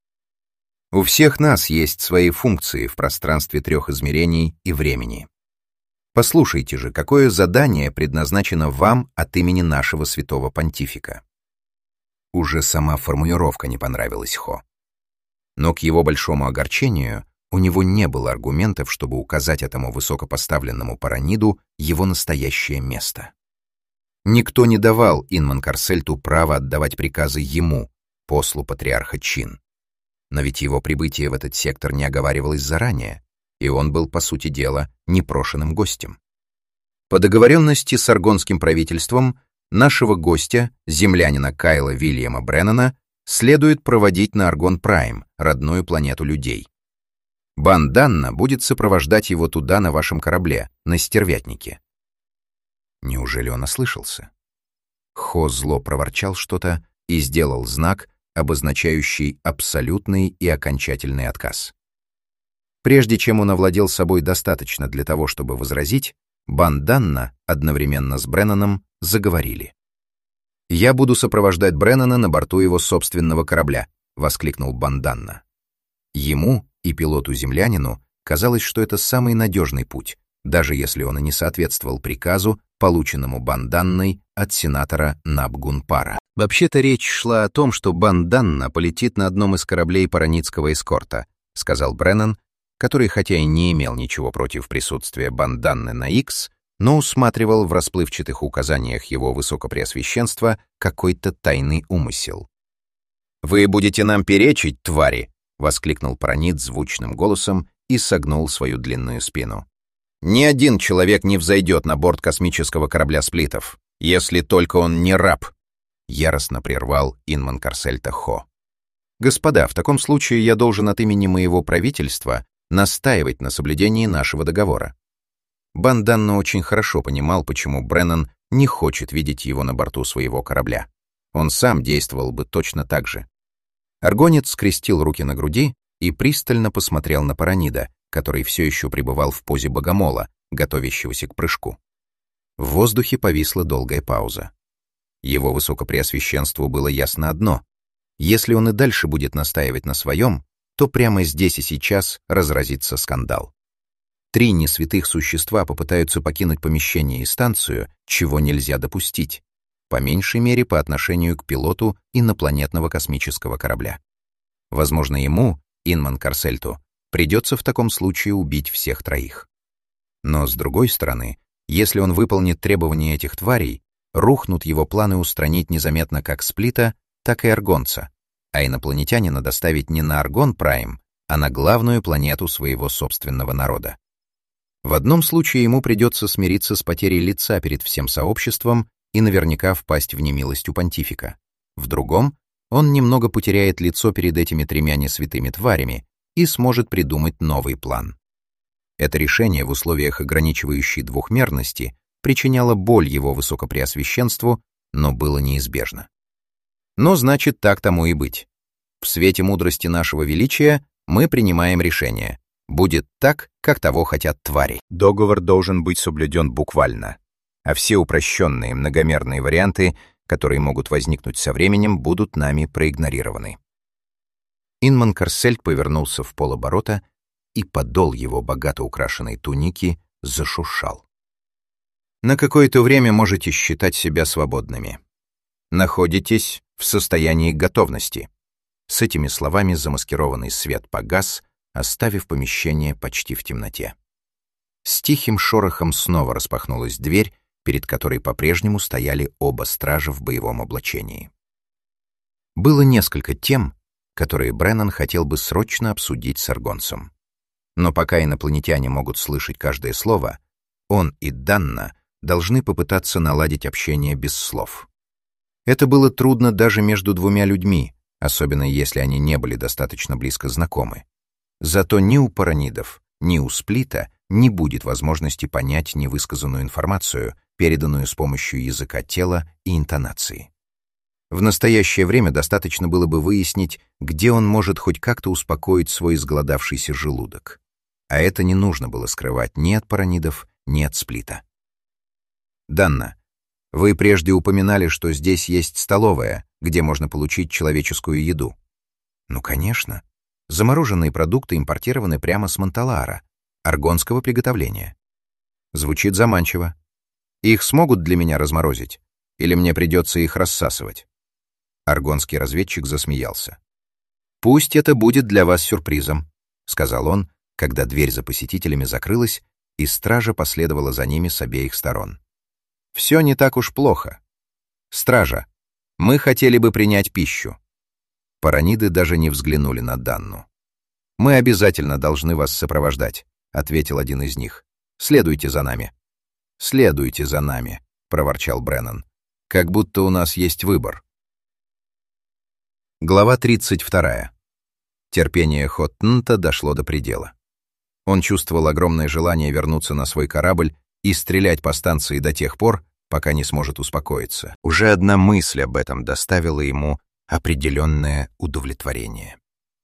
У всех нас есть свои функции в пространстве трех измерений и времени. Послушайте же, какое задание предназначено вам от имени нашего святого понтифика. Уже сама формулировка не понравилась Хо. Но к его большому огорчению у него не было аргументов, чтобы указать этому высокопоставленному параниду его настоящее место. Никто не давал Инман Карсельту права отдавать приказы ему, послу патриарха Чин. Но ведь его прибытие в этот сектор не оговаривалось заранее, и он был, по сути дела, непрошенным гостем. По договоренности с аргонским правительством нашего гостя, землянина Кайла Вильяма Бреннана, следует проводить на Аргон-Прайм, родную планету людей. Банданна будет сопровождать его туда на вашем корабле, на стервятнике. Неужели он ослышался? Хо зло проворчал что-то и сделал знак, обозначающий абсолютный и окончательный отказ. Прежде чем он овладел собой достаточно для того, чтобы возразить, Банданна одновременно с Бреннаном заговорили. «Я буду сопровождать Бреннана на борту его собственного корабля», — воскликнул Банданна. Ему и пилоту-землянину казалось, что это самый надежный путь, даже если он и не соответствовал приказу, полученному Банданной от сенатора Набгунпара. «Вообще-то речь шла о том, что Банданна полетит на одном из кораблей параницкого эскорта», — сказал Бреннан, который хотя и не имел ничего против присутствия Банданны на Икс, но усматривал в расплывчатых указаниях его высокопреосвященства какой-то тайный умысел. «Вы будете нам перечить, твари!» — воскликнул паранид звучным голосом и согнул свою длинную спину. «Ни один человек не взойдет на борт космического корабля сплитов, если только он не раб!» — яростно прервал Инман Карсельта Хо. «Господа, в таком случае я должен от имени моего правительства настаивать на соблюдении нашего договора». Банданна очень хорошо понимал, почему Бреннан не хочет видеть его на борту своего корабля. Он сам действовал бы точно так же. Аргонец скрестил руки на груди и пристально посмотрел на паранида, который все еще пребывал в позе богомола, готовящегося к прыжку. В воздухе повисла долгая пауза. Его высокопреосвященству было ясно одно: если он и дальше будет настаивать на своем, то прямо здесь и сейчас разразится скандал. Три несвятых существа попытаются покинуть помещение и станцию, чего нельзя допустить, по меньшей мере по отношению к пилоту инопланетного космического корабля. Возможно, ему, Инман Карсельту, придется в таком случае убить всех троих. Но, с другой стороны, если он выполнит требования этих тварей, рухнут его планы устранить незаметно как сплита, так и аргонца, а инопланетянина доставить не на Аргон-Прайм, а на главную планету своего собственного народа. В одном случае ему придется смириться с потерей лица перед всем сообществом и наверняка впасть в немилость у понтифика. В другом он немного потеряет лицо перед этими тремя несвятыми тварями и сможет придумать новый план. Это решение в условиях ограничивающей двухмерности причиняло боль его высокопреосвященству, но было неизбежно. Но значит, так тому и быть. В свете мудрости нашего величия мы принимаем решение. Будет так, как того хотят твари. Договор должен быть соблюден буквально, а все упрощенные многомерные варианты, которые могут возникнуть со временем, будут нами проигнорированы. Инман Карсельт повернулся в полоборота, и подол его богато украшенной туники зашуршал. На какое-то время можете считать себя свободными. Находитесь в состоянии готовности. С этими словами замаскированный свет погас, оставив помещение почти в темноте. С тихим шорохом снова распахнулась дверь, перед которой по-прежнему стояли оба стража в боевом облачении. Было несколько тем, которые Бреннан хотел бы срочно обсудить с аргонцем. Но пока инопланетяне могут слышать каждое слово, он и Данна должны попытаться наладить общение без слов. Это было трудно даже между двумя людьми, особенно если они не были достаточно близко знакомы. Зато ни у паранидов, ни у Сплита не будет возможности понять невысказанную информацию, переданную с помощью языка тела и интонации. В настоящее время достаточно было бы выяснить, где он может хоть как-то успокоить свой изголодавшийся желудок. А это не нужно было скрывать ни от паранидов, ни от Сплита. «Данна, вы прежде упоминали, что здесь есть столовая, где можно получить человеческую еду». «Ну, конечно. Замороженные продукты импортированы прямо с Монталаара, аргонского приготовления». Звучит заманчиво. «Их смогут для меня разморозить? Или мне придется их рассасывать?» Аргонский разведчик засмеялся. «Пусть это будет для вас сюрпризом», — сказал он, когда дверь за посетителями закрылась, и стража последовала за ними с обеих сторон. «Все не так уж плохо. Стража, мы хотели бы принять пищу». Параниды даже не взглянули на Данну. «Мы обязательно должны вас сопровождать», — ответил один из них. «Следуйте за нами». «Следуйте за нами», — проворчал Бреннан. «Как будто у нас есть выбор». Глава тридцать вторая. Терпение Хотнта дошло до предела. Он чувствовал огромное желание вернуться на свой корабль и стрелять по станции до тех пор, пока не сможет успокоиться. Уже одна мысль об этом доставила ему определенное удовлетворение.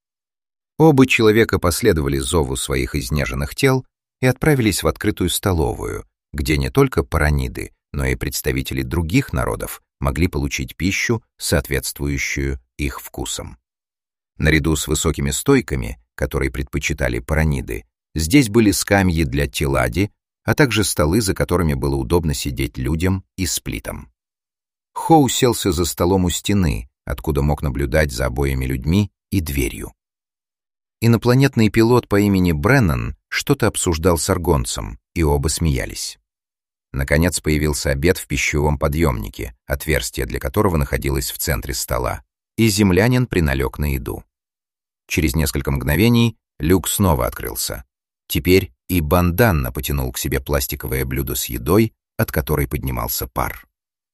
Оба человека последовали зову своих изнеженных тел и отправились в открытую столовую, где не только параниды, но и представители других народов могли получить пищу, соответствующую их вкусам. Наряду с высокими стойками, которые предпочитали параниды, здесь были скамьи для телади, а также столы, за которыми было удобно сидеть людям и Сплитом. Хо уселся за столом у стены, откуда мог наблюдать за обоими людьми и дверью. Инопланетный пилот по имени Бреннан что-то обсуждал с аргонцем, и оба смеялись. Наконец появился обед в пищевом подъемнике, отверстие для которого находилось в центре стола, и землянин приналег на еду. Через несколько мгновений люк снова открылся. Теперь и Банданна потянул к себе пластиковое блюдо с едой, от которой поднимался пар.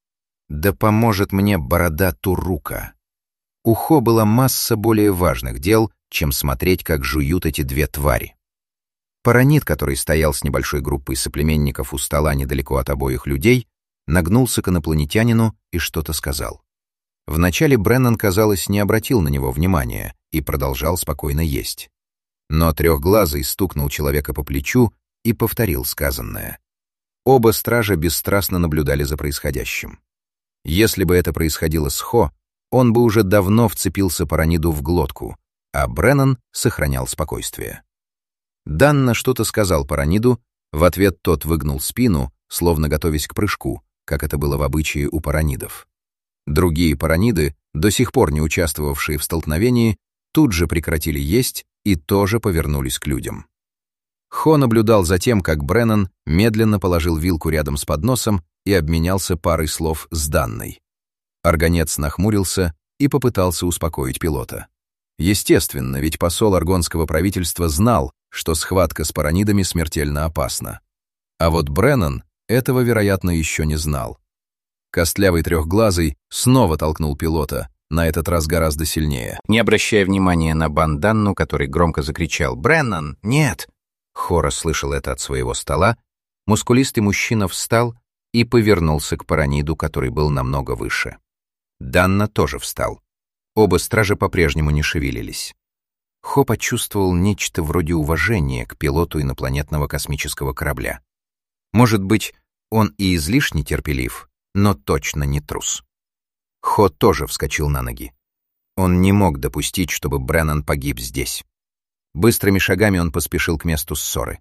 Да поможет мне борода Турука. У Хо была масса более важных дел, чем смотреть, как жуют эти две твари. Паранид, который стоял с небольшой группой соплеменников у стола недалеко от обоих людей, нагнулся к инопланетянину и что-то сказал. Вначале Бреннан, казалось, не обратил на него внимания и продолжал спокойно есть. Но трехглазый стукнул человека по плечу и повторил сказанное. Оба стража бесстрастно наблюдали за происходящим. Если бы это происходило с Хо, он бы уже давно вцепился параниду в глотку, а Бреннан сохранял спокойствие. Данна что-то сказал параниду, в ответ тот выгнул спину, словно готовясь к прыжку, как это было в обычае у паранидов. Другие параниды, до сих пор не участвовавшие в столкновении, тут же прекратили есть и тоже повернулись к людям. Хо наблюдал за тем, как Бреннан медленно положил вилку рядом с подносом и обменялся парой слов с Данной. Аргонец нахмурился и попытался успокоить пилота. Естественно, ведь посол аргонского правительства знал, что схватка с паранидами смертельно опасна. А вот Бреннан этого, вероятно, еще не знал. Костлявый трехглазый снова толкнул пилота, на этот раз гораздо сильнее. Не обращая внимания на Банданну, который громко закричал «Бреннан, нет!», Хо расслышал это от своего стола, мускулистый мужчина встал и повернулся к параниду, который был намного выше. Данна тоже встал. Оба стража по-прежнему не шевелились. Хо почувствовал нечто вроде уважения к пилоту инопланетного космического корабля. Может быть, он и излишне терпелив, но точно не трус. Хо тоже вскочил на ноги. Он не мог допустить, чтобы Бреннан погиб здесь. Быстрыми шагами он поспешил к месту ссоры.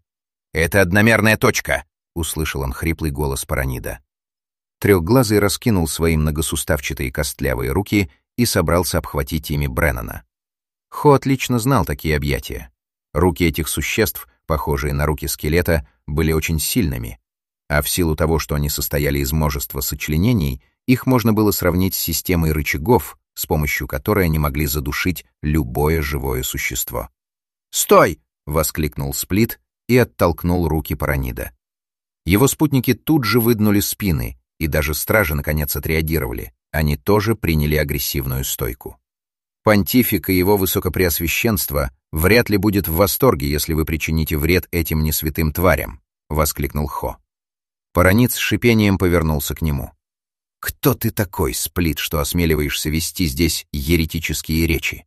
«Это одномерная точка!» — услышал он хриплый голос Паранида. Трехглазый раскинул свои многосуставчатые костлявые руки и собрался обхватить ими Бреннана. Хо отлично знал такие объятия. Руки этих существ, похожие на руки скелета, были очень сильными, а в силу того, что они состояли из множества сочленений, их можно было сравнить с системой рычагов, с помощью которой они могли задушить любое живое существо. «Стой!» — воскликнул Сплит и оттолкнул руки Паранида. Его спутники тут же выгнули спины, и даже стражи наконец отреагировали. Они тоже приняли агрессивную стойку. «Понтифик и его высокопреосвященство вряд ли будет в восторге, если вы причините вред этим несвятым тварям», — воскликнул Хо. Паранид с шипением повернулся к нему. «Кто ты такой, Сплит, что осмеливаешься вести здесь еретические речи?»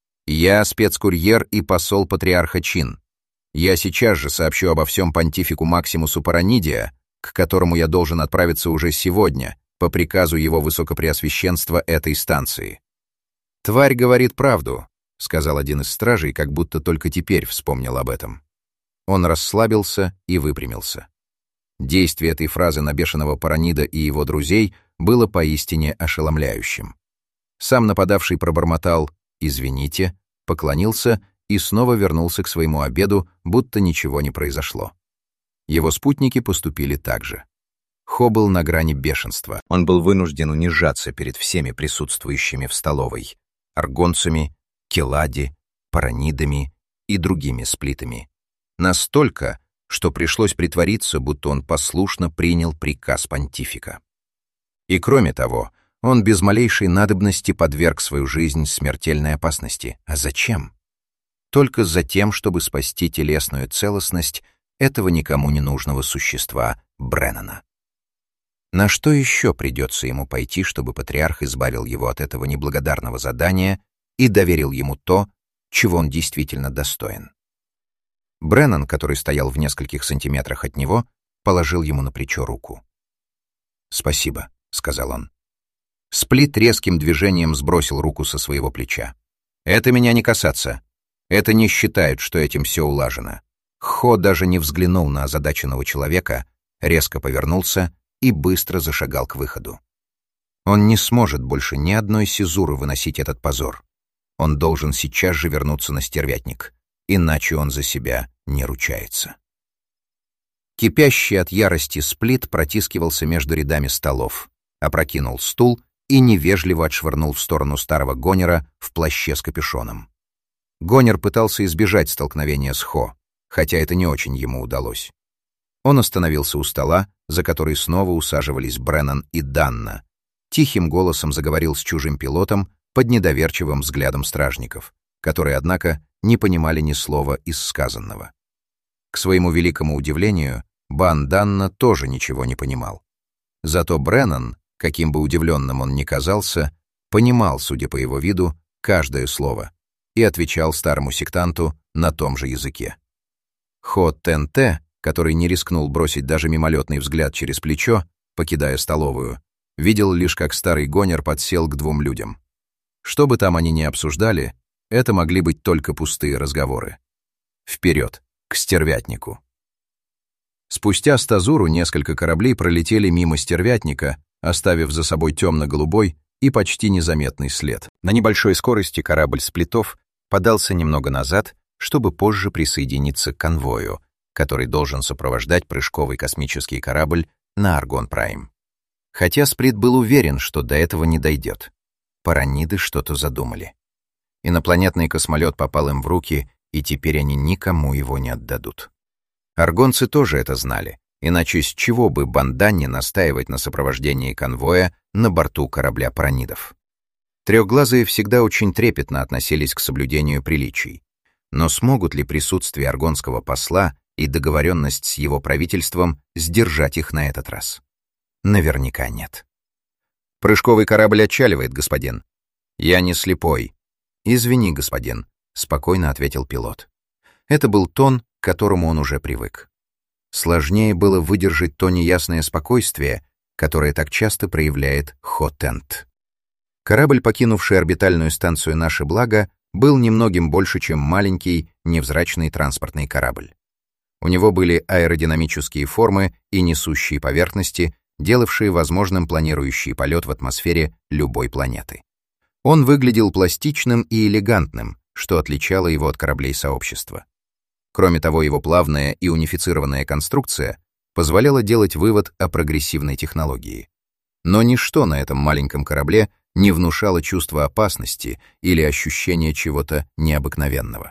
«Я спецкурьер и посол патриарха Чин. Я сейчас же сообщу обо всем понтифику Максимусу Паранидия, к которому я должен отправиться уже сегодня, по приказу его высокопреосвященства этой станции». «Тварь говорит правду», — сказал один из стражей, как будто только теперь вспомнил об этом. Он расслабился и выпрямился. Действие этой фразы на бешеного Паранида и его друзей было поистине ошеломляющим. Сам нападавший пробормотал «извините», поклонился и снова вернулся к своему обеду, будто ничего не произошло. Его спутники поступили так же. Хо был на грани бешенства. Он был вынужден унижаться перед всеми присутствующими в столовой — аргонцами, келади, паранидами и другими сплитами. Настолько, что пришлось притвориться, будто он послушно принял приказ понтифика. И кроме того, он без малейшей надобности подверг свою жизнь смертельной опасности. А зачем? Только за тем, чтобы спасти телесную целостность этого никому не нужного существа Бреннана. На что еще придется ему пойти, чтобы патриарх избавил его от этого неблагодарного задания и доверил ему то, чего он действительно достоин? Бреннан, который стоял в нескольких сантиметрах от него, положил ему на плечо руку. «Спасибо», — сказал он. Сплит резким движением сбросил руку со своего плеча. «Это меня не касаться. Это не считают, что этим все улажено». Хо даже не взглянул на озадаченного человека, резко повернулся и быстро зашагал к выходу. Он не сможет больше ни одной сизуры выносить этот позор. Он должен сейчас же вернуться на стервятник, иначе он за себя не ручается. Кипящий от ярости Сплит протискивался между рядами столов, опрокинул стул и невежливо отшвырнул в сторону старого гонера в плаще с капюшоном. Гонер пытался избежать столкновения с Хо, хотя это не очень ему удалось. Он остановился у стола, за который снова усаживались Бреннан и Данна. Тихим голосом заговорил с чужим пилотом под недоверчивым взглядом стражников, которые, однако, не понимали ни слова из сказанного. К своему великому удивлению, Бан Данна тоже ничего не понимал. Зато Бреннан, каким бы удивленным он ни казался, понимал, судя по его виду, каждое слово и отвечал старому сектанту на том же языке. Хо Тен-Те, который не рискнул бросить даже мимолетный взгляд через плечо, покидая столовую, видел лишь, как старый гонер подсел к двум людям. Что бы там они ни обсуждали, это могли быть только пустые разговоры. Вперед, к стервятнику. Спустя стазуру несколько кораблей пролетели мимо стервятника, оставив за собой темно-голубой и почти незаметный след. На небольшой скорости корабль Сплитов подался немного назад, чтобы позже присоединиться к конвою, который должен сопровождать прыжковый космический корабль на Аргон-Прайм. Хотя Сплит был уверен, что до этого не дойдет. Параниды что-то задумали. Инопланетный космолет попал им в руки, и теперь они никому его не отдадут. Аргонцы тоже это знали, иначе с чего бы Банданне настаивать на сопровождении конвоя на борту корабля паранидов? Трехглазые всегда очень трепетно относились к соблюдению приличий. Но смогут ли присутствие аргонского посла и договоренность с его правительством сдержать их на этот раз? Наверняка нет. «Прыжковый корабль отчаливает, господин». «Я не слепой». «Извини, господин», — спокойно ответил пилот. Это был тон, к которому он уже привык. Сложнее было выдержать то неясное спокойствие, которое так часто проявляет Хо-Тент. Корабль, покинувший орбитальную станцию «Наше благо», был немногим больше, чем маленький, невзрачный транспортный корабль. У него были аэродинамические формы и несущие поверхности, делавшие возможным планирующий полет в атмосфере любой планеты. Он выглядел пластичным и элегантным, что отличало его от кораблей сообщества. Кроме того, его плавная и унифицированная конструкция позволяла делать вывод о прогрессивной технологии. Но ничто на этом маленьком корабле не внушало чувства опасности или ощущения чего-то необыкновенного.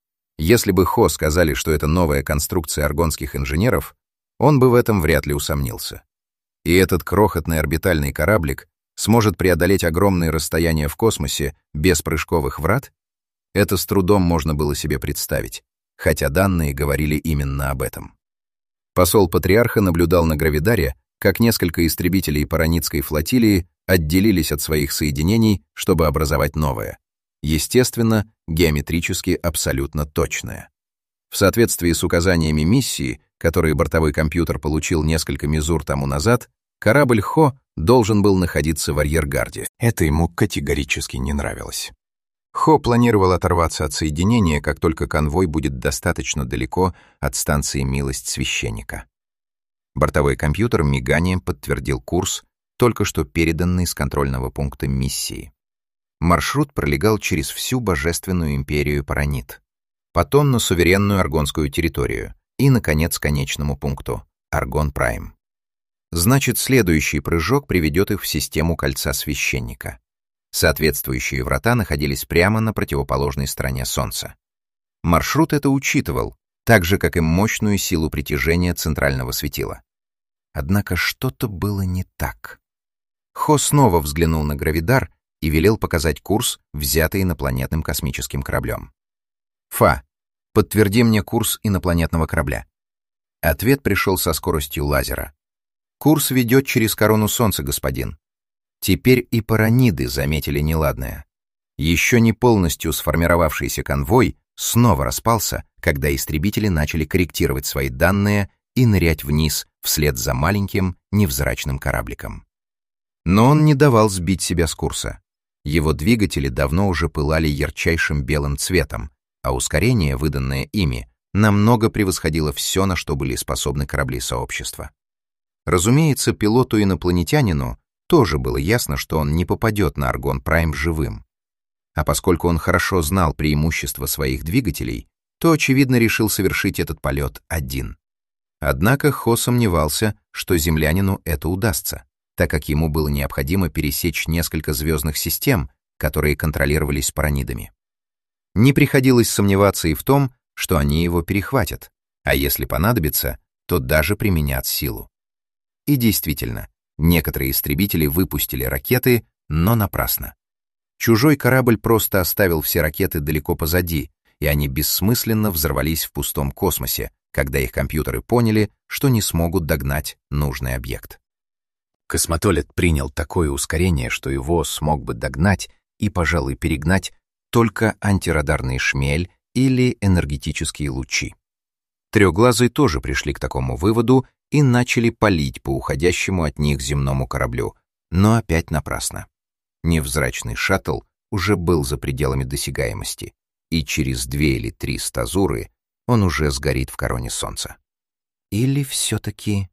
Если бы Хо сказали, что это новая конструкция аргонских инженеров, он бы в этом вряд ли усомнился. И этот крохотный орбитальный кораблик сможет преодолеть огромные расстояния в космосе без прыжковых врат? Это с трудом можно было себе представить, хотя данные говорили именно об этом. Посол Патриарха наблюдал на Гравидаре, как несколько истребителей Паранидской флотилии отделились от своих соединений, чтобы образовать новое. Естественно, геометрически абсолютно точное. В соответствии с указаниями миссии, которые бортовой компьютер получил несколько мезур тому назад, корабль Хо должен был находиться в арьергарде. Это ему категорически не нравилось. Хо планировал оторваться от соединения, как только конвой будет достаточно далеко от станции «Милость священника». Бортовой компьютер миганием подтвердил курс, только что переданный с контрольного пункта миссии. Маршрут пролегал через всю божественную империю Паранид, потом на суверенную аргонскую территорию и, наконец, к конечному пункту — Аргон-Прайм. Значит, следующий прыжок приведет их в систему кольца священника. Соответствующие врата находились прямо на противоположной стороне Солнца. Маршрут это учитывал, так же, как и мощную силу притяжения центрального светила. Однако что-то было не так. Хо снова взглянул на Гравидар и велел показать курс, взятый инопланетным космическим кораблем. «Фа, подтверди мне курс инопланетного корабля». Ответ пришел со скоростью лазера. «Курс ведет через корону Солнца, господин». Теперь и Параниды заметили неладное. Еще не полностью сформировавшийся конвой снова распался, когда истребители начали корректировать свои данные и нырять вниз вслед за маленьким невзрачным корабликом. Но он не давал сбить себя с курса. Его двигатели давно уже пылали ярчайшим белым цветом, а ускорение, выданное ими, намного превосходило все, на что были способны корабли сообщества. Разумеется, пилоту-инопланетянину тоже было ясно, что он не попадет на Аргон-Прайм живым. А поскольку он хорошо знал преимущества своих двигателей, то, очевидно, решил совершить этот полет один. Однако Хо сомневался, что землянину это удастся, так как ему было необходимо пересечь несколько звездных систем, которые контролировались Паранидами. Не приходилось сомневаться и в том, что они его перехватят, а если понадобится, то даже применят силу. И действительно, некоторые истребители выпустили ракеты, но напрасно. Чужой корабль просто оставил все ракеты далеко позади, и они бессмысленно взорвались в пустом космосе, когда их компьютеры поняли, что не смогут догнать нужный объект. Космотолет принял такое ускорение, что его смог бы догнать и, пожалуй, перегнать только антирадарный шмель или энергетические лучи. Трёхглазые тоже пришли к такому выводу и начали палить по уходящему от них земному кораблю, но опять напрасно. Невзрачный шаттл уже был за пределами досягаемости, и через две или три стазуры он уже сгорит в короне Солнца. Или все-таки...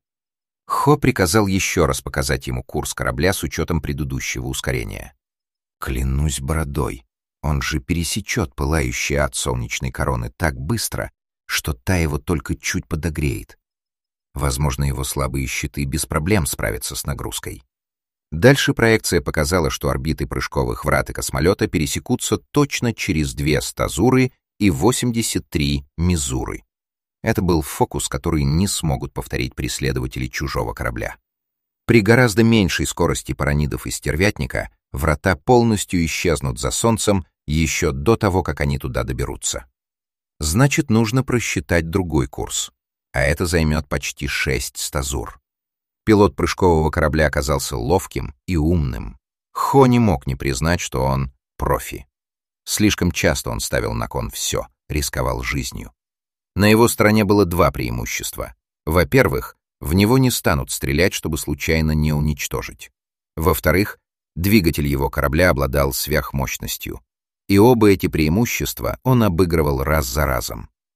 Хо приказал еще раз показать ему курс корабля с учетом предыдущего ускорения. Клянусь бородой, он же пересечет пылающий ад солнечной короны так быстро, что та его только чуть подогреет. Возможно, его слабые щиты без проблем справятся с нагрузкой. Дальше проекция показала, что орбиты прыжковых врат и космолета пересекутся точно через две стазуры и восемьдесят три мезуры. Это был фокус, который не смогут повторить преследователи чужого корабля. При гораздо меньшей скорости Паранидов и Стервятника врата полностью исчезнут за Солнцем еще до того, как они туда доберутся. Значит, нужно просчитать другой курс, а это займет почти шесть стазур. Пилот прыжкового корабля оказался ловким и умным. Хо не мог не признать, что он профи. Слишком часто он ставил на кон все, рисковал жизнью. На его стороне было два преимущества. Во-первых, в него не станут стрелять, чтобы случайно не уничтожить. Во-вторых, двигатель его корабля обладал сверхмощностью. И оба эти преимущества он обыгрывал раз за разом.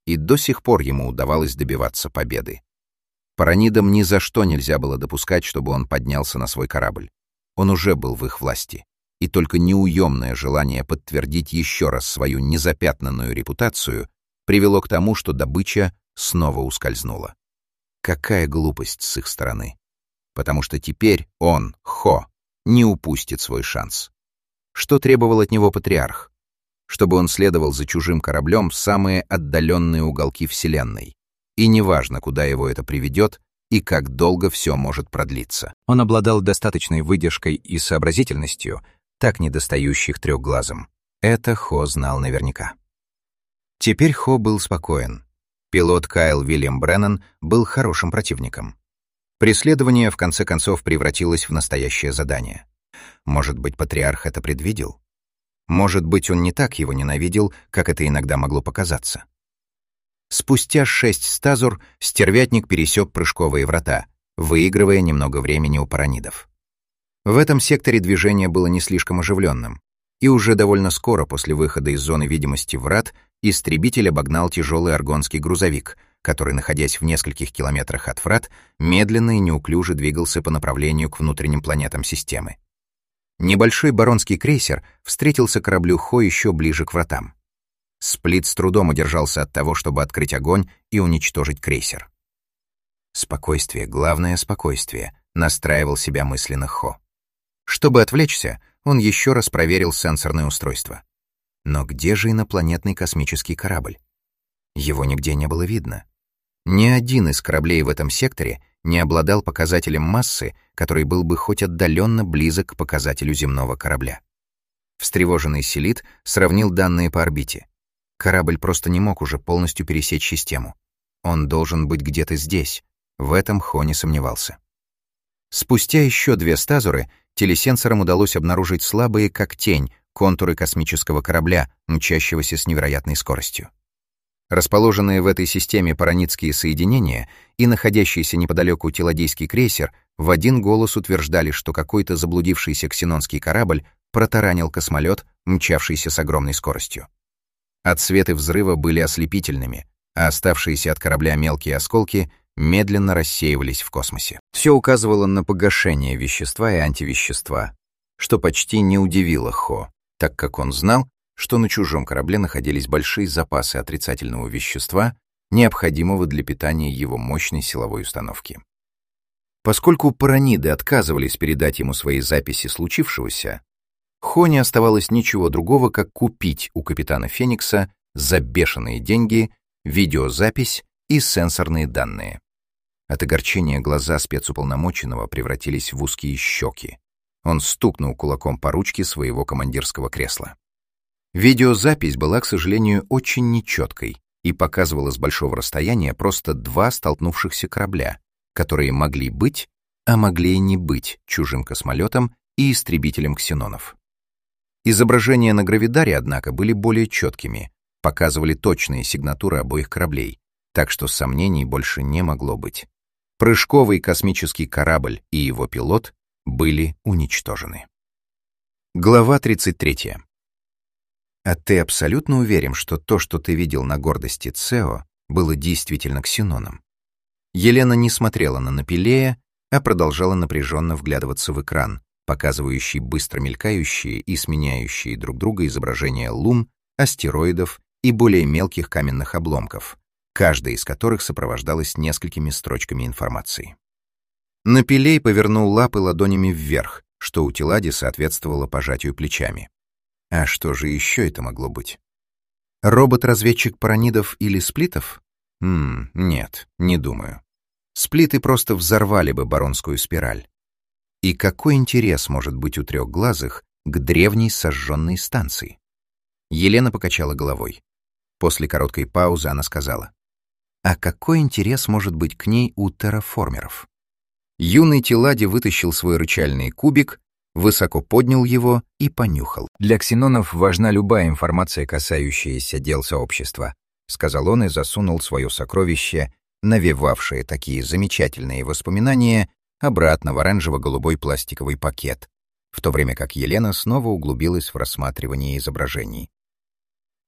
и до сих пор ему удавалось добиваться победы. Паранидам ни за что нельзя было допускать, чтобы он поднялся на свой корабль. Он уже был в их власти, и только неуемное желание подтвердить еще раз свою незапятнанную репутацию привело к тому, что добыча снова ускользнула. Какая глупость с их стороны. Потому что теперь он, Хо, не упустит свой шанс. Что требовал от него патриарх? Чтобы он следовал за чужим кораблем в самые отдаленные уголки Вселенной. И неважно, куда его это приведет и как долго все может продлиться. Он обладал достаточной выдержкой и сообразительностью, так недостающих трехглазым. Это Хо знал наверняка. Теперь Хо был спокоен. Пилот Кайл Вильям Бреннан был хорошим противником. Преследование, в конце концов, превратилось в настоящее задание. Может быть, патриарх это предвидел? Может быть, он не так его ненавидел, как это иногда могло показаться. Спустя шесть стазур стервятник пересек прыжковые врата, выигрывая немного времени у паранидов. В этом секторе движение было не слишком оживленным, и уже довольно скоро после выхода из зоны видимости врат истребитель обогнал тяжелый аргонский грузовик, который, находясь в нескольких километрах от врат, медленно и неуклюже двигался по направлению к внутренним планетам системы. Небольшой баронский крейсер встретился кораблю Хо еще ближе к вратам. Сплит с трудом удержался от того, чтобы открыть огонь и уничтожить крейсер. «Спокойствие, главное спокойствие», — настраивал себя мысленно Хо. Чтобы отвлечься, он еще раз проверил сенсорное устройство. Но где же инопланетный космический корабль? Его нигде не было видно. Ни один из кораблей в этом секторе не обладал показателем массы, который был бы хоть отдаленно близок к показателю земного корабля. Встревоженный Селит сравнил данные по орбите. Корабль просто не мог уже полностью пересечь систему. Он должен быть где-то здесь. В этом Хо не сомневался. Спустя еще две стазуры телесенсорам удалось обнаружить слабые, как тень, контуры космического корабля, мчащегося с невероятной скоростью. Расположенные в этой системе паранидские соединения и находящийся неподалеку теладийский крейсер в один голос утверждали, что какой-то заблудившийся ксенонский корабль протаранил космолет, мчавшийся с огромной скоростью. Отсветы взрыва были ослепительными, а оставшиеся от корабля мелкие осколки медленно рассеивались в космосе. Все указывало на погашение вещества и антивещества, что почти не удивило Хо, так как он знал, что на чужом корабле находились большие запасы отрицательного вещества, необходимого для питания его мощной силовой установки. Поскольку параниды отказывались передать ему свои записи случившегося, Хо не оставалось ничего другого, как купить у капитана Феникса за бешеные деньги видеозапись и сенсорные данные. От огорчения глаза спецуполномоченного превратились в узкие щеки. Он стукнул кулаком по ручке своего командирского кресла. Видеозапись была, к сожалению, очень нечеткой и показывала с большого расстояния просто два столкнувшихся корабля, которые могли быть, а могли и не быть чужим космолетом и истребителем ксенонов. Изображения на гравидаре, однако, были более четкими, показывали точные сигнатуры обоих кораблей, так что сомнений больше не могло быть. Прыжковый космический корабль и его пилот были уничтожены. Глава тридцать третья. А ты абсолютно уверен, что то, что ты видел на гордости Цео, было действительно ксеноном? Елена не смотрела на Напилея, а продолжала напряженно вглядываться в экран, показывающий быстро мелькающие и сменяющие друг друга изображения лун, астероидов и более мелких каменных обломков, каждая из которых сопровождалась несколькими строчками информации. Напилей повернул лапы ладонями вверх, что у Телади соответствовало пожатию плечами. А что же еще это могло быть? Робот-разведчик паранидов или сплитов? Ммм, нет, не думаю. Сплиты просто взорвали бы баронскую спираль. И какой интерес может быть у трехглазых к древней сожженной станции? Елена покачала головой. После короткой паузы она сказала: «А какой интерес может быть к ней у терраформеров?» Юный Телади вытащил свой рычальный кубик, высоко поднял его и понюхал. «Для ксенонов важна любая информация, касающаяся дел сообщества», — сказал он и засунул свое сокровище, навевавшее такие замечательные воспоминания, обратно в оранжево-голубой пластиковый пакет, в то время как Елена снова углубилась в рассматривание изображений.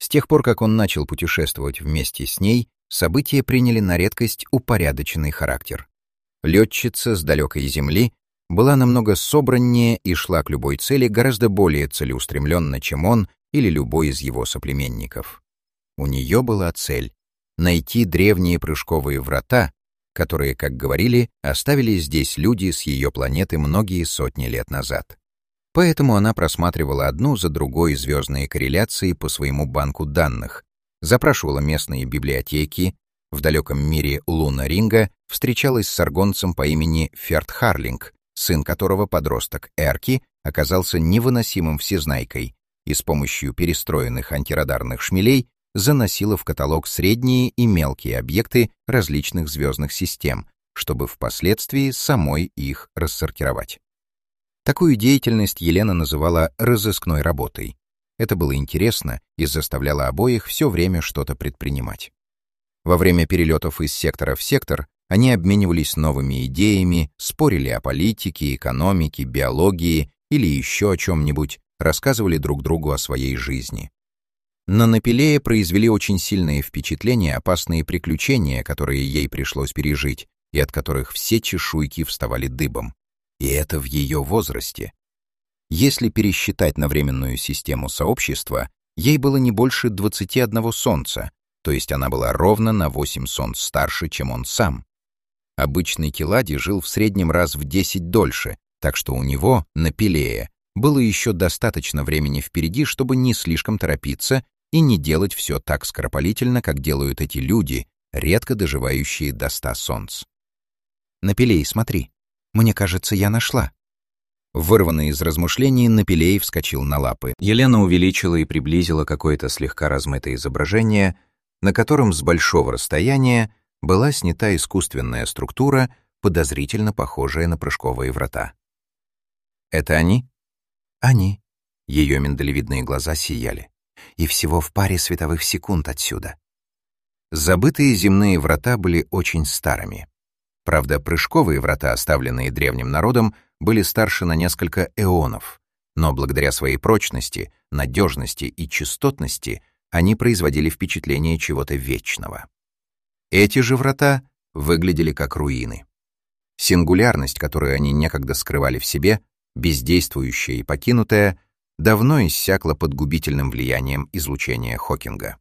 С тех пор, как он начал путешествовать вместе с ней, события приняли на редкость упорядоченный характер. Летчица с далекой Земли была намного собраннее и шла к любой цели гораздо более целеустремленно, чем он или любой из его соплеменников. У нее была цель — найти древние прыжковые врата, которые, как говорили, оставили здесь люди с ее планеты многие сотни лет назад. Поэтому она просматривала одну за другой звездные корреляции по своему банку данных, запрашивала местные библиотеки, в далеком мире Луна-Ринга встречалась с аргонцем по имени Ферд Харлинг, сын которого, подросток Эрки, оказался невыносимым всезнайкой и с помощью перестроенных антирадарных шмелей заносила в каталог средние и мелкие объекты различных звездных систем, чтобы впоследствии самой их рассортировать. Такую деятельность Елена называла «разыскной работой». Это было интересно и заставляло обоих все время что-то предпринимать. Во время перелетов из сектора в сектор они обменивались новыми идеями, спорили о политике, экономике, биологии или еще о чем-нибудь, рассказывали друг другу о своей жизни. На Напилее произвели очень сильное впечатление опасные приключения, которые ей пришлось пережить, и от которых все чешуйки вставали дыбом. И это в ее возрасте. Если пересчитать на временную систему сообщества, ей было не больше двадцати одного солнца, то есть она была ровно на восемь солнц старше, чем он сам. Обычный Келади жил в среднем раз в десять дольше, так что у него, Напилея, было еще достаточно времени впереди, чтобы не слишком торопиться и не делать все так скоропалительно, как делают эти люди, редко доживающие до ста солнц. «Напилей, смотри, мне кажется, я нашла». Вырванный из размышлений, Напилей вскочил на лапы. Елена увеличила и приблизила какое-то слегка размытое изображение, на котором с большого расстояния была снята искусственная структура, подозрительно похожая на прыжковые врата. «Это они?» «Они». Ее миндалевидные глаза сияли. «И всего в паре световых секунд отсюда». Забытые земные врата были очень старыми. Правда, прыжковые врата, оставленные древним народом, были старше на несколько эонов, но благодаря своей прочности, надежности и частотности они производили впечатление чего-то вечного. Эти же врата выглядели как руины. Сингулярность, которую они некогда скрывали в себе, бездействующая и покинутая, давно иссякла под губительным влиянием излучения Хокинга.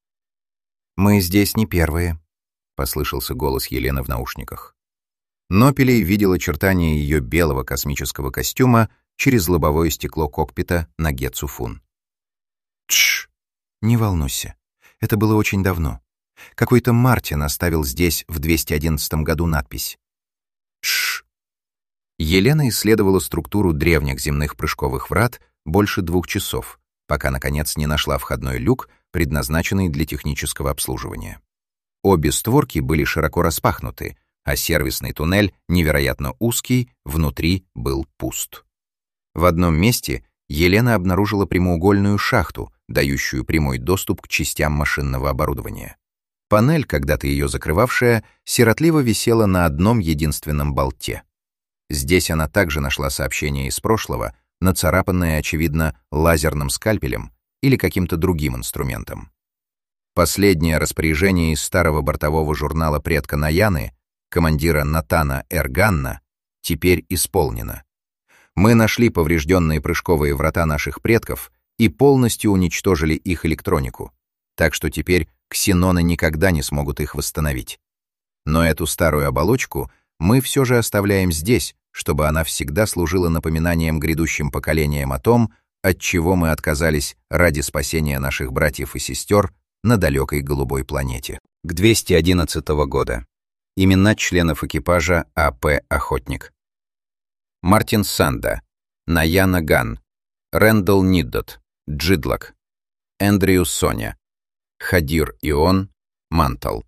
«Мы здесь не первые», — послышался голос Елены в наушниках. Нопелей видел очертания ее белого космического костюма через лобовое стекло кокпита на Гетсуфун. «Тш! Не волнуйся. Это было очень давно. Какой-то Мартин оставил здесь в двести одиннадцатом году надпись. Тш!» Елена исследовала структуру древних земных прыжковых врат больше двух часов, пока, наконец, не нашла входной люк, предназначенный для технического обслуживания. Обе створки были широко распахнуты, а сервисный туннель, невероятно узкий, внутри был пуст. В одном месте Елена обнаружила прямоугольную шахту, дающую прямой доступ к частям машинного оборудования. Панель, когда-то ее закрывавшая, сиротливо висела на одном единственном болте. Здесь она также нашла сообщение из прошлого, нацарапанное, очевидно, лазерным скальпелем или каким-то другим инструментом. Последнее распоряжение из старого бортового журнала предка Наяны, командира Натана Эрганна, теперь исполнено. Мы нашли поврежденные прыжковые врата наших предков и полностью уничтожили их электронику, так что теперь ксеноны никогда не смогут их восстановить. Но эту старую оболочку мы все же оставляем здесь, чтобы она всегда служила напоминанием грядущим поколениям о том, от чего мы отказались ради спасения наших братьев и сестер на далекой голубой планете. К двести одиннадцатого года. Имена членов экипажа А П «Охотник». Мартин Санда, Наяна Ган, Рэндалл Ниддот, Джидлок, Эндрю Соня, Хадир Ион, Мантал.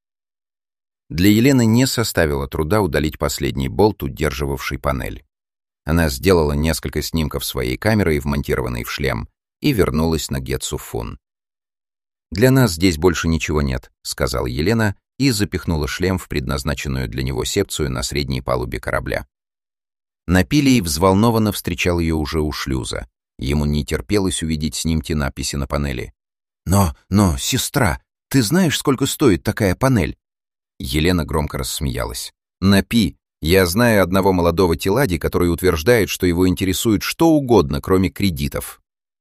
Для Елены не составило труда удалить последний болт, удерживавший панель. Она сделала несколько снимков своей камерой, вмонтированной в шлем, и вернулась на Гетсуфун. «Для нас здесь больше ничего нет», — сказала Елена и запихнула шлем в предназначенную для него секцию на средней палубе корабля. Напилий взволнованно встречал ее уже у шлюза. Ему не терпелось увидеть снимки надписи на панели. Но, но, сестра, ты знаешь, сколько стоит такая панель? Елена громко рассмеялась. Напи, я знаю одного молодого телади, который утверждает, что его интересует что угодно, кроме кредитов.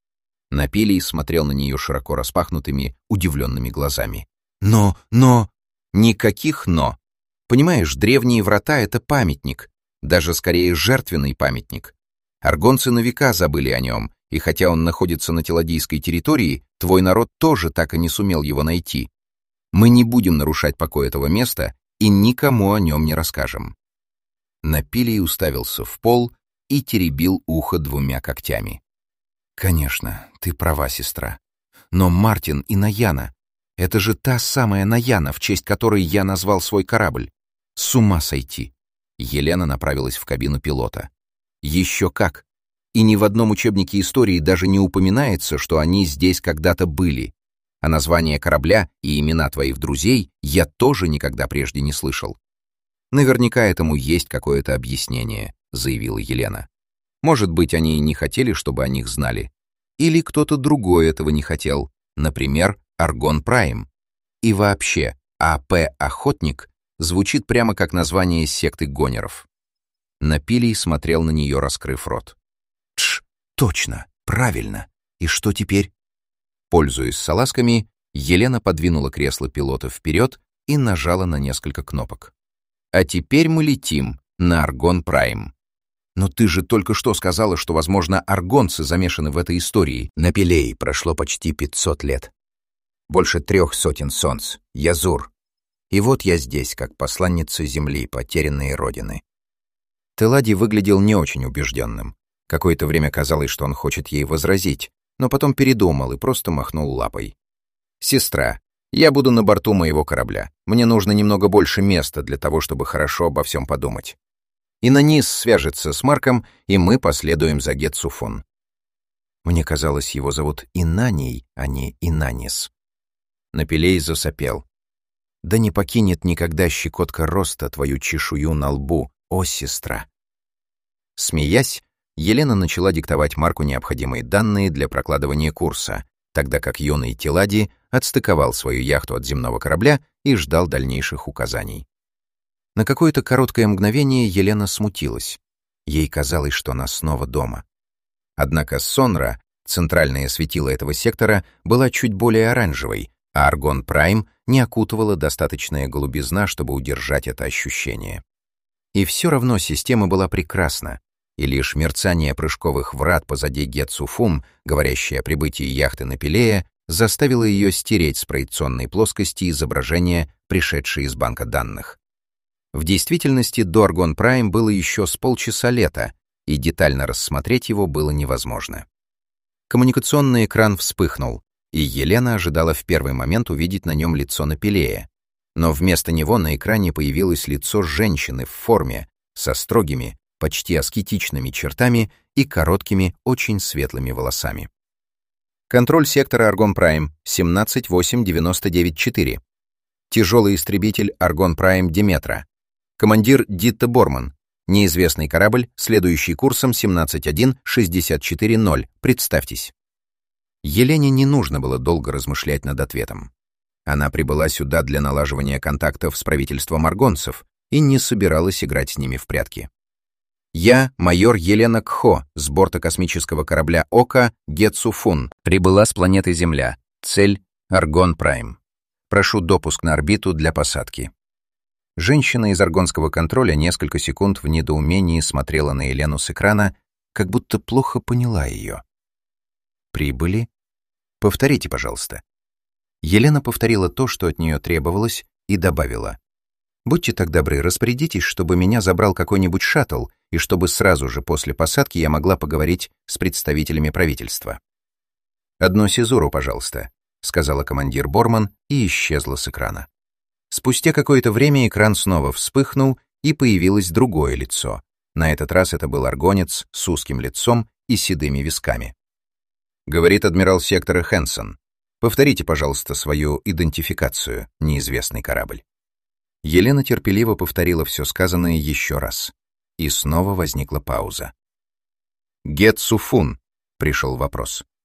Напилий смотрел на нее широко распахнутыми, удивленными глазами. Но, но... Никаких «но». Понимаешь, древние врата — это памятник, даже скорее жертвенный памятник. Аргонцы на века забыли о нем, и хотя он находится на теладийской территории, твой народ тоже так и не сумел его найти. Мы не будем нарушать покой этого места и никому о нем не расскажем. Напилий уставился в пол и теребил ухо двумя когтями. Конечно, ты права, сестра. Но Мартин и Наяна — это же та самая Наяна, в честь которой я назвал свой корабль. С ума сойти. Елена направилась в кабину пилота. Еще как. И ни в одном учебнике истории даже не упоминается, что они здесь когда-то были. А название корабля и имена твоих друзей я тоже никогда прежде не слышал. Наверняка этому есть какое-то объяснение, заявила Елена. Может быть, они и не хотели, чтобы о них знали. Или кто-то другой этого не хотел, например, Аргон Прайм. И вообще, АП «Охотник» звучит прямо как название секты гонеров. Напилий смотрел на нее, раскрыв рот. Тш, точно, правильно. И что теперь? Пользуясь салазками, Елена подвинула кресло пилота вперед и нажала на несколько кнопок. А теперь мы летим на Аргон Прайм. Но ты же только что сказала, что, возможно, аргонцы замешаны в этой истории. На Пелее прошло почти пятьсот лет. Больше трех сотен солнц, Язур. И вот я здесь, как посланница Земли, потерянной Родины. Телади выглядел не очень убежденным. Какое-то время казалось, что он хочет ей возразить, но потом передумал и просто махнул лапой. «Сестра, я буду на борту моего корабля. Мне нужно немного больше места для того, чтобы хорошо обо всем подумать. Инанис свяжется с Марком, и мы последуем за Гетсуфун». Мне казалось, его зовут Инаний, а не Инанис. Напилей засопел. «Да не покинет никогда щекотка роста твою чешую на лбу, о, сестра!» Смеясь, Елена начала диктовать Марку необходимые данные для прокладывания курса, тогда как юный Телади отстыковал свою яхту от земного корабля и ждал дальнейших указаний. На какое-то короткое мгновение Елена смутилась. Ей казалось, что она снова дома. Однако Сонра, центральное светило этого сектора, была чуть более оранжевой, а Аргон Прайм не окутывала достаточная голубизна, чтобы удержать это ощущение. И все равно система была прекрасна, и лишь мерцание прыжковых врат позади Гетсуфун, говорящее о прибытии яхты на Пелее, заставило ее стереть с проекционной плоскости изображение, пришедшее из банка данных. В действительности до Аргон Прайм было еще с полчаса лета, и детально рассмотреть его было невозможно. Коммуникационный экран вспыхнул, и Елена ожидала в первый момент увидеть на нем лицо Напилея. Но вместо него на экране появилось лицо женщины в форме, со строгими, почти аскетичными чертами и короткими, очень светлыми волосами. Контроль сектора Аргон Прайм семнадцать восемь девяносто девять четыре. Тяжелый истребитель Аргон Прайм Диметра. Командир Дитта Борман. Неизвестный корабль, следующий курсом семнадцать один шестьдесят четыре ноль. Представьтесь. Елене не нужно было долго размышлять над ответом. Она прибыла сюда для налаживания контактов с правительством аргонцев и не собиралась играть с ними в прятки. «Я, майор Елена Кхо, с борта космического корабля Ока Гетсуфун, прибыла с планеты Земля. Цель — Аргон Прайм. Прошу допуск на орбиту для посадки». Женщина из аргонского контроля несколько секунд в недоумении смотрела на Елену с экрана, как будто плохо поняла ее. «Прибыли? Повторите, пожалуйста». Елена повторила то, что от нее требовалось, и добавила: «Будьте так добры, распорядитесь, чтобы меня забрал какой-нибудь шаттл, и чтобы сразу же после посадки я могла поговорить с представителями правительства». «Одну сизуру, пожалуйста», — сказала командир Борман и исчезла с экрана. Спустя какое-то время экран снова вспыхнул, и появилось другое лицо. На этот раз это был аргонец с узким лицом и седыми висками. «Говорит адмирал сектора Хэнсон. Повторите, пожалуйста, свою идентификацию, неизвестный корабль». Елена терпеливо повторила все сказанное еще раз. И снова возникла пауза. «Гетсуфун», — пришел вопрос.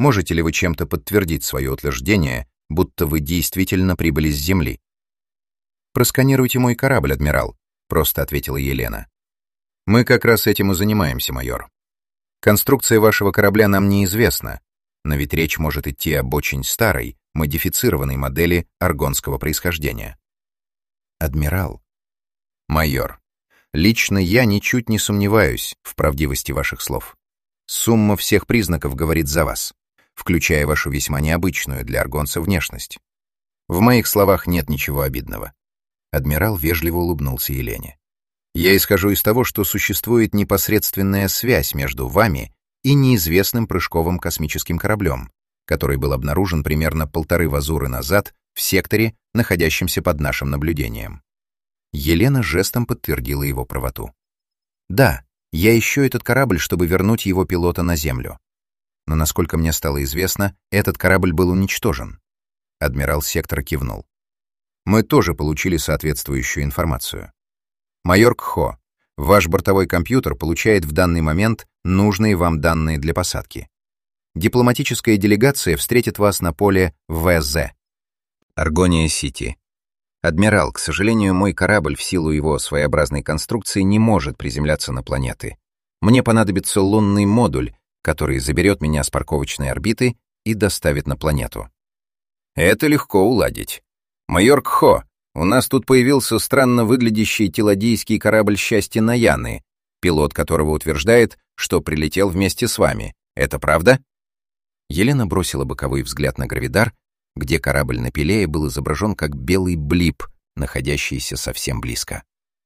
Можете ли вы чем-то подтвердить свое утверждение, будто вы действительно прибыли с Земли?» «Просканируйте мой корабль, адмирал», — просто ответила Елена. «Мы как раз этим и занимаемся, майор. Конструкция вашего корабля нам неизвестна, но ведь речь может идти об очень старой, модифицированной модели аргонского происхождения». «Адмирал». «Майор, лично я ничуть не сомневаюсь в правдивости ваших слов. Сумма всех признаков говорит за вас, включая вашу весьма необычную для аргонца внешность. В моих словах нет ничего обидного». Адмирал вежливо улыбнулся Елене. «Я исхожу из того, что существует непосредственная связь между вами и неизвестным прыжковым космическим кораблем, который был обнаружен примерно полторы вазуры назад в секторе, находящемся под нашим наблюдением». Елена жестом подтвердила его правоту. «Да, я ищу этот корабль, чтобы вернуть его пилота на Землю. Но, насколько мне стало известно, этот корабль был уничтожен». Адмирал сектора кивнул. «Мы тоже получили соответствующую информацию. Майор Кхо, ваш бортовой компьютер получает в данный момент нужные вам данные для посадки. Дипломатическая делегация встретит вас на поле ВЗ. Аргония-Сити. Адмирал, к сожалению, мой корабль в силу его своеобразной конструкции не может приземляться на планеты. Мне понадобится лунный модуль, который заберет меня с парковочной орбиты и доставит на планету». «Это легко уладить. Майор Кхо, у нас тут появился странно выглядящий теладийский корабль «Счастье Наяны», пилот которого утверждает, что прилетел вместе с вами. Это правда?» Елена бросила боковой взгляд на гравидар, где корабль на Пелее был изображен как белый блип, находящийся совсем близко.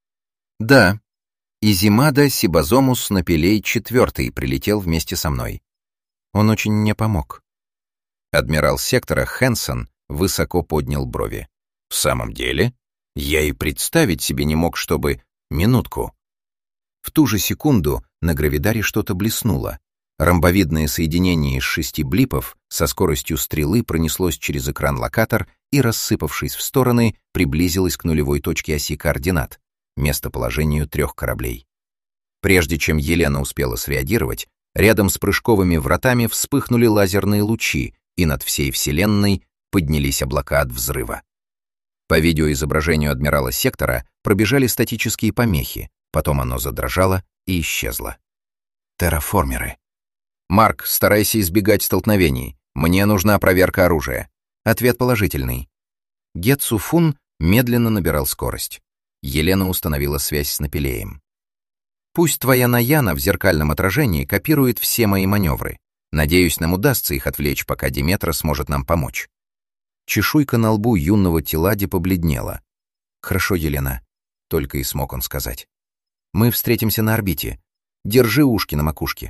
«Да, Изимада Сибазомус на Пелей четвертый прилетел вместе со мной. Он очень мне помог». Адмирал сектора Хэнсон высоко поднял брови. «В самом деле? Я и представить себе не мог, чтобы... Минутку». В ту же секунду на гравидаре что-то блеснуло. Ромбовидное соединение из шести блипов со скоростью стрелы пронеслось через экран-локатор и, рассыпавшись в стороны, приблизилось к нулевой точке оси координат, местоположению трех кораблей. Прежде чем Елена успела среагировать, рядом с прыжковыми вратами вспыхнули лазерные лучи, и над всей Вселенной поднялись облака от взрыва. По видеоизображению адмирала сектора пробежали статические помехи, потом оно задрожало и исчезло. Терраформеры. «Марк, старайся избегать столкновений. Мне нужна проверка оружия». Ответ положительный. Гетсу Фун медленно набирал скорость. Елена установила связь с Напилеем. «Пусть твоя Наяна в зеркальном отражении копирует все мои маневры. Надеюсь, нам удастся их отвлечь, пока Диметра сможет нам помочь». Чешуйка на лбу юного Телади побледнела. «Хорошо, Елена», — только и смог он сказать. «Мы встретимся на орбите. Держи ушки на макушке».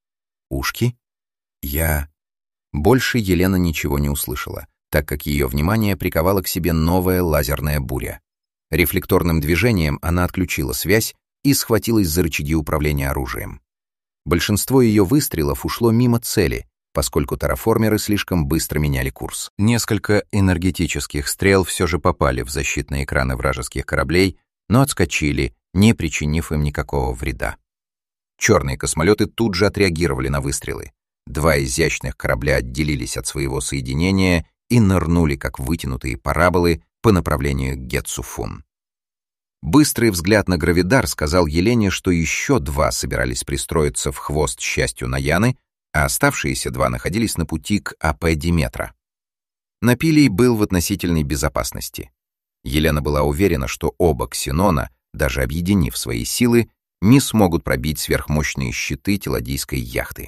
«Ушки?» «Я...» Больше Елена ничего не услышала, так как ее внимание приковала к себе новая лазерная буря. Рефлекторным движением она отключила связь и схватилась за рычаги управления оружием. Большинство ее выстрелов ушло мимо цели, поскольку терраформеры слишком быстро меняли курс. Несколько энергетических стрел все же попали в защитные экраны вражеских кораблей, но отскочили, не причинив им никакого вреда. Черные космолеты тут же отреагировали на выстрелы. Два изящных корабля отделились от своего соединения и нырнули, как вытянутые параболы, по направлению к Гетсу Фун. Быстрый взгляд на гравидар сказал Елене, что еще два собирались пристроиться в хвост счастью Наяны, а оставшиеся два находились на пути к АП Диметра. Напилий был в относительной безопасности. Елена была уверена, что оба ксенона, даже объединив свои силы, не смогут пробить сверхмощные щиты теладийской яхты.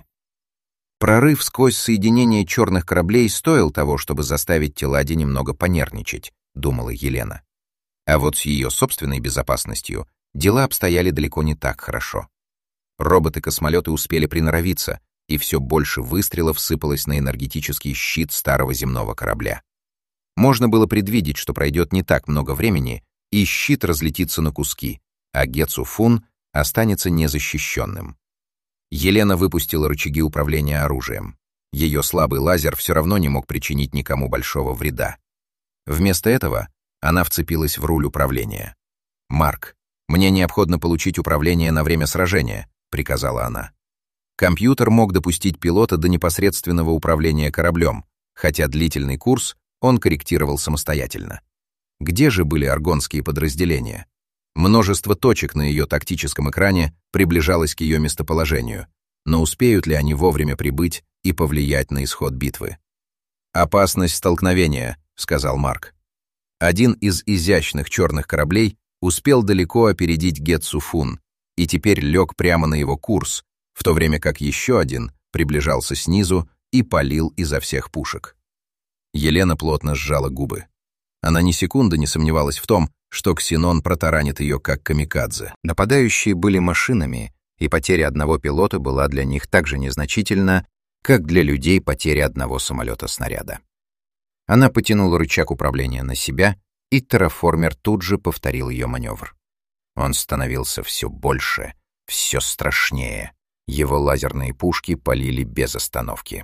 Прорыв сквозь соединение черных кораблей стоил того, чтобы заставить Телади немного понервничать, думала Елена. А вот с ее собственной безопасностью дела обстояли далеко не так хорошо. Роботы-космолеты успели приноровиться, и все больше выстрелов сыпалось на энергетический щит старого земного корабля. Можно было предвидеть, что пройдет не так много времени, и щит разлетится на куски, а Гетсу Фун останется незащищенным. Елена выпустила рычаги управления оружием. Ее слабый лазер все равно не мог причинить никому большого вреда. Вместо этого она вцепилась в руль управления. «Марк, мне необходимо получить управление на время сражения», — приказала она. Компьютер мог допустить пилота до непосредственного управления кораблем, хотя длительный курс он корректировал самостоятельно. Где же были аргонские подразделения? Множество точек на ее тактическом экране приближалось к ее местоположению, но успеют ли они вовремя прибыть и повлиять на исход битвы? «Опасность столкновения», — сказал Марк. Один из изящных черных кораблей успел далеко опередить Гетсуфун и теперь лег прямо на его курс, в то время как еще один приближался снизу и палил изо всех пушек. Елена плотно сжала губы. Она ни секунды не сомневалась в том, что Ксенон протаранит ее как камикадзе. Нападающие были машинами, и потеря одного пилота была для них так же незначительна, как для людей потеря одного самолета-снаряда. Она потянула рычаг управления на себя, и терраформер тут же повторил ее маневр. Он становился все больше, все страшнее. Его лазерные пушки палили без остановки.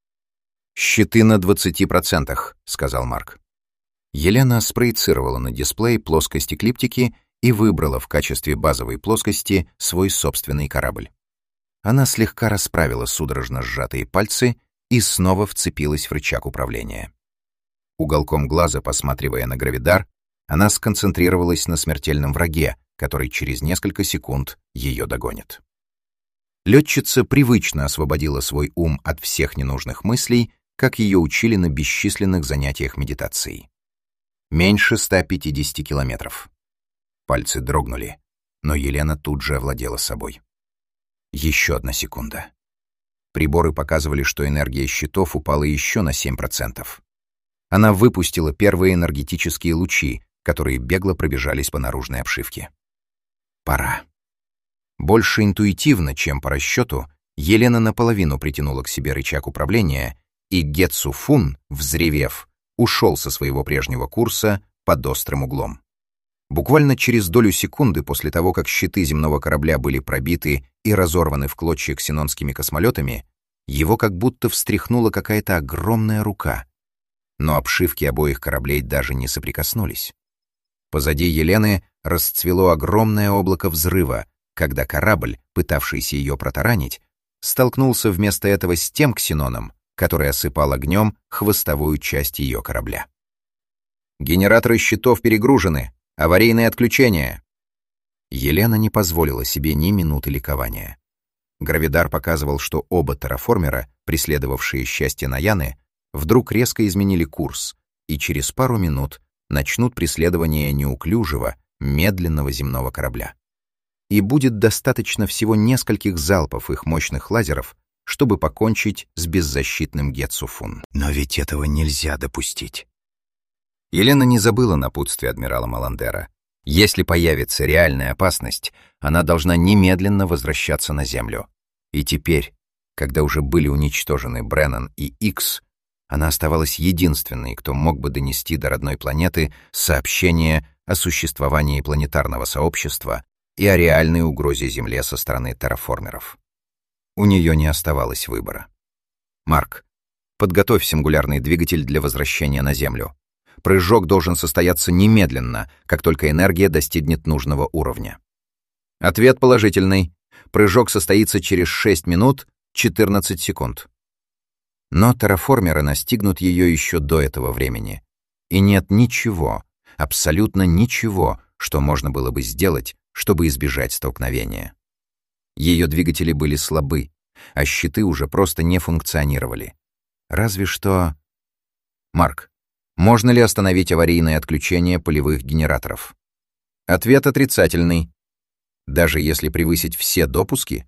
«Щиты на двадцати процентах», — сказал Марк. Елена спроецировала на дисплей плоскость эклиптики и выбрала в качестве базовой плоскости свой собственный корабль. Она слегка расправила судорожно сжатые пальцы и снова вцепилась в рычаг управления. Уголком глаза, посматривая на гравидар, она сконцентрировалась на смертельном враге, который через несколько секунд ее догонит. Летчица привычно освободила свой ум от всех ненужных мыслей, как ее учили на бесчисленных занятиях медитацией. Меньше ста пятидесяти километров. Пальцы дрогнули, но Елена тут же овладела собой. Еще одна секунда. Приборы показывали, что энергия щитов упала еще на семь процентов. Она выпустила первые энергетические лучи, которые бегло пробежались по наружной обшивке. Пора. Больше интуитивно, чем по расчету, Елена наполовину притянула к себе рычаг управления, и Гетсуфун, взревев, ушел со своего прежнего курса под острым углом. Буквально через долю секунды после того, как щиты земного корабля были пробиты и разорваны в клочья ксенонскими космолетами, его как будто встряхнула какая-то огромная рука. Но обшивки обоих кораблей даже не соприкоснулись. Позади Елены расцвело огромное облако взрыва, когда корабль, пытавшийся ее протаранить, столкнулся вместо этого с тем ксеноном, который осыпал огнем хвостовую часть ее корабля. «Генераторы щитов перегружены! Аварийное отключение!» Елена не позволила себе ни минуты ликования. Гравидар показывал, что оба терраформера, преследовавшие счастье Наяны, вдруг резко изменили курс и через пару минут начнут преследование неуклюжего, медленного земного корабля. И будет достаточно всего нескольких залпов их мощных лазеров, чтобы покончить с беззащитным Гетсуфун. Но ведь этого нельзя допустить. Елена не забыла напутствие адмирала Маландера. Если появится реальная опасность, она должна немедленно возвращаться на Землю. И теперь, когда уже были уничтожены Бреннан и Икс, она оставалась единственной, кто мог бы донести до родной планеты сообщение о существовании планетарного сообщества и о реальной угрозе Земле со стороны терраформеров. У нее не оставалось выбора. «Марк, подготовь сингулярный двигатель для возвращения на Землю. Прыжок должен состояться немедленно, как только энергия достигнет нужного уровня». Ответ положительный. Прыжок состоится через шесть минут четырнадцать секунд. Но терраформеры настигнут ее еще до этого времени. И нет ничего, абсолютно ничего, что можно было бы сделать, чтобы избежать столкновения. Ее двигатели были слабы, а щиты уже просто не функционировали. Разве что... Марк, можно ли остановить аварийное отключение полевых генераторов? Ответ отрицательный. Даже если превысить все допуски?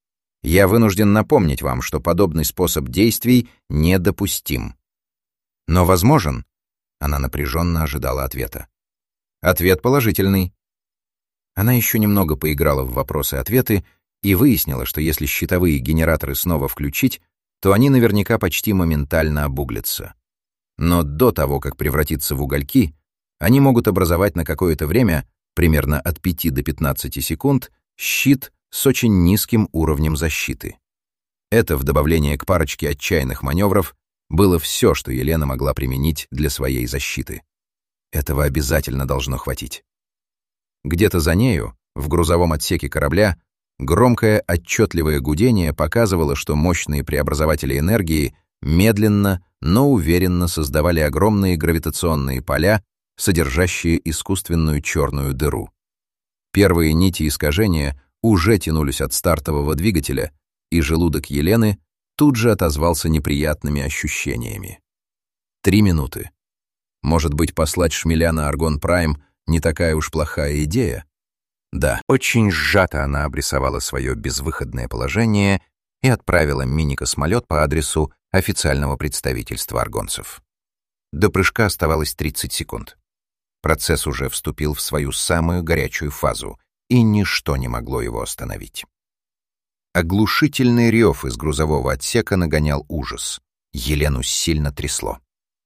Я вынужден напомнить вам, что подобный способ действий недопустим. Но возможен? Она напряженно ожидала ответа. Ответ положительный. Она еще немного поиграла в вопросы-ответы и выяснила, что если щитовые генераторы снова включить, то они наверняка почти моментально обуглятся. Но до того, как превратиться в угольки, они могут образовать на какое-то время, примерно от пяти до пятнадцати секунд, щит с очень низким уровнем защиты. Это, в добавление к парочке отчаянных маневров, было все, что Елена могла применить для своей защиты. Этого обязательно должно хватить. Где-то за нею, в грузовом отсеке корабля, Громкое, отчетливое гудение показывало, что мощные преобразователи энергии медленно, но уверенно создавали огромные гравитационные поля, содержащие искусственную черную дыру. Первые нити искажения уже тянулись от стартового двигателя, и желудок Елены тут же отозвался неприятными ощущениями. Три минуты. Может быть, послать шмеля на Аргон Прайм не такая уж плохая идея? Да. Очень сжато она обрисовала свое безвыходное положение и отправила мини-космолет по адресу официального представительства аргонцев. До прыжка оставалось тридцать секунд. Процесс уже вступил в свою самую горячую фазу, и ничто не могло его остановить. Оглушительный рев из грузового отсека нагонял ужас. Елену сильно трясло.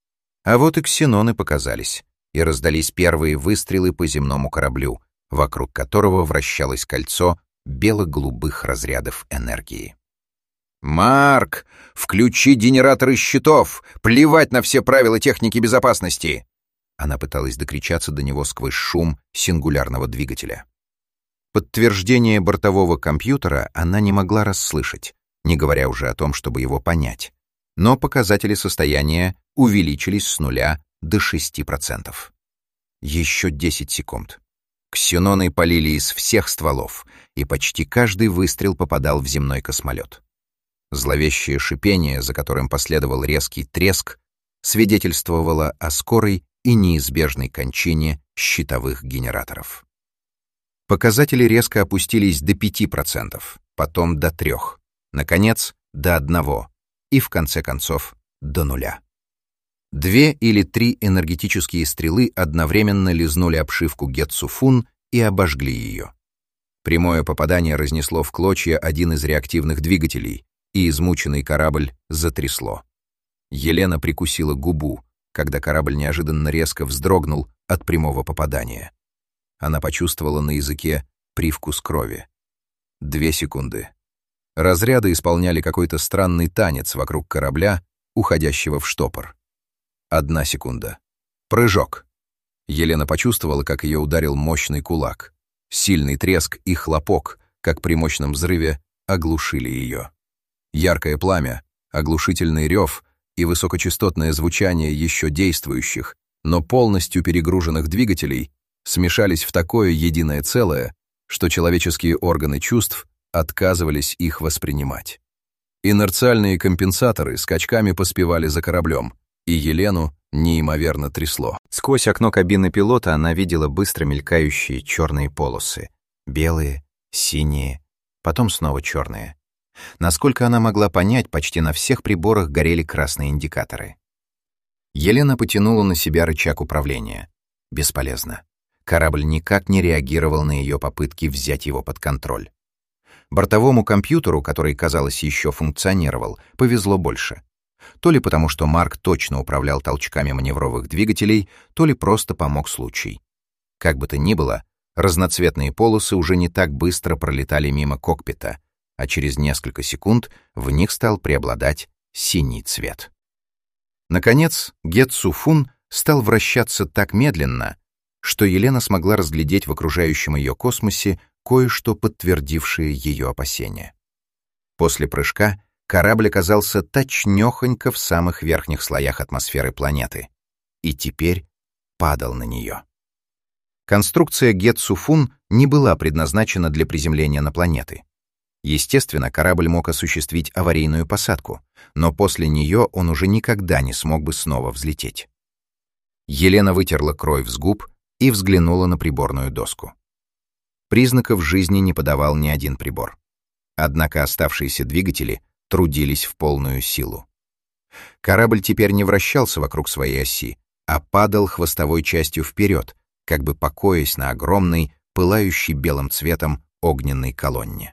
А вот и ксеноны показались, и раздались первые выстрелы по земному кораблю, вокруг которого вращалось кольцо бело-голубых разрядов энергии. «Марк, включи генераторы щитов! Плевать на все правила техники безопасности!» Она пыталась докричаться до него сквозь шум сингулярного двигателя. Подтверждение бортового компьютера она не могла расслышать, не говоря уже о том, чтобы его понять. Но показатели состояния увеличились с нуля до шести процентов. Еще десять секунд. Ксеноны полили из всех стволов, и почти каждый выстрел попадал в земной космолет. Зловещее шипение, за которым последовал резкий треск, свидетельствовало о скорой и неизбежной кончине щитовых генераторов. Показатели резко опустились до пяти процентов, потом до трёх, наконец, до одного и, в конце концов, до нуля. Две или три энергетические стрелы одновременно лизнули обшивку Гетсуфун и обожгли ее. Прямое попадание разнесло в клочья один из реактивных двигателей, и измученный корабль затрясло. Елена прикусила губу, когда корабль неожиданно резко вздрогнул от прямого попадания. Она почувствовала на языке привкус крови. Две секунды. Разряды исполняли какой-то странный танец вокруг корабля, уходящего в штопор. Одна секунда. Прыжок. Елена почувствовала, как ее ударил мощный кулак. Сильный треск и хлопок, как при мощном взрыве, оглушили ее. Яркое пламя, оглушительный рев и высокочастотное звучание еще действующих, но полностью перегруженных двигателей смешались в такое единое целое, что человеческие органы чувств отказывались их воспринимать. Инерциальные компенсаторы скачками поспевали за кораблем, и Елену неимоверно трясло. Сквозь окно кабины пилота она видела быстро мелькающие черные полосы. Белые, синие, потом снова черные. Насколько она могла понять, почти на всех приборах горели красные индикаторы. Елена потянула на себя рычаг управления. Бесполезно. Корабль никак не реагировал на ее попытки взять его под контроль. Бортовому компьютеру, который, казалось, еще функционировал, повезло больше. То ли потому, что Марк точно управлял толчками маневровых двигателей, то ли просто помог случай. Как бы то ни было, разноцветные полосы уже не так быстро пролетали мимо кокпита, а через несколько секунд в них стал преобладать синий цвет. Наконец, Гетсуфун стал вращаться так медленно, что Елена смогла разглядеть в окружающем ее космосе кое-что, подтвердившее ее опасения. После прыжка корабль оказался точнёхонько в самых верхних слоях атмосферы планеты и теперь падал на нее. Конструкция Гетсуфун не была предназначена для приземления на планеты. Естественно, корабль мог осуществить аварийную посадку, но после нее он уже никогда не смог бы снова взлететь. Елена вытерла кровь с губ и взглянула на приборную доску. Признаков жизни не подавал ни один прибор. Однако оставшиеся двигатели трудились в полную силу. Корабль теперь не вращался вокруг своей оси, а падал хвостовой частью вперед, как бы покоясь на огромной, пылающей белым цветом огненной колонне.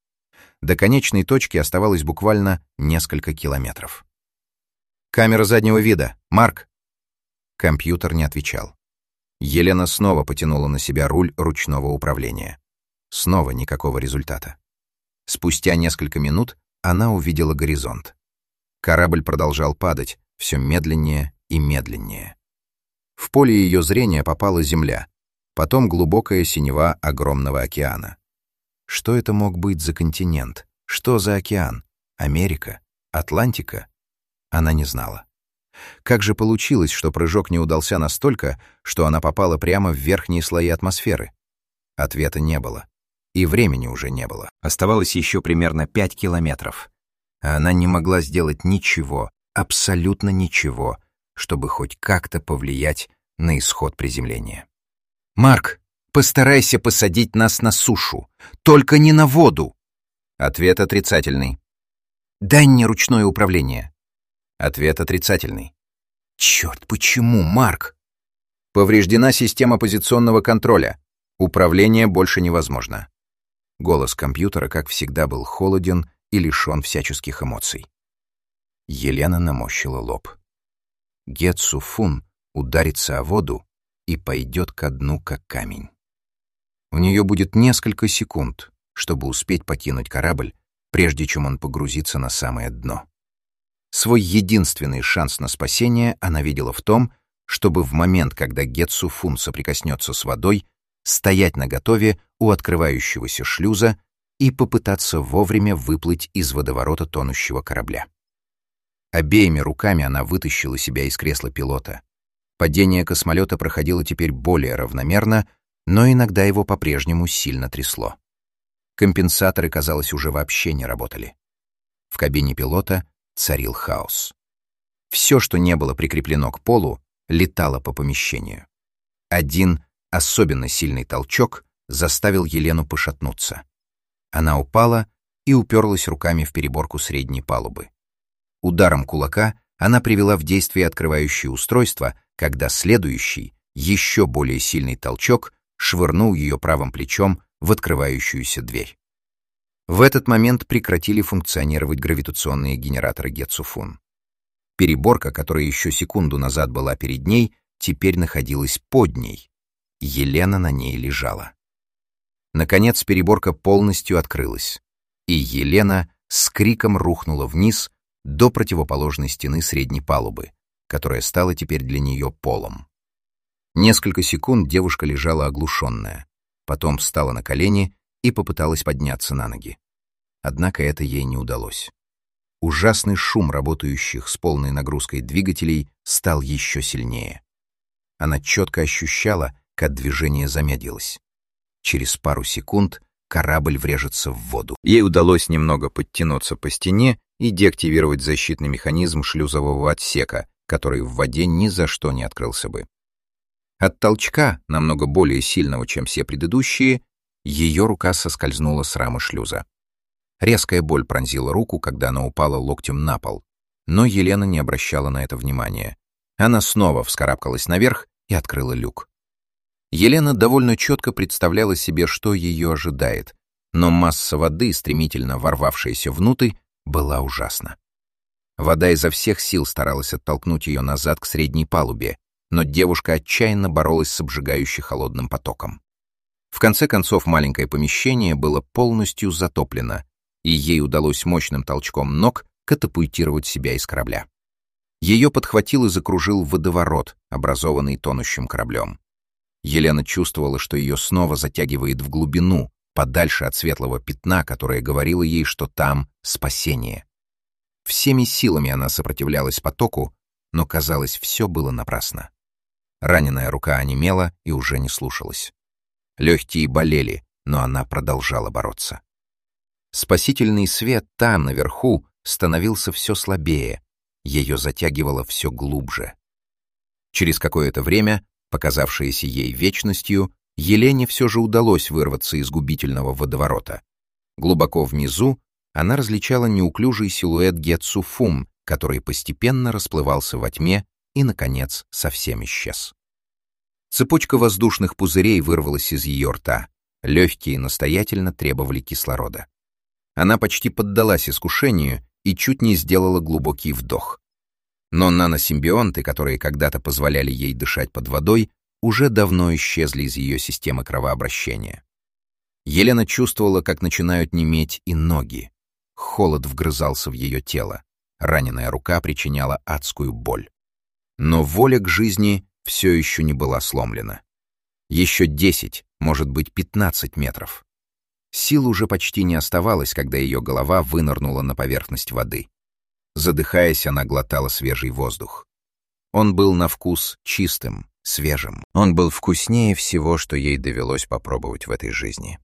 До конечной точки оставалось буквально несколько километров. «Камера заднего вида! Марк!» Компьютер не отвечал. Елена снова потянула на себя руль ручного управления. Снова никакого результата. Спустя несколько минут она увидела горизонт. Корабль продолжал падать, все медленнее и медленнее. В поле ее зрения попала земля, потом глубокая синева огромного океана. Что это мог быть за континент? Что за океан? Америка? Атлантика? Она не знала. Как же получилось, что прыжок не удался настолько, что она попала прямо в верхние слои атмосферы? Ответа не было. И времени уже не было. Оставалось еще примерно пять километров. А она не могла сделать ничего, абсолютно ничего, чтобы хоть как-то повлиять на исход приземления. «Марк, постарайся посадить нас на сушу, только не на воду!» Ответ отрицательный. «Дай мне ручное управление». Ответ отрицательный. «Черт, почему, Марк?» «Повреждена система позиционного контроля. Управление больше невозможно». Голос компьютера, как всегда, был холоден и лишен всяческих эмоций. Елена наморщила лоб. Гетсу-фун ударится о воду и пойдет ко дну, как камень. У нее будет несколько секунд, чтобы успеть покинуть корабль, прежде чем он погрузится на самое дно. Свой единственный шанс на спасение она видела в том, чтобы в момент, когда Гетсу-фун соприкоснется с водой, стоять наготове у открывающегося шлюза и попытаться вовремя выплыть из водоворота тонущего корабля. Обеими руками она вытащила себя из кресла пилота. Падение космолета проходило теперь более равномерно, но иногда его по-прежнему сильно трясло. Компенсаторы, казалось, уже вообще не работали. В кабине пилота царил хаос. Все, что не было прикреплено к полу, летало по помещению. Один особенно сильный толчок заставил Елену пошатнуться. Она упала и уперлась руками в переборку средней палубы. Ударом кулака она привела в действие открывающее устройство, когда следующий, еще более сильный толчок швырнул ее правым плечом в открывающуюся дверь. В этот момент прекратили функционировать гравитационные генераторы Гетсу-фун. Переборка, которая еще секунду назад была перед ней, теперь находилась под ней. Елена на ней лежала. Наконец переборка полностью открылась, и Елена с криком рухнула вниз до противоположной стены средней палубы, которая стала теперь для нее полом. Несколько секунд девушка лежала оглушенная, потом встала на колени и попыталась подняться на ноги. Однако это ей не удалось. Ужасный шум работающих с полной нагрузкой двигателей стал еще сильнее. Она четко ощущала, как движение замедлилось. Через пару секунд корабль врежется в воду. Ей удалось немного подтянуться по стене и деактивировать защитный механизм шлюзового отсека, который в воде ни за что не открылся бы. От толчка, намного более сильного, чем все предыдущие, ее рука соскользнула с рамы шлюза. Резкая боль пронзила руку, когда она упала локтем на пол, но Елена не обращала на это внимания. Она снова вскарабкалась наверх и открыла люк. Елена довольно четко представляла себе, что ее ожидает, но масса воды, стремительно ворвавшаяся внутрь, была ужасна. Вода изо всех сил старалась оттолкнуть ее назад к средней палубе, но девушка отчаянно боролась с обжигающе холодным потоком. В конце концов, маленькое помещение было полностью затоплено, и ей удалось мощным толчком ног катапультировать себя из корабля. Ее подхватил и закружил водоворот, образованный тонущим кораблем. Елена чувствовала, что ее снова затягивает в глубину, подальше от светлого пятна, которое говорило ей, что там спасение. Всеми силами она сопротивлялась потоку, но, казалось, все было напрасно. Раненая рука онемела и уже не слушалась. Легкие болели, но она продолжала бороться. Спасительный свет там, наверху, становился все слабее, ее затягивало все глубже. Через какое-то время, показавшееся ей вечностью, Елене все же удалось вырваться из губительного водоворота. Глубоко внизу она различала неуклюжий силуэт Гетсу-фун, который постепенно расплывался во тьме и, наконец, совсем исчез. Цепочка воздушных пузырей вырвалась из ее рта. Легкие настоятельно требовали кислорода. Она почти поддалась искушению и чуть не сделала глубокий вдох. Но наносимбионты, которые когда-то позволяли ей дышать под водой, уже давно исчезли из ее системы кровообращения. Елена чувствовала, как начинают неметь и ноги. Холод вгрызался в ее тело. Раненая рука причиняла адскую боль. Но воля к жизни все еще не была сломлена. Еще десять, может быть, пятнадцать метров. Сил уже почти не оставалось, когда ее голова вынырнула на поверхность воды. Задыхаясь, она глотала свежий воздух. Он был на вкус чистым, свежим. Он был вкуснее всего, что ей довелось попробовать в этой жизни.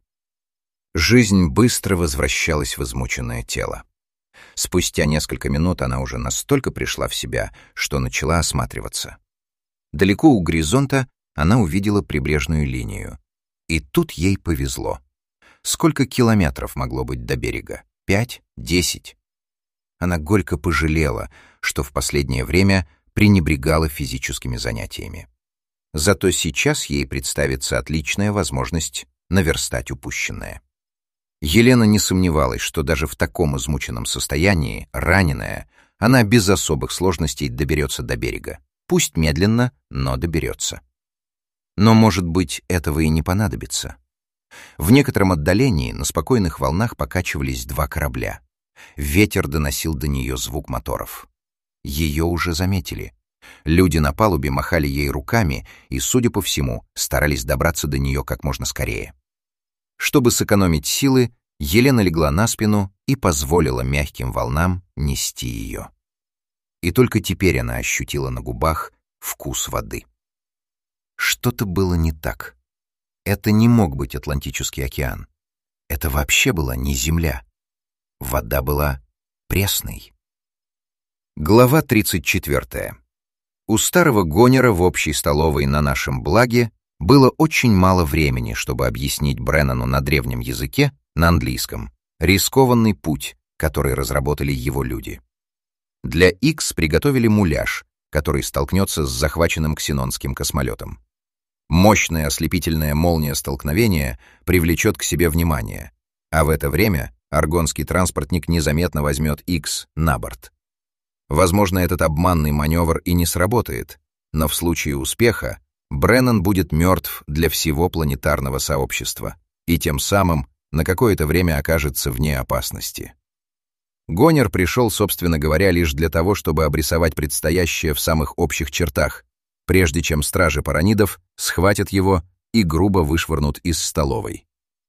Жизнь быстро возвращалась в измученное тело. Спустя несколько минут она уже настолько пришла в себя, что начала осматриваться. Далеко у горизонта она увидела прибрежную линию. И тут ей повезло. Сколько километров могло быть до берега? Пять? Десять? Она горько пожалела, что в последнее время пренебрегала физическими занятиями. Зато сейчас ей представится отличная возможность наверстать упущенное. Елена не сомневалась, что даже в таком измученном состоянии, раненая, она без особых сложностей доберется до берега. Пусть медленно, но доберется. Но, может быть, этого и не понадобится. В некотором отдалении на спокойных волнах покачивались два корабля. Ветер доносил до нее звук моторов. Ее уже заметили. Люди на палубе махали ей руками и, судя по всему, старались добраться до нее как можно скорее. Чтобы сэкономить силы, Елена легла на спину и позволила мягким волнам нести ее. И только теперь она ощутила на губах вкус воды. Что-то было не так. Это не мог быть Атлантический океан. Это вообще была не земля. Вода была пресной. Глава тридцать четвёртая. У старого гонера в общей столовой на нашем благе было очень мало времени, чтобы объяснить Бреннану на древнем языке, на английском, рискованный путь, который разработали его люди. Для Икс приготовили муляж, который столкнется с захваченным ксенонским космолетом. Мощная ослепительная молния столкновения привлечет к себе внимание, а в это время аргонский транспортник незаметно возьмет Икс на борт. Возможно, этот обманный маневр и не сработает, но в случае успеха Бреннан будет мертв для всего планетарного сообщества и тем самым на какое-то время окажется вне опасности. Гонер пришел, собственно говоря, лишь для того, чтобы обрисовать предстоящее в самых общих чертах, прежде чем стражи паранидов схватят его и грубо вышвырнут из столовой.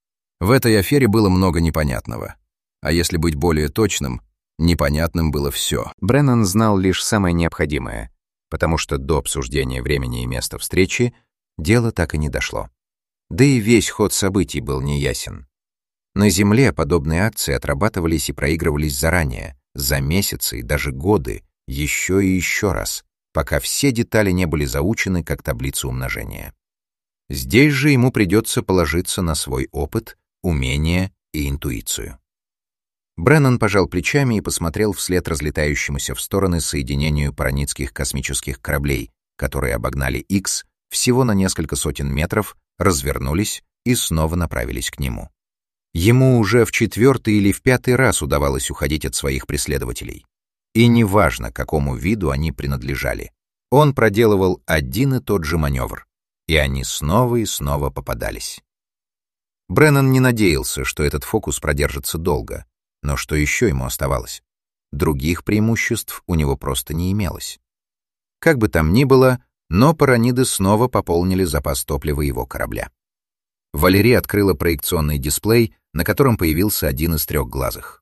В этой афере было много непонятного. А если быть более точным, непонятным было все. Бреннан знал лишь самое необходимое, потому что до обсуждения времени и места встречи дело так и не дошло. Да и весь ход событий был неясен. На Земле подобные акции отрабатывались и проигрывались заранее, за месяцы и даже годы, еще и еще раз, пока все детали не были заучены как таблица умножения. Здесь же ему придется положиться на свой опыт, умение и интуицию. Бреннан пожал плечами и посмотрел вслед разлетающемуся в стороны соединению паранидских космических кораблей, которые обогнали Икс всего на несколько сотен метров, развернулись и снова направились к нему. Ему уже в четвертый или в пятый раз удавалось уходить от своих преследователей. И неважно, какому виду они принадлежали, он проделывал один и тот же маневр, и они снова и снова попадались. Бреннан не надеялся, что этот фокус продержится долго, но что еще ему оставалось? Других преимуществ у него просто не имелось. Как бы там ни было, но параниды снова пополнили запас топлива его корабля. Валерия открыла проекционный дисплей, на котором появился один из трехглазых.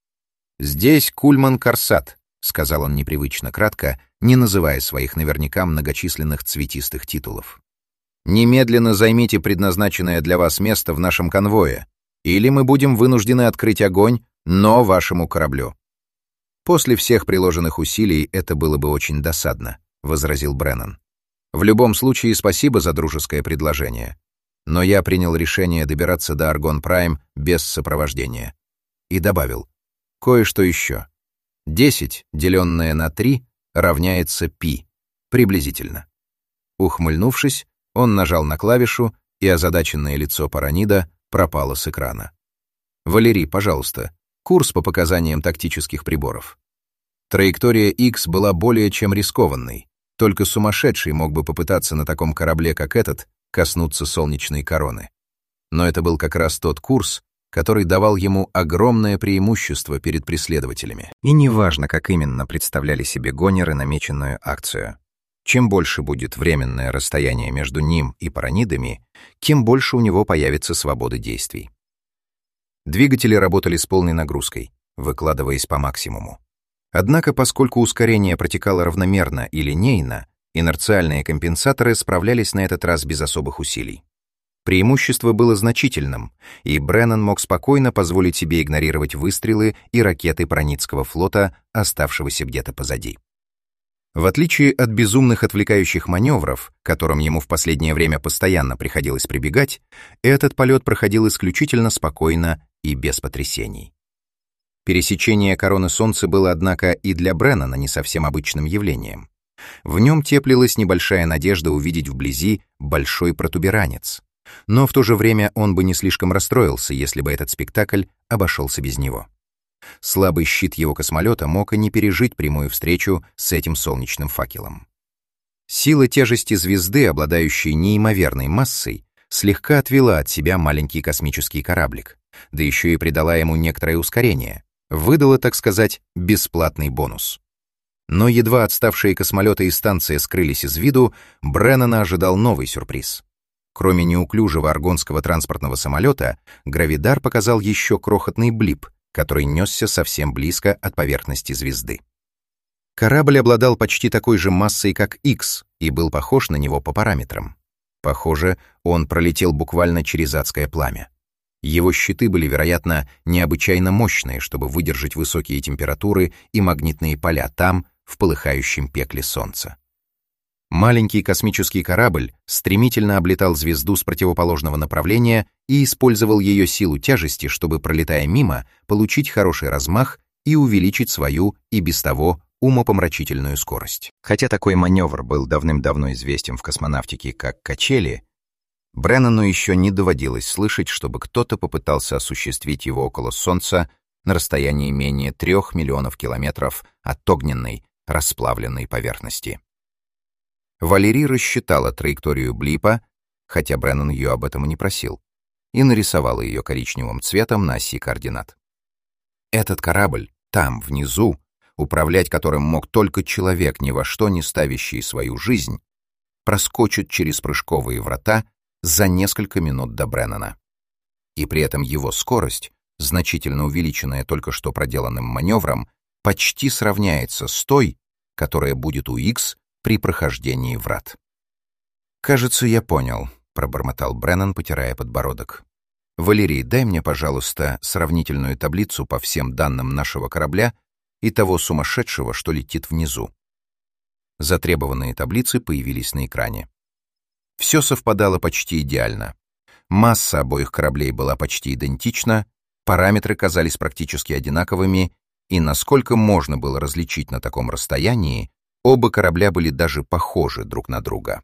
«Здесь Кульман Корсат», — сказал он непривычно кратко, не называя своих наверняка многочисленных цветистых титулов. «Немедленно займите предназначенное для вас место в нашем конвое, или мы будем вынуждены открыть огонь, но вашему кораблю». «После всех приложенных усилий это было бы очень досадно», — возразил Бреннан. «В любом случае, спасибо за дружеское предложение. Но я принял решение добираться до Аргон Прайм без сопровождения». И добавил: «Кое-что еще. Десять, деленное на три, равняется пи, приблизительно». Ухмыльнувшись, он нажал на клавишу, и озадаченное лицо паранида пропало с экрана. «Валерий, пожалуйста, курс по показаниям тактических приборов». Траектория Икс была более чем рискованной. Только сумасшедший мог бы попытаться на таком корабле, как этот, коснуться солнечной короны. Но это был как раз тот курс, который давал ему огромное преимущество перед преследователями. И неважно, как именно представляли себе гонеры намеченную акцию. Чем больше будет временное расстояние между ним и паранидами, тем больше у него появится свободы действий. Двигатели работали с полной нагрузкой, выкладываясь по максимуму. Однако, поскольку ускорение протекало равномерно и линейно, инерциальные компенсаторы справлялись на этот раз без особых усилий. Преимущество было значительным, и Бреннан мог спокойно позволить себе игнорировать выстрелы и ракеты Проницкого флота, оставшегося где-то позади. В отличие от безумных отвлекающих маневров, к которым ему в последнее время постоянно приходилось прибегать, этот полет проходил исключительно спокойно и без потрясений. Пересечение короны Солнца было, однако, и для Бреннана не совсем обычным явлением. В нем теплилась небольшая надежда увидеть вблизи большой протуберанец. Но в то же время он бы не слишком расстроился, если бы этот спектакль обошелся без него. Слабый щит его космолета мог и не пережить прямую встречу с этим солнечным факелом. Сила тяжести звезды, обладающей неимоверной массой, слегка отвела от себя маленький космический кораблик, да еще и придала ему некоторое ускорение, выдала, так сказать, бесплатный бонус. Но едва отставшие космолеты и станция скрылись из виду, Бреннана ожидал новый сюрприз. Кроме неуклюжего аргонского транспортного самолета, Гравидар показал еще крохотный блип, который несся совсем близко от поверхности звезды. Корабль обладал почти такой же массой, как Икс, и был похож на него по параметрам. Похоже, он пролетел буквально через адское пламя. Его щиты были, вероятно, необычайно мощные, чтобы выдержать высокие температуры и магнитные поля там, в полыхающем пекле Солнца. Маленький космический корабль стремительно облетал звезду с противоположного направления и использовал ее силу тяжести, чтобы, пролетая мимо, получить хороший размах и увеличить свою и без того умопомрачительную скорость. Хотя такой маневр был давным-давно известен в космонавтике как качели, Бреннану еще не доводилось слышать, чтобы кто-то попытался осуществить его около Солнца на расстоянии менее трех миллионов километров от огненной, расплавленной поверхности. Валерий рассчитала траекторию блипа, хотя Бреннан ее об этом и не просил, и нарисовала ее коричневым цветом на оси координат. Этот корабль, там, внизу, управлять которым мог только человек, ни во что не ставящий свою жизнь, проскочит через прыжковые врата за несколько минут до Бреннана. И при этом его скорость, значительно увеличенная только что проделанным маневром, почти сравняется с той, которая будет у Икс при прохождении врат. «Кажется, я понял», — пробормотал Бреннан, потирая подбородок. «Валерий, дай мне, пожалуйста, сравнительную таблицу по всем данным нашего корабля и того сумасшедшего, что летит внизу». Затребованные таблицы появились на экране. Все совпадало почти идеально. Масса обоих кораблей была почти идентична, параметры казались практически одинаковыми, и, насколько можно было различить на таком расстоянии, оба корабля были даже похожи друг на друга.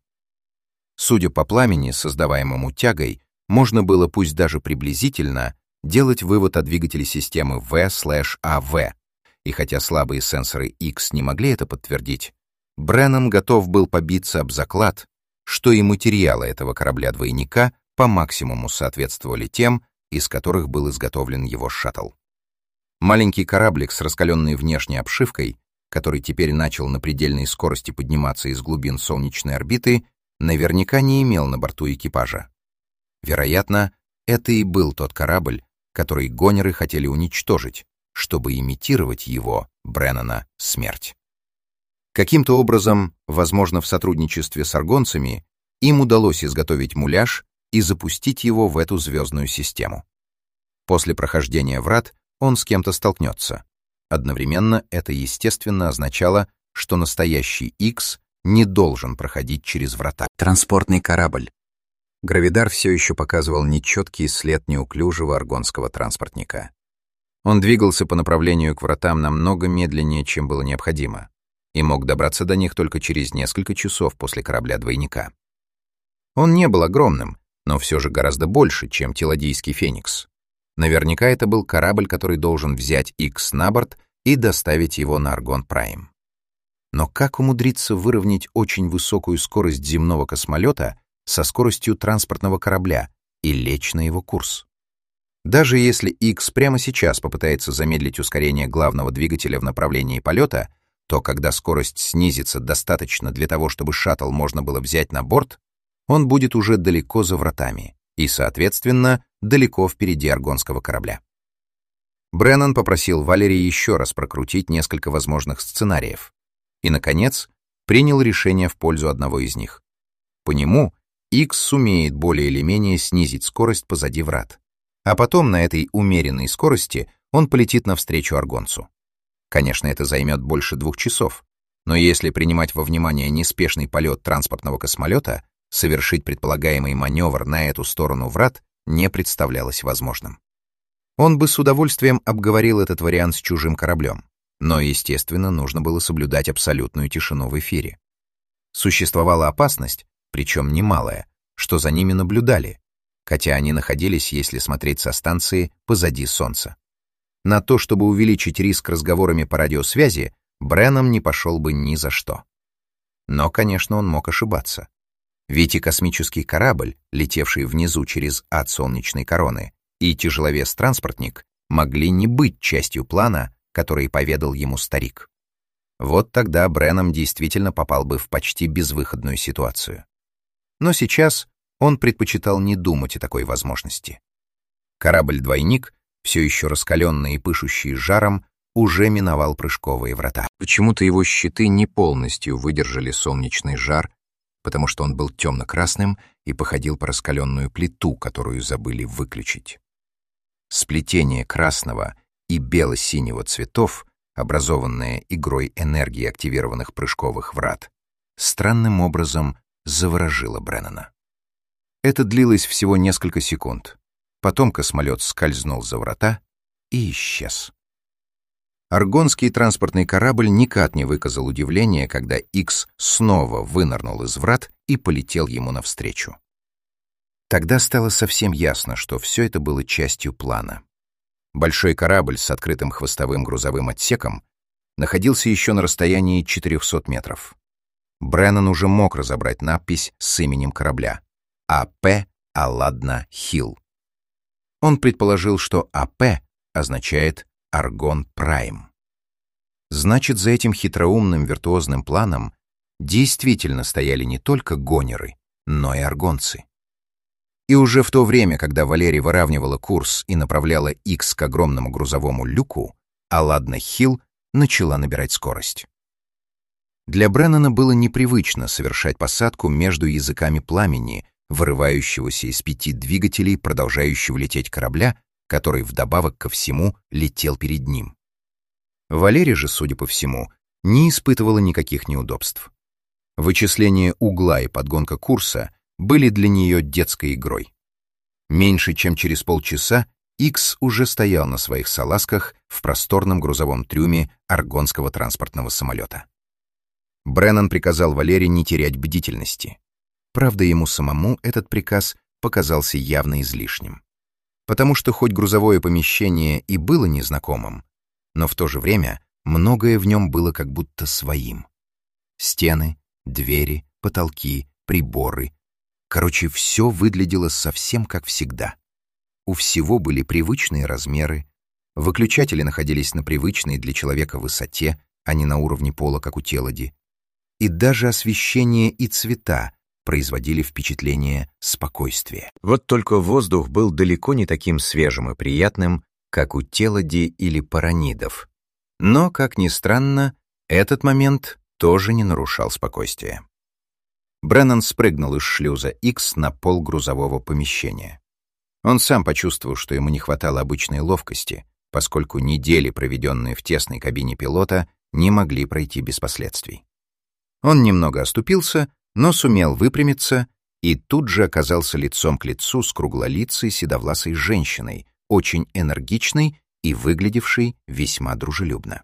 Судя по пламени, создаваемому тягой, можно было, пусть даже приблизительно, делать вывод о двигателе системы V/А В, и хотя слабые сенсоры Икс не могли это подтвердить, Бреннан готов был побиться об заклад, что и материалы этого корабля-двойника по максимуму соответствовали тем, из которых был изготовлен его шаттл. Маленький кораблик с раскаленной внешней обшивкой, который теперь начал на предельной скорости подниматься из глубин солнечной орбиты, наверняка не имел на борту экипажа. Вероятно, это и был тот корабль, который гонеры хотели уничтожить, чтобы имитировать его, Бреннана, смерть. Каким-то образом, возможно, в сотрудничестве с аргонцами, им удалось изготовить муляж и запустить его в эту звездную систему. После прохождения врат он с кем-то столкнется. Одновременно это, естественно, означало, что настоящий Икс не должен проходить через врата. Транспортный корабль. Гравидар все еще показывал нечеткий след неуклюжего аргонского транспортника. Он двигался по направлению к вратам намного медленнее, чем было необходимо, и мог добраться до них только через несколько часов после корабля-двойника. Он не был огромным, но все же гораздо больше, чем Теладийский Феникс. Наверняка это был корабль, который должен взять Икс на борт и доставить его на Аргон Прайм. Но как умудриться выровнять очень высокую скорость земного космолета со скоростью транспортного корабля и лечь на его курс? Даже если Икс прямо сейчас попытается замедлить ускорение главного двигателя в направлении полета, то когда скорость снизится достаточно для того, чтобы шаттл можно было взять на борт, он будет уже далеко за вратами и, соответственно, далеко впереди аргонского корабля. Бреннан попросил Валери еще раз прокрутить несколько возможных сценариев и, наконец, принял решение в пользу одного из них. По нему Икс сумеет более или менее снизить скорость позади врат, а потом на этой умеренной скорости он полетит навстречу аргонцу. Конечно, это займет больше двух часов, но если принимать во внимание неспешный полет транспортного космолета, совершить предполагаемый маневр на эту сторону врат не представлялось возможным. Он бы с удовольствием обговорил этот вариант с чужим кораблем, но, естественно, нужно было соблюдать абсолютную тишину в эфире. Существовала опасность, причем немалая, что за ними наблюдали, хотя они находились, если смотреть со станции, позади Солнца. На то, чтобы увеличить риск разговорами по радиосвязи, Бреннан не пошел бы ни за что. Но, конечно, он мог ошибаться. Ведь и космический корабль, летевший внизу через ад солнечной короны, и тяжеловес-транспортник могли не быть частью плана, который поведал ему старик. Вот тогда Бреннан действительно попал бы в почти безвыходную ситуацию. Но сейчас он предпочитал не думать о такой возможности. Корабль-двойник, все еще раскаленный и пышущий жаром, уже миновал прыжковые врата. Почему-то его щиты не полностью выдержали солнечный жар, потому что он был темно-красным и походил по раскаленную плиту, которую забыли выключить. Сплетение красного и бело-синего цветов, образованное игрой энергии активированных прыжковых врат, странным образом заворожило Бреннана. Это длилось всего несколько секунд. Потом космолет скользнул за врата и исчез. Аргонский транспортный корабль никак не выказал удивления, когда Икс снова вынырнул из врат и полетел ему навстречу. Тогда стало совсем ясно, что все это было частью плана. Большой корабль с открытым хвостовым грузовым отсеком находился еще на расстоянии четырехсот метров. Бреннан уже мог разобрать надпись с именем корабля — А П Алладна Хилл. Он предположил, что А П означает Аргон Прайм. Значит, за этим хитроумным виртуозным планом действительно стояли не только гонеры, но и аргонцы. И уже в то время, когда Валери выравнивала курс и направляла Икс к огромному грузовому люку, Алладна Хилл начала набирать скорость. Для Бреннана было непривычно совершать посадку между языками пламени, вырывающегося из пяти двигателей, продолжающего лететь корабля, который вдобавок ко всему летел перед ним. Валери же, судя по всему, не испытывала никаких неудобств. Вычисление угла и подгонка курса были для нее детской игрой. Меньше чем через полчаса Икс уже стоял на своих салазках в просторном грузовом трюме аргонского транспортного самолета. Бреннан приказал Валери не терять бдительности. Правда, ему самому этот приказ показался явно излишним. Потому что хоть грузовое помещение и было незнакомым, но в то же время многое в нем было как будто своим. Стены, двери, потолки, приборы. Короче, все выглядело совсем как всегда. У всего были привычные размеры, выключатели находились на привычной для человека высоте, а не на уровне пола, как у Телади. И даже освещение и цвета производили впечатление спокойствия. Вот только воздух был далеко не таким свежим и приятным, как у Телади или Паранидов. Но, как ни странно, этот момент тоже не нарушал спокойствия. Бреннан спрыгнул из шлюза Икс на пол грузового помещения. Он сам почувствовал, что ему не хватало обычной ловкости, поскольку недели, проведенные в тесной кабине пилота, не могли пройти без последствий. Он немного оступился, но сумел выпрямиться и тут же оказался лицом к лицу с круглолицей седовласой женщиной, очень энергичной и выглядевшей весьма дружелюбно.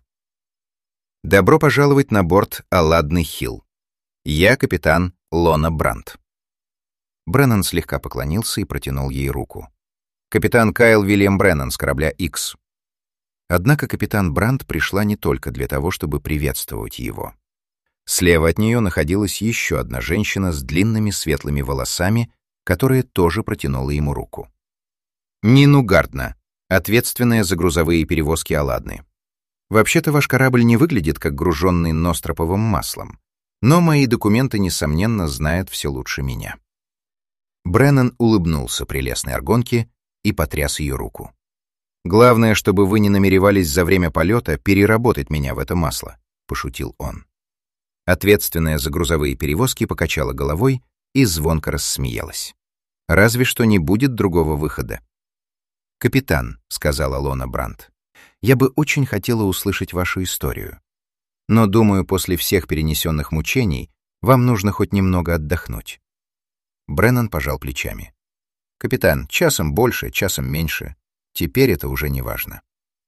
«Добро пожаловать на борт Алладны Хилл. Я капитан Лона Брандт». Бреннан слегка поклонился и протянул ей руку. «Капитан Кайл Вильям Бреннан с корабля Икс». Однако капитан Брандт пришла не только для того, чтобы приветствовать его. Слева от нее находилась еще одна женщина с длинными светлыми волосами, которая тоже протянула ему руку. «Нину Гардна, ответственная за грузовые перевозки Алладны. Вообще-то ваш корабль не выглядит как груженный ностроповым маслом, но мои документы, несомненно, знают все лучше меня». Бреннан улыбнулся прелестной аргонке и потряс ее руку. Главное, чтобы вы не намеревались за время полета переработать меня в это масло», — пошутил он. Ответственная за грузовые перевозки покачала головой и звонко рассмеялась. «Разве что не будет другого выхода». «Капитан», — сказала Лона Брандт, — «я бы очень хотела услышать вашу историю. Но, думаю, после всех перенесенных мучений вам нужно хоть немного отдохнуть». Бреннан пожал плечами. «Капитан, часом больше, часом меньше. Теперь это уже не важно».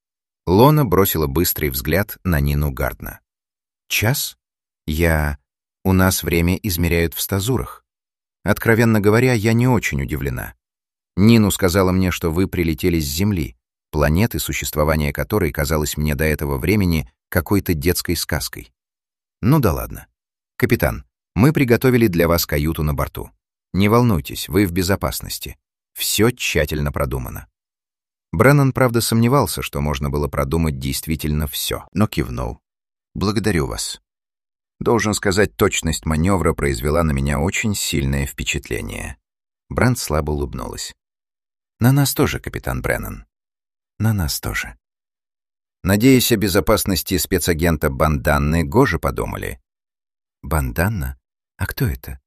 Лона бросила быстрый взгляд на Нину Гардна. «Час? Я... У нас время измеряют в стазурах. Откровенно говоря, я не очень удивлена. Нину сказала мне, что вы прилетели с Земли, планеты, существование которой казалось мне до этого времени какой-то детской сказкой. Ну да ладно. Капитан, мы приготовили для вас каюту на борту. Не волнуйтесь, вы в безопасности. Все тщательно продумано». Бреннан, правда, сомневался, что можно было продумать действительно все, но кивнул. «Благодарю вас. Должен сказать, точность маневра произвела на меня очень сильное впечатление». Брандт слабо улыбнулась. «На нас тоже, капитан Бреннан. На нас тоже». «Надеюсь, о безопасности спецагента Банданны Гоже подумали». «Банданна? А кто это?»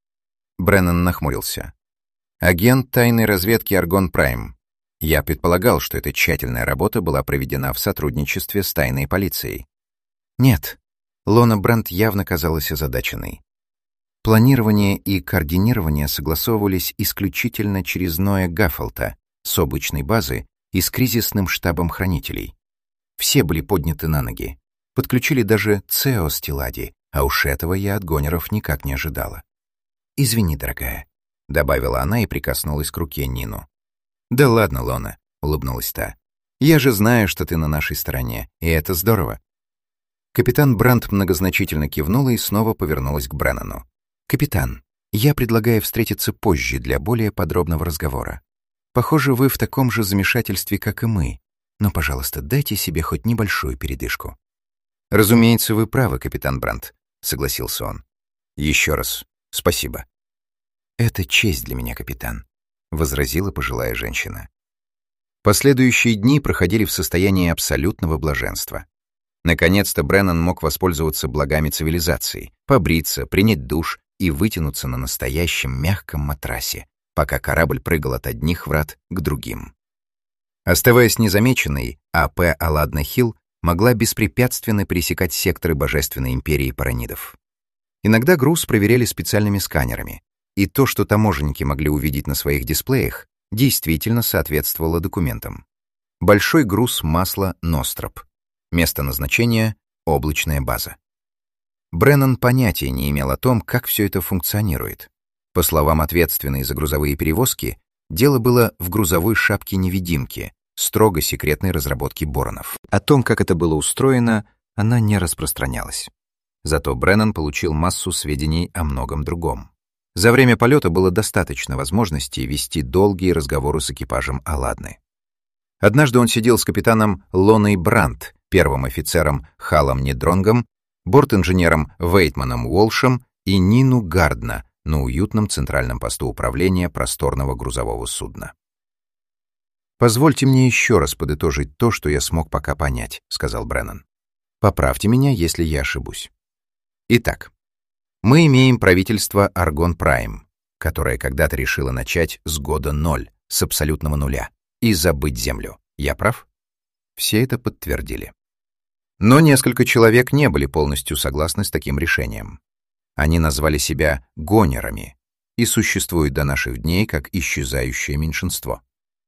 Бреннан нахмурился. «Агент тайной разведки Аргон Прайм. Я предполагал, что эта тщательная работа была проведена в сотрудничестве с тайной полицией». «Нет». Лона Брандт явно казалась озадаченной. Планирование и координирование согласовывались исключительно через Ноя Гаффалта с обычной базы и с кризисным штабом хранителей. Все были подняты на ноги. Подключили даже Цео Стилади, а уж этого я от гонеров никак не ожидала. «Извини, дорогая», — добавила она и прикоснулась к руке Нину. «Да ладно, Лона», — улыбнулась та. «Я же знаю, что ты на нашей стороне, и это здорово». Капитан Брандт многозначительно кивнула и снова повернулась к Бреннану. «Капитан, я предлагаю встретиться позже для более подробного разговора. Похоже, вы в таком же замешательстве, как и мы, но, пожалуйста, дайте себе хоть небольшую передышку». «Разумеется, вы правы, капитан Брандт», — согласился он. «Еще раз спасибо». «Это честь для меня, капитан», — возразила пожилая женщина. Последующие дни проходили в состоянии абсолютного блаженства. Наконец-то Бреннан мог воспользоваться благами цивилизации, побриться, принять душ и вытянуться на настоящем мягком матрасе, пока корабль прыгал от одних врат к другим. Оставаясь незамеченной, АП Аладна-Хилл могла беспрепятственно пересекать секторы Божественной империи паранидов. Иногда груз проверяли специальными сканерами, и то, что таможенники могли увидеть на своих дисплеях, действительно соответствовало документам. Большой груз масла Ностроп. Место назначения — облачная база. Бреннан понятия не имел о том, как все это функционирует. По словам ответственной за грузовые перевозки, дело было в грузовой шапке-невидимке, строго секретной разработки Боронов. О том, как это было устроено, она не распространялась. Зато Бреннан получил массу сведений о многом другом. За время полета было достаточно возможностей вести долгие разговоры с экипажем Аладны. Однажды он сидел с капитаном Лоной Брандт, первым офицером Халом Недронгом, борт-инженером Вейтманом Уолшем и Нину Гардна на уютном центральном посту управления просторного грузового судна. «Позвольте мне еще раз подытожить то, что я смог пока понять», — сказал Бреннан. «Поправьте меня, если я ошибусь. Итак, мы имеем правительство Аргон Прайм, которое когда-то решило начать с года ноль, с абсолютного нуля, и забыть Землю. Я прав?» Все это подтвердили. Но несколько человек не были полностью согласны с таким решением. Они назвали себя гонерами и существуют до наших дней как исчезающее меньшинство.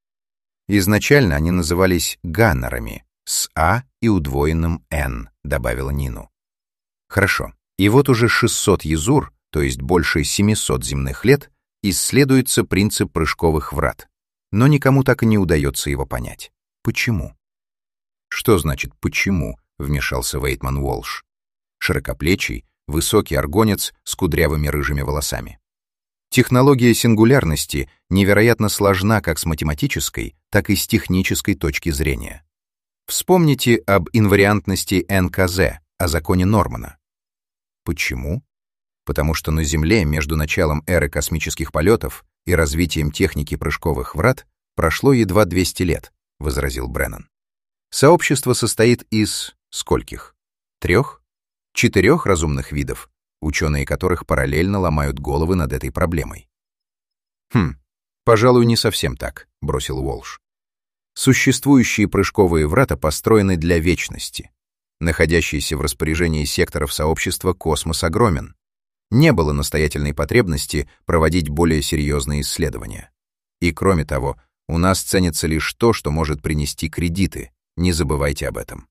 Изначально они назывались ганнерами, с «а» и удвоенным «н», добавила Нину. Хорошо, и вот уже шестьсот езур, то есть больше семисот земных лет, исследуется принцип прыжковых врат, но никому так и не удается его понять. Почему? «Что значит «почему»?» — вмешался Вейтман Уолш. Широкоплечий, высокий аргонец с кудрявыми рыжими волосами. Технология сингулярности невероятно сложна как с математической, так и с технической точки зрения. Вспомните об инвариантности эн ка зэ, о законе Нормана. Почему? Потому что на Земле между началом эры космических полетов и развитием техники прыжковых врат прошло едва двести лет, — возразил Бреннан. «Сообщество состоит из скольких? Трех? Четырех разумных видов, ученые которых параллельно ломают головы над этой проблемой». «Хм, пожалуй, не совсем так», — бросил Уолш. «Существующие прыжковые врата построены для вечности. Находящийся в распоряжении секторов сообщества космос огромен. Не было настоятельной потребности проводить более серьезные исследования. И кроме того, у нас ценится лишь то, что может принести кредиты. Не забывайте об этом».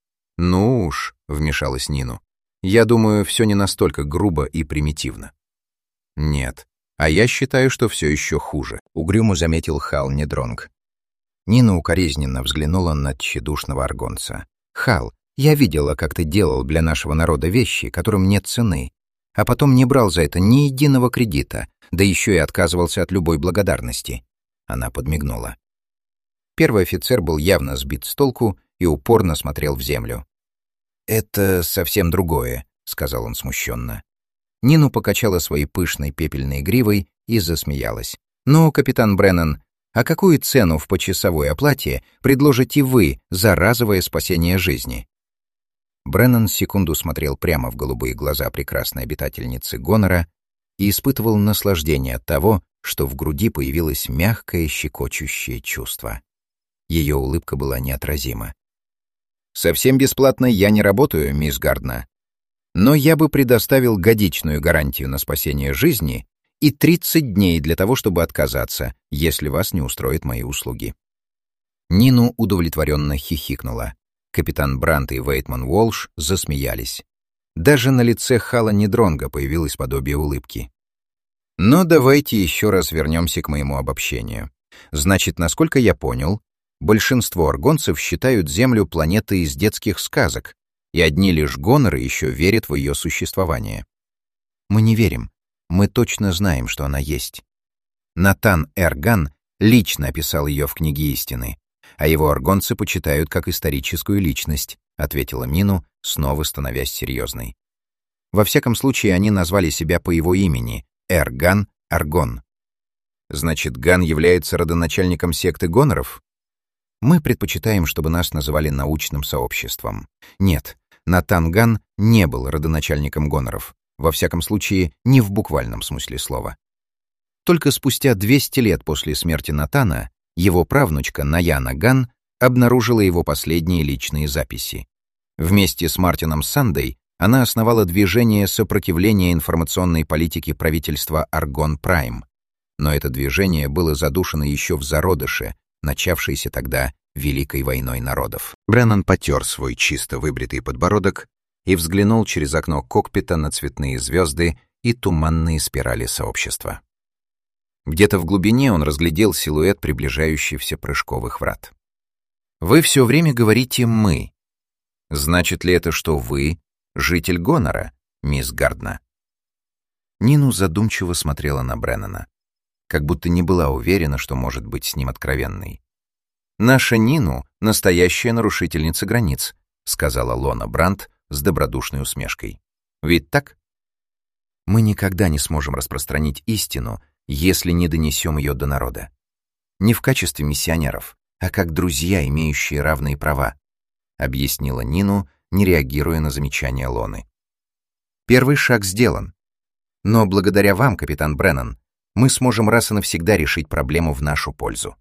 «Ну уж», — вмешалась Нину, — «я думаю, все не настолько грубо и примитивно». «Нет, а я считаю, что все еще хуже», — угрюмо заметил Хал Недронг. Нина укоризненно взглянула на тщедушного аргонца. «Хал, я видела, как ты делал для нашего народа вещи, которым нет цены, а потом не брал за это ни единого кредита, да еще и отказывался от любой благодарности». Она подмигнула. Первый офицер был явно сбит с толку и упорно смотрел в землю. «Это совсем другое», — сказал он смущенно. Нину покачала своей пышной пепельной гривой и засмеялась. «Ну, капитан Бреннан, а какую цену в почасовой оплате предложите вы за разовое спасение жизни?» Бреннан секунду смотрел прямо в голубые глаза прекрасной обитательницы Гонора и испытывал наслаждение от того, что в груди появилось мягкое, щекочущее чувство. Ее улыбка была неотразима. «Совсем бесплатно я не работаю, мисс Гардна. Но я бы предоставил годичную гарантию на спасение жизни и тридцать дней для того, чтобы отказаться, если вас не устроят мои услуги». Нину удовлетворенно хихикнула. Капитан Брант и Вейтман Уолш засмеялись. Даже на лице Хала Недронга появилось подобие улыбки. «Но давайте еще раз вернемся к моему обобщению. Значит, насколько я понял, большинство аргонцев считают Землю планетой из детских сказок, и одни лишь гоноры еще верят в ее существование». «Мы не верим. Мы точно знаем, что она есть. Натан Эрган лично описал ее в книге истины, а его аргонцы почитают как историческую личность», — ответила Нину, снова становясь серьезной. «Во всяком случае, они назвали себя по его имени — Эрган Аргон». «Значит, Ган является родоначальником секты гоноров?» «Мы предпочитаем, чтобы нас называли научным сообществом. Нет, Натан Ган не был родоначальником гоноров, во всяком случае, не в буквальном смысле слова. Только спустя двести лет после смерти Натана его правнучка Наяна Ган обнаружила его последние личные записи. Вместе с Мартином Сандой она основала движение сопротивления информационной политике правительства Аргон Прайм. Но это движение было задушено еще в зародыше, начавшейся тогда Великой войной народов. Бреннан потер свой чисто выбритый подбородок и взглянул через окно кокпита на цветные звезды и туманные спирали сообщества. Где-то в глубине он разглядел силуэт приближающихся прыжковых врат. «Вы все время говорите «мы». Значит ли это, что вы — житель Гонора, мисс Гардна?» Нину задумчиво смотрела на Бреннана, как будто не была уверена, что может быть с ним откровенной. «Наша Нину — настоящая нарушительница границ», — сказала Лона Брант с добродушной усмешкой. «Ведь так? Мы никогда не сможем распространить истину, если не донесем ее до народа. Не в качестве миссионеров, а как друзья, имеющие равные права», — объяснила Нину, не реагируя на замечания Лоны. «Первый шаг сделан. Но благодаря вам, капитан Бреннан, мы сможем раз и навсегда решить проблему в нашу пользу».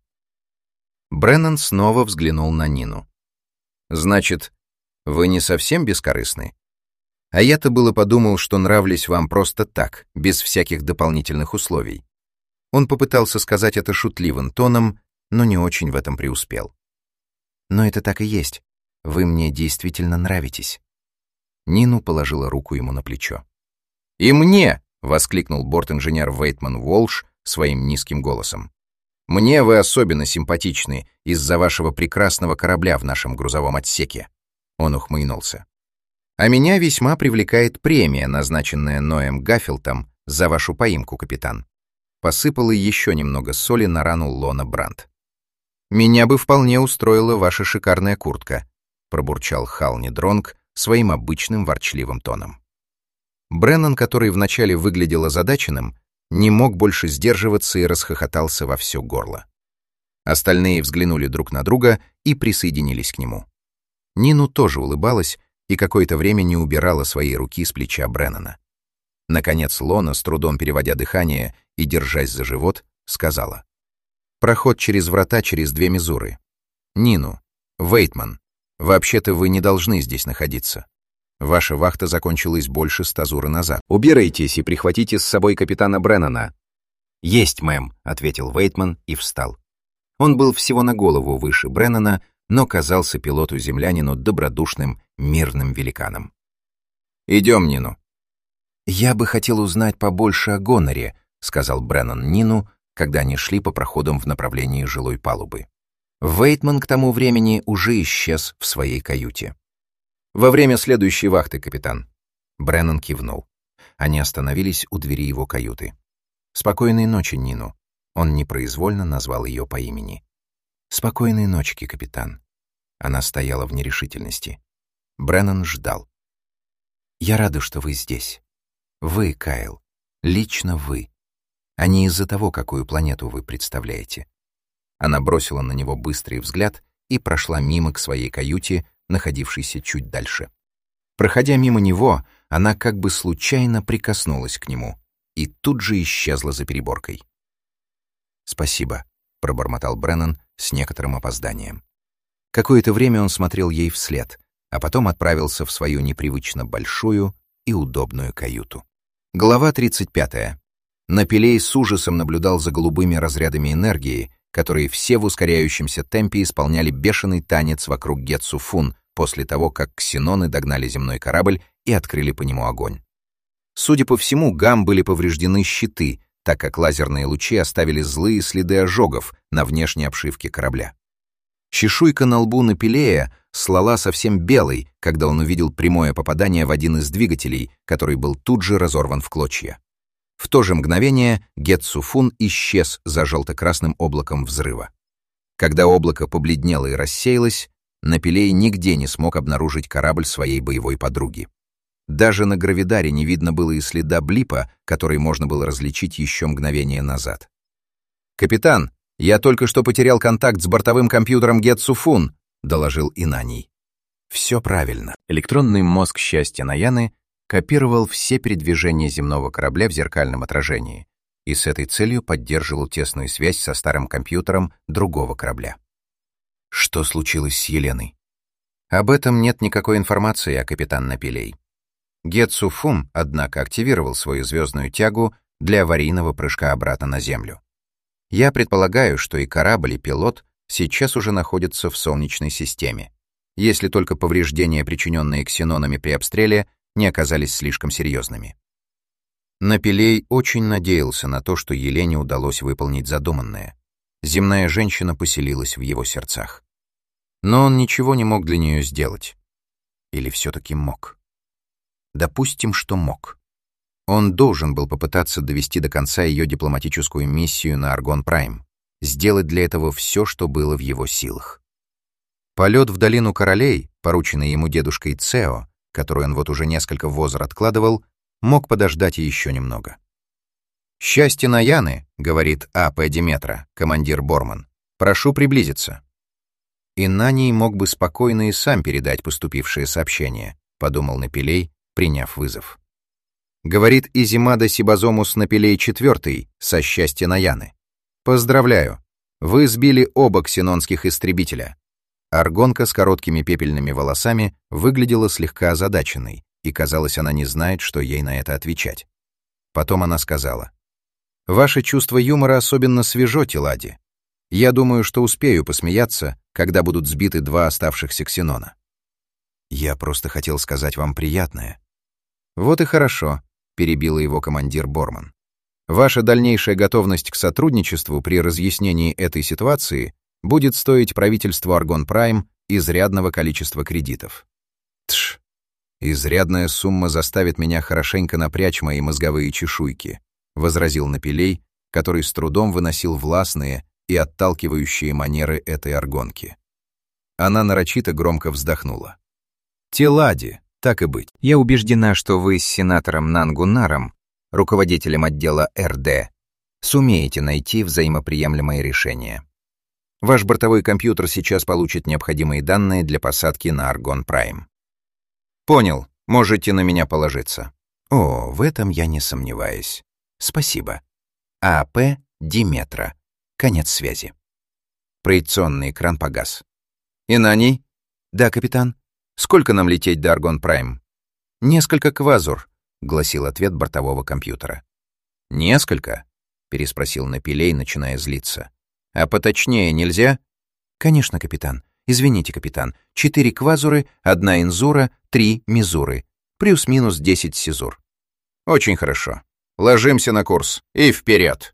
Бреннан снова взглянул на Нину. «Значит, вы не совсем бескорыстны? А я-то было подумал, что нравлюсь вам просто так, без всяких дополнительных условий». Он попытался сказать это шутливым тоном, но не очень в этом преуспел. «Но это так и есть. Вы мне действительно нравитесь». Нину положила руку ему на плечо. «И мне!» — воскликнул борт-инженер Вейтман Уолш своим низким голосом. «Мне вы особенно симпатичны из-за вашего прекрасного корабля в нашем грузовом отсеке». Он ухмыльнулся. «А меня весьма привлекает премия, назначенная Ноем Гаффилтом за вашу поимку, капитан». Посыпала еще немного соли на рану Лона Брант. «Меня бы вполне устроила ваша шикарная куртка», — пробурчал Хал Недронг своим обычным ворчливым тоном. Бреннан, который вначале выглядел озадаченным, не мог больше сдерживаться и расхохотался во все горло. Остальные взглянули друг на друга и присоединились к нему. Нину тоже улыбалась и какое-то время не убирала своей руки с плеча Бреннана. Наконец Лона, с трудом переводя дыхание и держась за живот, сказала: «Проход через врата через две мизуры. Нину, Вейтман, вообще-то вы не должны здесь находиться. Ваша вахта закончилась больше стазуры назад. Убирайтесь и прихватите с собой капитана Бреннана». «Есть, мэм», — ответил Вейтман и встал. Он был всего на голову выше Бреннана, но казался пилоту-землянину добродушным, мирным великаном. «Идем, Нину». «Я бы хотел узнать побольше о Гоноре», — сказал Бреннан Нину, когда они шли по проходам в направлении жилой палубы. Вейтман к тому времени уже исчез в своей каюте. «Во время следующей вахты, капитан». Бреннан кивнул. Они остановились у двери его каюты. «Спокойной ночи, Нину». Он непроизвольно назвал ее по имени. «Спокойной ночи, капитан». Она стояла в нерешительности. Бреннан ждал. «Я рада, что вы здесь. Вы, Кайл. Лично вы. А не из-за того, какую планету вы представляете». Она бросила на него быстрый взгляд и прошла мимо к своей каюте, находившейся чуть дальше. Проходя мимо него, она как бы случайно прикоснулась к нему и тут же исчезла за переборкой. «Спасибо», — пробормотал Бреннан с некоторым опозданием. Какое-то время он смотрел ей вслед, а потом отправился в свою непривычно большую и удобную каюту. Глава тридцать пятая. Напилей с ужасом наблюдал за голубыми разрядами энергии, которые все в ускоряющемся темпе исполняли бешеный танец вокруг Гетсу-Фун после того, как ксеноны догнали земной корабль и открыли по нему огонь. Судя по всему, Гам были повреждены щиты, так как лазерные лучи оставили злые следы ожогов на внешней обшивке корабля. Чешуйка на лбу Напилея слала совсем белой, когда он увидел прямое попадание в один из двигателей, который был тут же разорван в клочья. В то же мгновение Гетсу-Фун исчез за желто-красным облаком взрыва. Когда облако побледнело и рассеялось, Напилей нигде не смог обнаружить корабль своей боевой подруги. Даже на гравидаре не видно было и следа блипа, который можно было различить еще мгновение назад. «Капитан, я только что потерял контакт с бортовым компьютером Гетсу-Фун», — доложил Инаний. Все правильно. Электронный мозг счастья Наяны копировал все передвижения земного корабля в зеркальном отражении и с этой целью поддерживал тесную связь со старым компьютером другого корабля. Что случилось с Еленой? Об этом нет никакой информации, а капитан Напилей. Гетсу-Фун, однако, активировал свою звездную тягу для аварийного прыжка обратно на Землю. Я предполагаю, что и корабль, и пилот сейчас уже находятся в Солнечной системе, если только повреждения, причиненные ксенонами при обстреле, не оказались слишком серьезными. Напилей очень надеялся на то, что Елене удалось выполнить задуманное. Земная женщина поселилась в его сердцах. Но он ничего не мог для нее сделать. Или все-таки мог? Допустим, что мог. Он должен был попытаться довести до конца ее дипломатическую миссию на Аргон-Прайм, сделать для этого все, что было в его силах. Полет в долину королей, порученный ему дедушкой Цео, который он вот уже несколько возр откладывал, мог подождать еще немного. «Счастье Наяны», — говорит А П Диметра, командир Борман, — «прошу приблизиться». Инаний мог бы спокойно и сам передать поступившее сообщение, подумал Напилей, приняв вызов. Говорит Изимада Сибазомус Напилей четвёртый со счастья Наяны. «Поздравляю, вы сбили оба ксенонских истребителя». Аргонка с короткими пепельными волосами выглядела слегка озадаченной, и, казалось, она не знает, что ей на это отвечать. Потом она сказала: «Ваше чувство юмора особенно свежо, Телади. Я думаю, что успею посмеяться, когда будут сбиты два оставшихся ксенона». «Я просто хотел сказать вам приятное». «Вот и хорошо», — перебила его командир Борман. «Ваша дальнейшая готовность к сотрудничеству при разъяснении этой ситуации будет стоить правительству Аргон-Прайм изрядного количества кредитов». «Тш, изрядная сумма заставит меня хорошенько напрячь мои мозговые чешуйки», — возразил Напилей, который с трудом выносил властные и отталкивающие манеры этой аргонки. Она нарочито громко вздохнула. «Телади, так и быть. Я убеждена, что вы с сенатором Нангунаром, руководителем отдела Р Д, сумеете найти взаимоприемлемое решение. Ваш бортовой компьютер сейчас получит необходимые данные для посадки на Аргон Прайм. Понял, можете на меня положиться. О, в этом я не сомневаюсь. Спасибо. АП Диметра. Конец связи. Проекционный экран погас. Инаний? Да, капитан. Сколько нам лететь до Аргон Прайм? Несколько квазур, гласил ответ бортового компьютера. Несколько? Переспросил Напилей, начиная злиться. А поточнее нельзя? Конечно, капитан. Извините, капитан. Четыре квазуры, одна инзура, три мизуры. Плюс-минус десять сизур. Очень хорошо. Ложимся на курс. И вперед.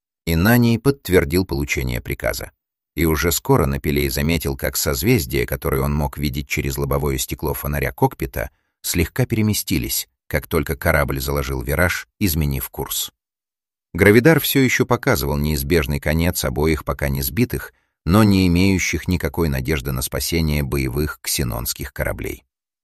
Инаний подтвердил получение приказа. И уже скоро Напилей заметил, как созвездия, которые он мог видеть через лобовое стекло фонаря кокпита, слегка переместились, как только корабль заложил вираж, изменив курс. Гравидар все еще показывал неизбежный конец обоих пока не сбитых, но не имеющих никакой надежды на спасение боевых ксенонских кораблей.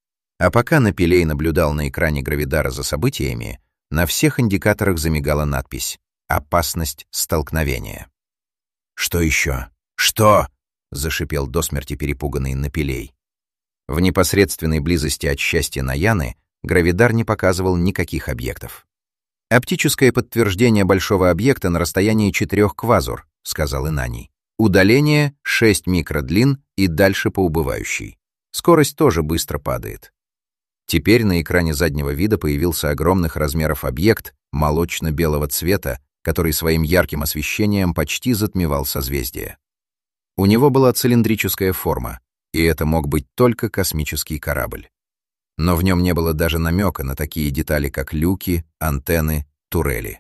А пока Напилей наблюдал на экране гравидара за событиями, на всех индикаторах замигала надпись «Опасность столкновения». «Что еще? Что?» — зашипел до смерти перепуганный Напилей. В непосредственной близости от счастья Наяны гравидар не показывал никаких объектов. «Оптическое подтверждение большого объекта на расстоянии четырех квазур», — сказал Инаний. «Удаление шесть микродлин и дальше по убывающей. Скорость тоже быстро падает». Теперь на экране заднего вида появился огромных размеров объект молочно-белого цвета, который своим ярким освещением почти затмевал созвездие. У него была цилиндрическая форма, и это мог быть только космический корабль. Но в нем не было даже намека на такие детали, как люки, антенны, турели.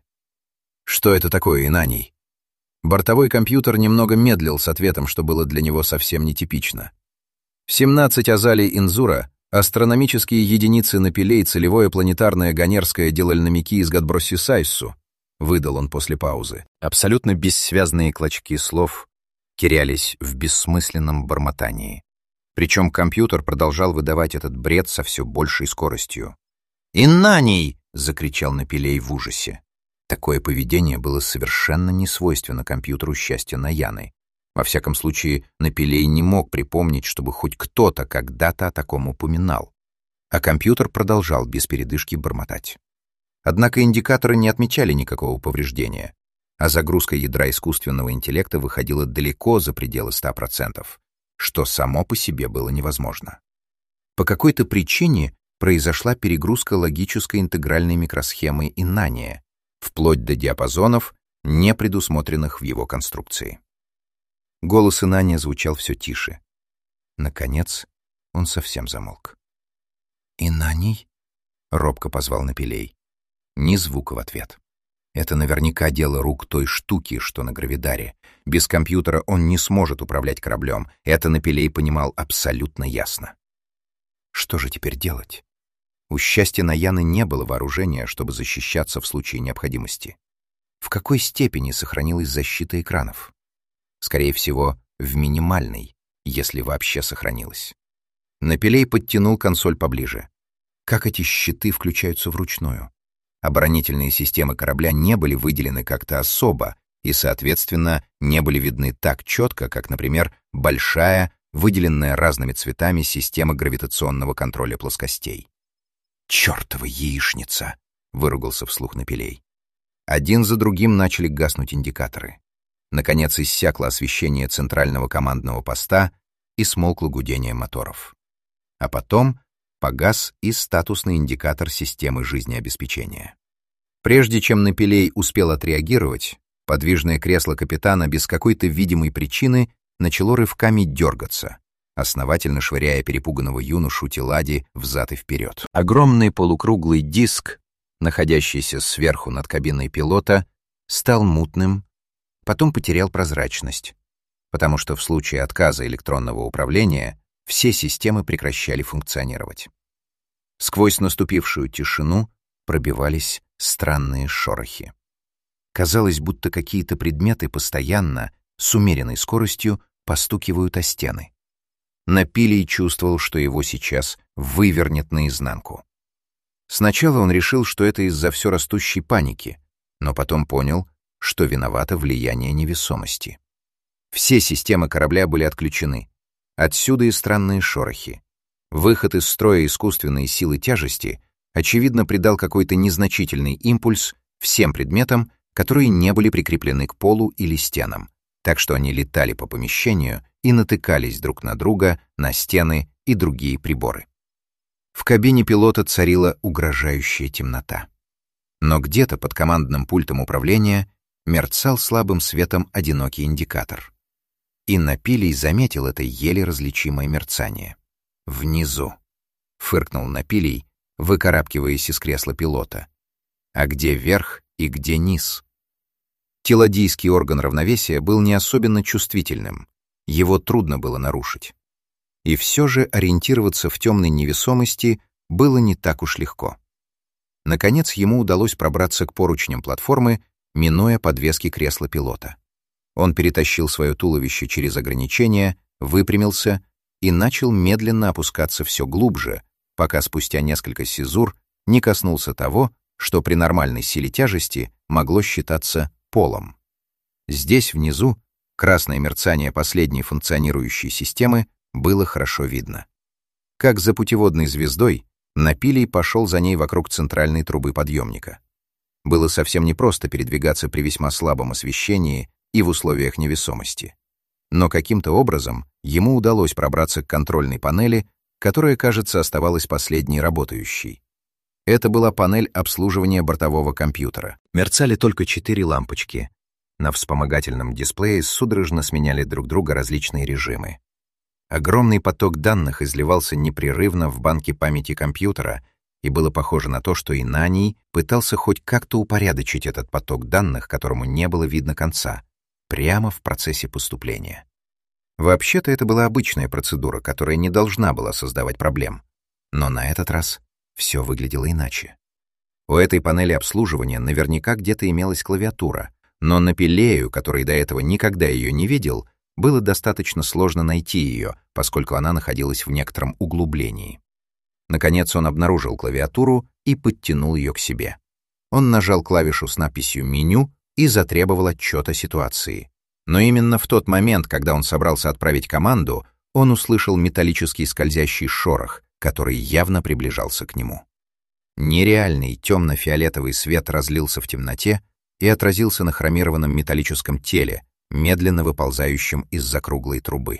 Что это такое, Инаний? Бортовой компьютер немного медлил с ответом, что было для него совсем нетипично. В семнадцать азалий Инзура астрономические единицы Напилей целевое планетарное ганерское делальномики из Гадброссисайссу, выдал он после паузы. Абсолютно бессвязные клочки слов терялись в бессмысленном бормотании. Причем компьютер продолжал выдавать этот бред со все большей скоростью. «Инаний!» — закричал Напилей в ужасе. Такое поведение было совершенно не свойственно компьютеру счастья Наяны. Во всяком случае, Напилей не мог припомнить, чтобы хоть кто-то когда-то о таком упоминал. А компьютер продолжал без передышки бормотать. Однако индикаторы не отмечали никакого повреждения, а загрузка ядра искусственного интеллекта выходила далеко за пределы ста процентов. Что само по себе было невозможно. По какой-то причине произошла перегрузка логической интегральной микросхемы Инания, вплоть до диапазонов, не предусмотренных в его конструкции. Голос Инания звучал все тише. Наконец, он совсем замолк. «Инаний?» — робко позвал Напилей. Ни звука в ответ. Это наверняка дело рук той штуки, что на гравидаре. Без компьютера он не сможет управлять кораблем. Это Напилей понимал абсолютно ясно. Что же теперь делать? У счастья Наяны не было вооружения, чтобы защищаться в случае необходимости. В какой степени сохранилась защита экранов? Скорее всего, в минимальной, если вообще сохранилась. Напилей подтянул консоль поближе. Как эти щиты включаются вручную? Оборонительные системы корабля не были выделены как-то особо и, соответственно, не были видны так четко, как, например, большая, выделенная разными цветами система гравитационного контроля плоскостей. «Чёртова яичница!» — выругался вслух Напилей. Один за другим начали гаснуть индикаторы. Наконец иссякло освещение центрального командного поста и смолкло гудение моторов. А потом погас и статусный индикатор системы жизнеобеспечения. Прежде чем Напилей успел отреагировать, подвижное кресло капитана без какой-то видимой причины начало рывками дергаться, основательно швыряя перепуганного юношу Телади взад и вперед. Огромный полукруглый диск, находящийся сверху над кабиной пилота, стал мутным, потом потерял прозрачность, потому что в случае отказа электронного управления все системы прекращали функционировать. Сквозь наступившую тишину пробивались странные шорохи. Казалось, будто какие-то предметы постоянно, с умеренной скоростью, постукивают о стены. Напилей чувствовал, что его сейчас вывернет наизнанку. Сначала он решил, что это из-за все растущей паники, но потом понял, что виновато влияние невесомости. Все системы корабля были отключены. Отсюда и странные шорохи. Выход из строя искусственной силы тяжести, очевидно, придал какой-то незначительный импульс всем предметам, которые не были прикреплены к полу или стенам, так что они летали по помещению и натыкались друг на друга, на стены и другие приборы. В кабине пилота царила угрожающая темнота. Но где-то под командным пультом управления мерцал слабым светом одинокий индикатор. И Напилий заметил это еле различимое мерцание. «Внизу», — фыркнул Напилий, выкарабкиваясь из кресла пилота. «А где верх и где низ?» Теладийский орган равновесия был не особенно чувствительным, его трудно было нарушить. И все же ориентироваться в темной невесомости было не так уж легко. Наконец ему удалось пробраться к поручням платформы, минуя подвески кресла пилота. Он перетащил свое туловище через ограничения, выпрямился и начал медленно опускаться все глубже, пока спустя несколько сизур не коснулся того, что при нормальной силе тяжести могло считаться полом. Здесь, внизу, красное мерцание последней функционирующей системы было хорошо видно. Как за путеводной звездой, Напилий пошел за ней вокруг центральной трубы подъемника. Было совсем непросто передвигаться при весьма слабом освещении и в условиях невесомости. Но каким-то образом ему удалось пробраться к контрольной панели, которая, кажется, оставалась последней работающей. Это была панель обслуживания бортового компьютера. Мерцали только четыре лампочки. На вспомогательном дисплее судорожно сменяли друг друга различные режимы. Огромный поток данных изливался непрерывно в банки памяти компьютера, и было похоже на то, что Инаний пытался хоть как-то упорядочить этот поток данных, которому не было видно конца, прямо в процессе поступления. Вообще-то это была обычная процедура, которая не должна была создавать проблем. Но на этот раз все выглядело иначе. У этой панели обслуживания наверняка где-то имелась клавиатура, но Напилею, который до этого никогда ее не видел, было достаточно сложно найти ее, поскольку она находилась в некотором углублении. Наконец он обнаружил клавиатуру и подтянул ее к себе. Он нажал клавишу с надписью «Меню» и затребовал отчет о ситуации. Но именно в тот момент, когда он собрался отправить команду, он услышал металлический скользящий шорох, который явно приближался к нему. Нереальный темно-фиолетовый свет разлился в темноте и отразился на хромированном металлическом теле, медленно выползающем из-за круглой трубы.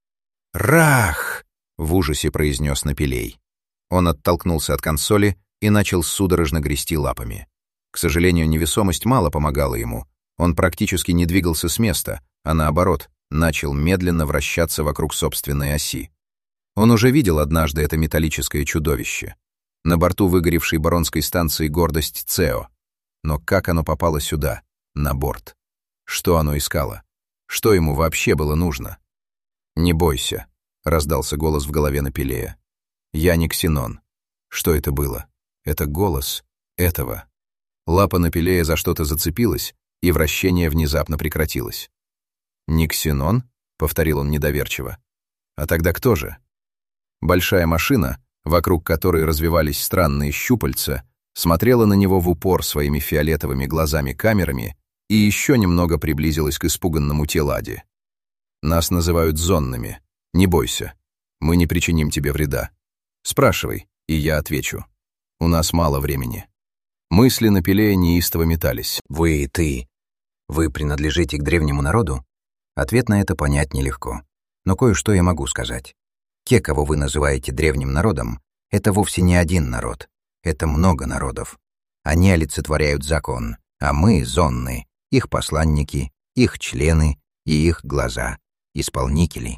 «Рах!» — в ужасе произнес Напилей. Он оттолкнулся от консоли и начал судорожно грести лапами. К сожалению, невесомость мало помогала ему. Он практически не двигался с места, а наоборот, начал медленно вращаться вокруг собственной оси. Он уже видел однажды это металлическое чудовище. На борту выгоревшей баронской станции «Гордость Цео». Но как оно попало сюда, на борт? Что оно искало? Что ему вообще было нужно? «Не бойся», — раздался голос в голове Напилея. «Я не Ксенон». Что это было? Это голос этого. Лапа Напилея за что-то зацепилась, и вращение внезапно прекратилось. «Не Ксенон?» — повторил он недоверчиво. «А тогда кто же?» Большая машина, вокруг которой развивались странные щупальца, смотрела на него в упор своими фиолетовыми глазами-камерами и еще немного приблизилась к испуганному Теладе. «Нас называют зонными. Не бойся. Мы не причиним тебе вреда. Спрашивай, и я отвечу. У нас мало времени». Мысли Напилея неистово метались. «Вы и ты. Вы принадлежите к древнему народу?» Ответ на это понять нелегко. Но кое-что я могу сказать. Те, кого вы называете древним народом, это вовсе не один народ. Это много народов. Они олицетворяют закон, а мы, зонны, их посланники, их члены и их глаза, исполнители.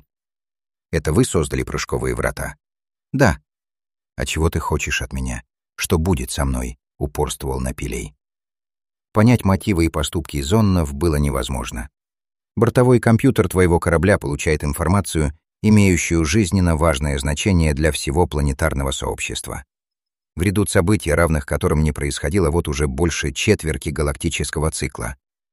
Это вы создали прыжковые врата? Да. А чего ты хочешь от меня? Что будет со мной? Упорствовал Напилей. Понять мотивы и поступки зоннов было невозможно. Бортовой компьютер твоего корабля получает информацию, имеющую жизненно важное значение для всего планетарного сообщества. Грядут события, равных которым не происходило вот уже больше четверти галактического цикла.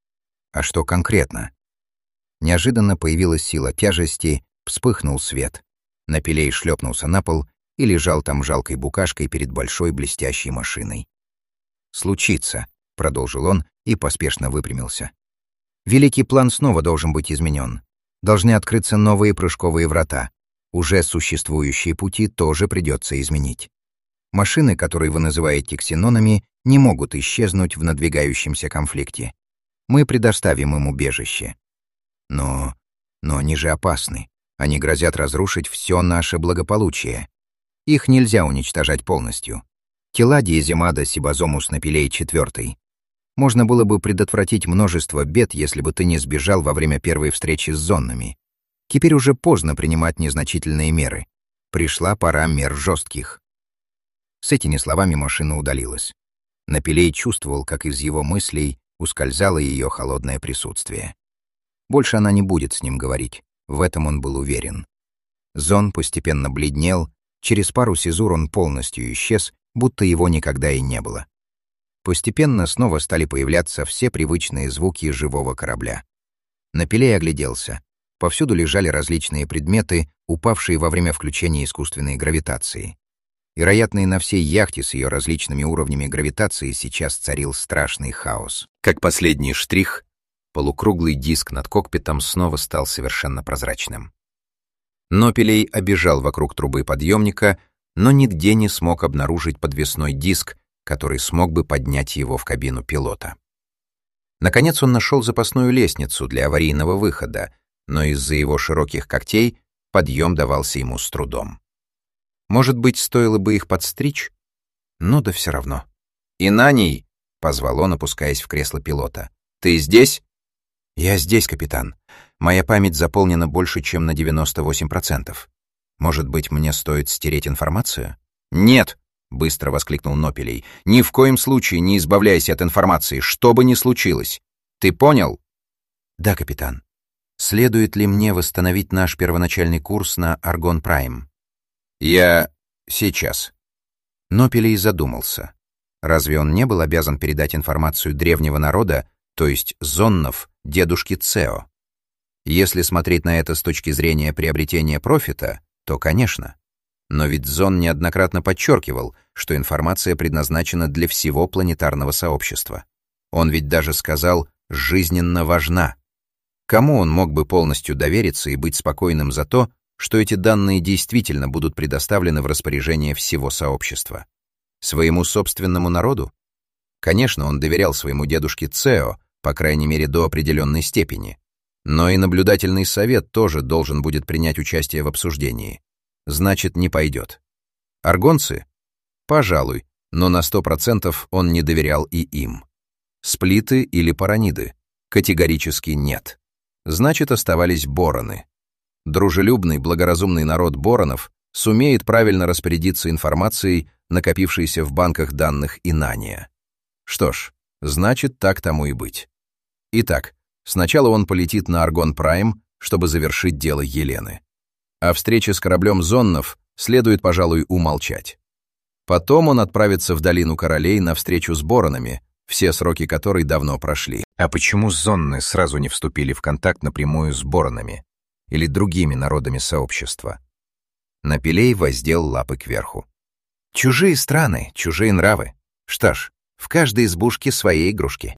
А что конкретно? Неожиданно появилась сила тяжести, вспыхнул свет. Напилей шлепнулся на пол и лежал там жалкой букашкой перед большой блестящей машиной. «Случится», — продолжил он и поспешно выпрямился. «Великий план снова должен быть изменен. Должны открыться новые прыжковые врата. Уже существующие пути тоже придется изменить. Машины, которые вы называете ксенонами, не могут исчезнуть в надвигающемся конфликте. Мы предоставим им убежище. Но... но они же опасны. Они грозят разрушить все наше благополучие. Их нельзя уничтожать полностью. Тела Диазимада Сибазомус Напилей четвёртый. Можно было бы предотвратить множество бед, если бы ты не сбежал во время первой встречи с зоннами. Теперь уже поздно принимать незначительные меры. Пришла пора мер жестких. С этими словами машина удалилась. Напилей чувствовал, как из его мыслей ускользало ее холодное присутствие. Больше она не будет с ним говорить. В этом он был уверен. Зон постепенно бледнел, через пару сезур он полностью исчез, будто его никогда и не было. Постепенно снова стали появляться все привычные звуки живого корабля. Напилей огляделся. Повсюду лежали различные предметы, упавшие во время включения искусственной гравитации. Вероятно, и на всей яхте с ее различными уровнями гравитации сейчас царил страшный хаос. Как последний штрих, полукруглый диск над кокпитом снова стал совершенно прозрачным. Напилей обежал вокруг трубы подъемника, но нигде не смог обнаружить подвесной диск, который смог бы поднять его в кабину пилота. Наконец он нашел запасную лестницу для аварийного выхода, но из-за его широких когтей подъем давался ему с трудом. Может быть, стоило бы их подстричь? Ну да все равно. «Инаний!» — позвал он, опускаясь в кресло пилота. «Ты здесь?» «Я здесь, капитан. Моя память заполнена больше, чем на девяносто восемь процентов. Может быть, мне стоит стереть информацию?» «Нет!» — быстро воскликнул Напилей. «Ни в коем случае не избавляйся от информации, что бы ни случилось. Ты понял?» «Да, капитан. Следует ли мне восстановить наш первоначальный курс на Аргон Прайм?» «Я... сейчас». Напилей задумался. Разве он не был обязан передать информацию древнего народа, то есть зоннов, дедушке Цео? Если смотреть на это с точки зрения приобретения профита, то, конечно. Но ведь Зон неоднократно подчеркивал, что информация предназначена для всего планетарного сообщества. Он ведь даже сказал «жизненно важна». Кому он мог бы полностью довериться и быть спокойным за то, что эти данные действительно будут предоставлены в распоряжение всего сообщества? Своему собственному народу? Конечно, он доверял своему дедушке Цео, по крайней мере, до определенной степени. Но и наблюдательный совет тоже должен будет принять участие в обсуждении. Значит, не пойдет. Аргонцы? Пожалуй, но на сто процентов он не доверял и им. Сплиты или параниды? Категорически нет. Значит, оставались бороны. Дружелюбный, благоразумный народ боронов сумеет правильно распорядиться информацией, накопившейся в банках данных Инания. Что ж, значит, так тому и быть. Итак, сначала он полетит на Аргон Прайм, чтобы завершить дело Елены. О встрече с кораблем зоннов следует, пожалуй, умолчать. Потом он отправится в Долину Королей на встречу с боронами, все сроки которой давно прошли. А почему зонны сразу не вступили в контакт напрямую с боронами или другими народами сообщества? Напилей воздел лапы кверху. Чужие страны, чужие нравы. Что ж, в каждой избушке свои игрушки.